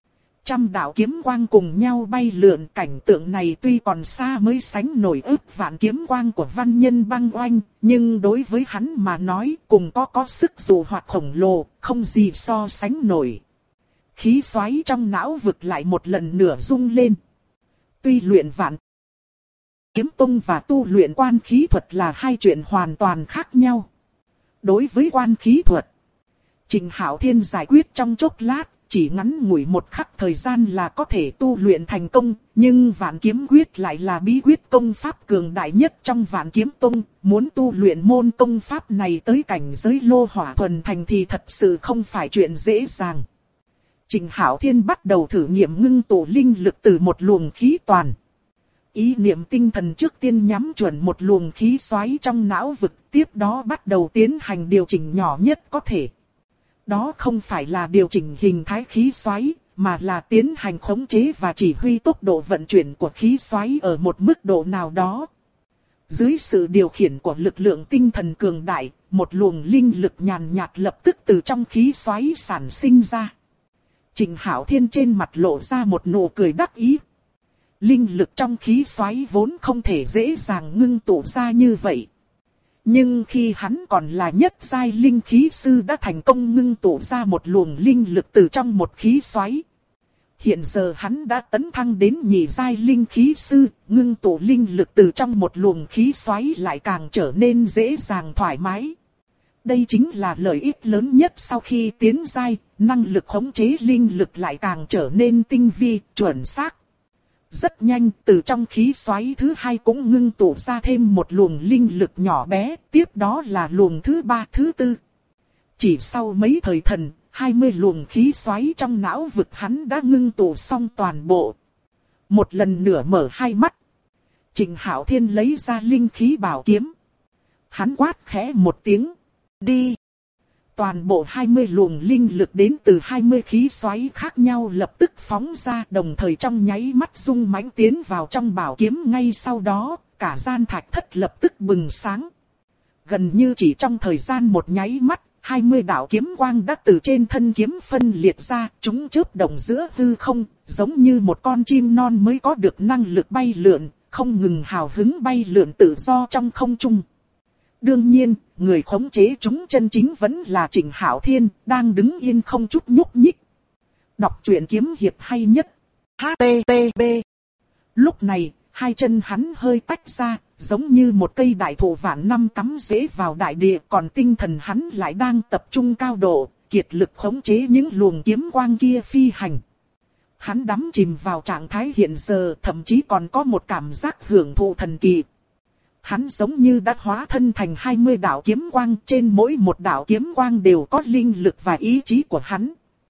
100 đạo kiếm quang cùng nhau bay lượn, cảnh tượng này tuy còn xa mới sánh nổi ức vạn kiếm quang của văn nhân băng oanh, nhưng đối với hắn mà nói cùng có sức dụ hoặc khổng lồ, không gì so sánh nổi. Khí xoáy trong não vực lại một lần nữa rung lên. Tuy luyện Vạn Kiếm Tông và tu luyện quan khí thuật là hai chuyện hoàn toàn khác nhau. Đối với quan khí thuật, Trịnh Hạo Thiên giải quyết trong chốc lát, chỉ ngắn ngủi một khắc thời gian là có thể tu luyện thành công, nhưng Vạn Kiếm Quyết lại là bí quyết công pháp cường đại nhất trong Vạn Kiếm Tông, muốn tu luyện môn công pháp này tới cảnh giới lô hỏa thuần thành thì thật sự không phải chuyện dễ dàng. Trịnh Hạo Thiên bắt đầu thử nghiệm ngưng tụ linh lực từ một luồng khí toàn. Ý niệm tinh thần trước tiên nhắm chuẩn một luồng khí xoáy trong não vực, tiếp đó bắt đầu tiến hành điều chỉnh nhỏ nhất có thể. Đó không phải là điều chỉnh hình thái khí xoáy, mà là tiến hành khống chế và chỉ huy tốc độ vận chuyển của khí xoáy ở một mức độ nào đó. Dưới sự điều khiển của lực lượng tinh thần cường đại, một luồng linh lực nhàn nhạt lập tức từ trong khí xoáy sản sinh ra. Trịnh Hạo Thiên trên mặt lộ ra một nụ cười đắc ý. Linh lực trong khí xoáy vốn không thể dễ dàng ngưng tụ ra như vậy. Nhưng khi hắn còn là nhất giai linh khí sư đã thành công ngưng tụ ra một luồng linh lực từ trong một khí xoáy. Hiện giờ hắn đã tấn thăng đến nhị giai linh khí sư, ngưng tụ linh lực từ trong một luồng khí xoáy lại càng trở nên dễ dàng thoải mái. Đây chính là lợi ích lớn nhất sau khi tiến giai, năng lực khống chế linh lực lại càng trở nên tinh vi, chuẩn xác. Rất nhanh, từ trong khí xoáy thứ hai cũng ngưng tụ ra thêm một luồng linh lực nhỏ bé, tiếp đó là luồng thứ ba, thứ tư. Chỉ sau mấy thời thần, 20 luồng khí xoáy trong não vực hắn đã ngưng tụ xong toàn bộ. Một lần nữa mở hai mắt, Trịnh Hạo Thiên lấy ra linh khí bảo kiếm. Hắn quát khẽ một tiếng, đi. Toàn bộ 20 luồng linh lực đến từ 20 khí xoáy khác nhau lập tức phóng ra, đồng thời trong nháy mắt rung mãnh tiến vào trong bảo kiếm. Ngay sau đó, cả gian thạch thất lập tức bừng sáng. Gần như chỉ trong thời gian một nháy mắt, 20 đạo kiếm quang đã từ trên thân kiếm phân liệt ra, chúng chớp động giữa hư không, giống như một con chim non mới có được năng lực bay lượn, không ngừng hào hứng bay lượn tự do trong không trung. Đương nhiên, người khống chế chúng chân chính vẫn là Trịnh Hạo Thiên, đang đứng yên không chút nhúc nhích. Đọc truyện kiếm hiệp hay nhất. HTTP. Lúc này, hai chân hắn hơi tách ra, giống như một cây đại thụ vạn năm cắm rễ vào đại địa, còn tinh thần hắn lại đang tập trung cao độ, kiệt lực khống chế những luồng kiếm quang kia phi hành. Hắn đắm chìm vào trạng thái hiện giờ, thậm chí còn có một cảm giác hưởng thụ thần kỳ. Hắn giống như đã hóa thân thành 20 đạo kiếm quang, trên mỗi một đạo kiếm quang đều có linh lực và ý chí của hắn.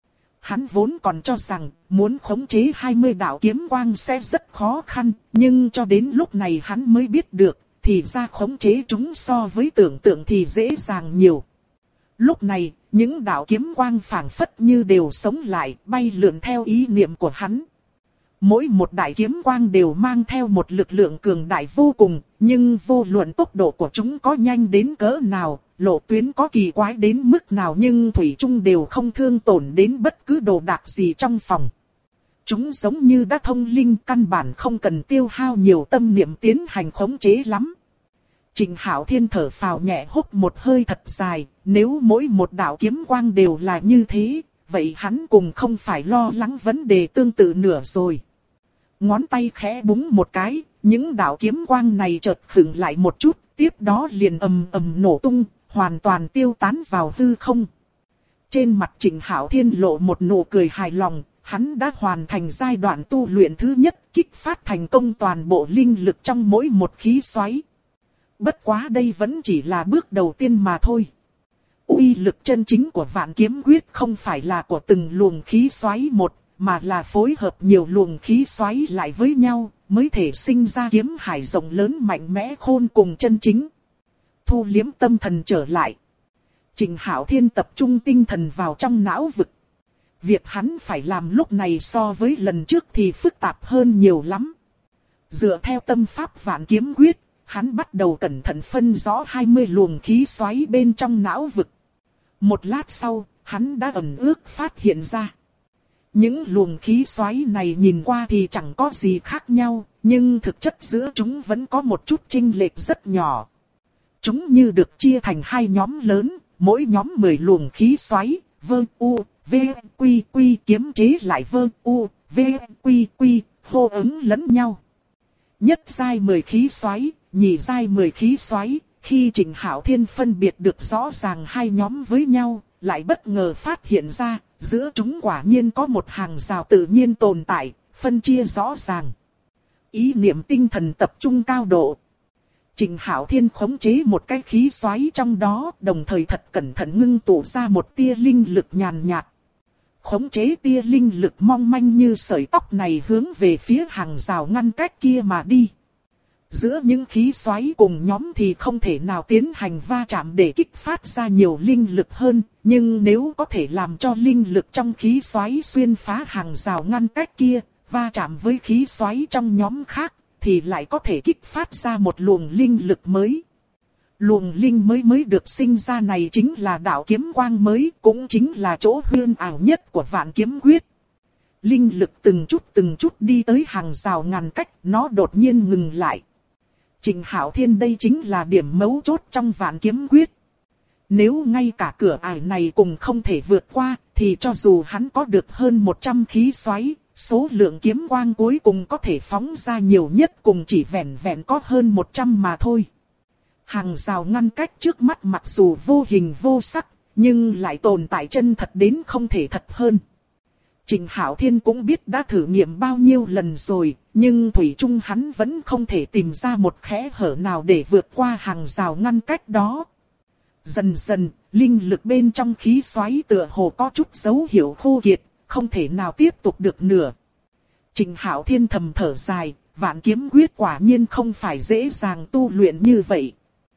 Hắn vốn còn cho rằng muốn khống chế 20 đạo kiếm quang sẽ rất khó khăn, nhưng cho đến lúc này hắn mới biết được, thì ra khống chế chúng so với tưởng tượng thì dễ dàng nhiều. Lúc này, những đạo kiếm quang phảng phất như đều sống lại, bay lượn theo ý niệm của hắn. Mỗi một đại kiếm quang đều mang theo một lực lượng cường đại vô cùng, nhưng vô luận tốc độ của chúng có nhanh đến cỡ nào, lộ tuyến có kỳ quái đến mức nào, nhưng thủy chung đều không thương tổn đến bất cứ đồ đạc gì trong phòng. Chúng giống như đã thông linh, căn bản không cần tiêu hao nhiều tâm niệm tiến hành khống chế lắm. Trịnh Hạo Thiên thở phào nhẹ hút một hơi thật dài, nếu mỗi một đạo kiếm quang đều là như thế, vậy hắn cùng không phải lo lắng vấn đề tương tự nữa rồi. Ngón tay khẽ búng một cái, những đạo kiếm quang này chợt khựng lại một chút, tiếp đó liền ầm ầm nổ tung, hoàn toàn tiêu tán vào hư không. Trên mặt Trịnh Hạo Thiên lộ một nụ cười hài lòng, hắn đã hoàn thành giai đoạn tu luyện thứ nhất, kích phát thành công toàn bộ linh lực trong mỗi một khí xoáy. Bất quá đây vẫn chỉ là bước đầu tiên mà thôi. Uy lực chân chính của Vạn Kiếm Quyết không phải là của từng luồng khí xoáy một, mà là phối hợp nhiều luồng khí xoáy lại với nhau, mới thể sinh ra kiếm hải rộng lớn mạnh mẽ khôn cùng chân chính. Thu liếm tâm thần trở lại. Trịnh Hạo Thiên tập trung tinh thần vào trong não vực. Việc hắn phải làm lúc này so với lần trước thì phức tạp hơn nhiều lắm. Dựa theo tâm pháp Vạn Kiếm Quyết, hắn bắt đầu cẩn thận phân rõ 20 luồng khí xoáy bên trong não vực. Một lát sau, hắn đã ẩn ước phát hiện ra. Những luồng khí xoáy này nhìn qua thì chẳng có gì khác nhau, nhưng thực chất giữa chúng vẫn có một chút chênh lệch rất nhỏ. Chúng như được chia thành hai nhóm lớn, mỗi nhóm 10 luồng khí xoáy, vơ u, v, quy quy kiếm chế lại vơ u, v, quy quy, hô ứng lẫn nhau. Nhất giai 10 khí xoáy, nhị giai 10 khí xoáy, khi Trịnh Hạo Thiên phân biệt được rõ ràng hai nhóm với nhau, lại bất ngờ phát hiện ra, giữa chúng quả nhiên có một hàng rào tự nhiên tồn tại, phân chia rõ ràng. Ý niệm tinh thần tập trung cao độ. Trịnh Hạo Thiên khống chế một cái khí xoáy trong đó, đồng thời thật cẩn thận ngưng tụ ra một tia linh lực nhàn nhạt. Khống chế tia linh lực mong manh như sợi tóc này hướng về phía hàng rào ngăn cách kia mà đi. Giữa những khí xoáy cùng nhóm thì không thể nào tiến hành va chạm để kích phát ra nhiều linh lực hơn, nhưng nếu có thể làm cho linh lực trong khí xoáy xuyên phá hàng rào ngăn cách kia, va chạm với khí xoáy trong nhóm khác, thì lại có thể kích phát ra một luồng linh lực mới. Luồng linh mới được sinh ra này chính là đạo kiếm quang mới, cũng chính là chỗ huyền ảo nhất của Vạn Kiếm Quyết. Linh lực từng chút đi tới hàng rào ngăn cách, nó đột nhiên ngừng lại. Trịnh Hạo Thiên đây chính là điểm mấu chốt trong Vạn Kiếm Quyết. Nếu ngay cả cửa ải này cùng không thể vượt qua, thì cho dù hắn có được hơn 100 khí xoáy, số lượng kiếm quang cuối cùng có thể phóng ra nhiều nhất cùng chỉ vẹn vẹn có hơn 100 mà thôi. Hàng rào ngăn cách trước mắt mặc dù vô hình vô sắc, nhưng lại tồn tại chân thật đến không thể thật hơn. Trịnh Hạo Thiên cũng biết đã thử nghiệm bao nhiêu lần rồi, nhưng thủy chung hắn vẫn không thể tìm ra một kẽ hở nào để vượt qua hàng rào ngăn cách đó. Dần dần, linh lực bên trong khí xoáy tựa hồ có chút dấu hiệu khô kiệt, không thể nào tiếp tục được nữa. Trịnh Hạo Thiên thầm thở dài, Vạn Kiếm Quyết quả nhiên không phải dễ dàng tu luyện như vậy.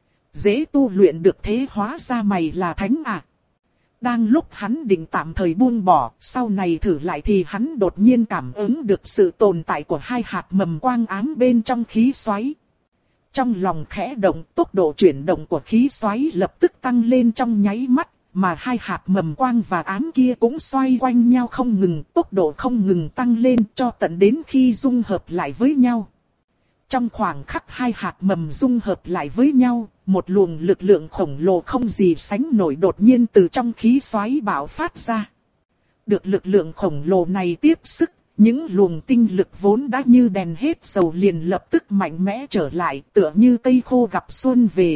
Dễ tu luyện được thế hóa ra mày là thánh à? Đang lúc hắn định tạm thời buông bỏ, sau này thử lại thì hắn đột nhiên cảm ứng được sự tồn tại của hai hạt mầm quang ám bên trong khí xoáy. Trong lòng khẽ động, tốc độ chuyển động của khí xoáy lập tức tăng lên trong nháy mắt, mà hai hạt mầm quang và ám kia cũng xoay quanh nhau không ngừng, tốc độ không ngừng tăng lên cho tận đến khi dung hợp lại với nhau. Trong khoảng khắc hai hạt mầm dung hợp lại với nhau, một luồng lực lượng khổng lồ không gì sánh nổi đột nhiên từ trong khí xoáy bạo phát ra. Được lực lượng khổng lồ này tiếp sức, những luồng tinh lực vốn đã như đèn hết dầu liền lập tức mạnh mẽ trở lại, tựa như cây khô gặp xuân về.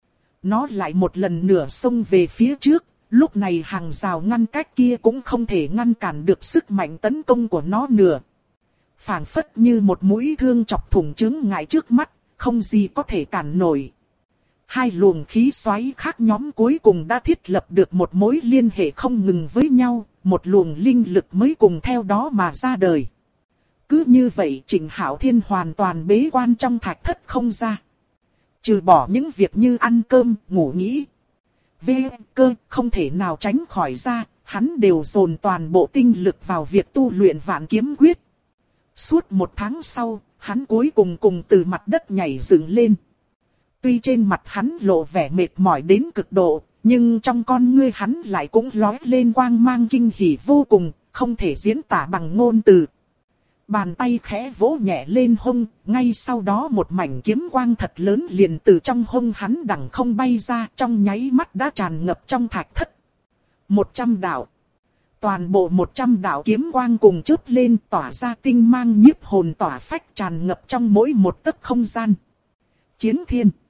Nó lại một lần nữa xông về phía trước, lúc này hàng rào ngăn cách kia cũng không thể ngăn cản được sức mạnh tấn công của nó nữa. Phảng phất như một mũi thương chọc thủng chướng ngại trước mắt, không gì có thể cản nổi. Hai luồng khí xoáy khác nhóm cuối cùng đã thiết lập được một mối liên hệ không ngừng với nhau, một luồng linh lực mới cùng theo đó mà ra đời. Cứ như vậy Trịnh Hạo Thiên hoàn toàn bế quan trong thạch thất không ra. Trừ bỏ những việc như ăn cơm, ngủ nghỉ, cơ không thể nào tránh khỏi ra, hắn đều dồn toàn bộ tinh lực vào việc tu luyện Vạn Kiếm Quyết. Suốt một tháng sau, hắn cuối cùng từ mặt đất nhảy dựng lên. Tuy trên mặt hắn lộ vẻ mệt mỏi đến cực độ, nhưng trong con ngươi hắn lại cũng lóe lên quang mang kinh hỉ vô cùng, không thể diễn tả bằng ngôn từ. Bàn tay khẽ vỗ nhẹ lên hông, ngay sau đó một mảnh kiếm quang thật lớn liền từ trong hông hắn đằng không bay ra, trong nháy mắt đã tràn ngập trong thạch thất. 100 đạo. Toàn bộ 100 đạo kiếm quang cùng chớp lên tỏa ra tinh mang nhiếp hồn tỏa phách tràn ngập trong mỗi một tấc không gian. Chiến thiên.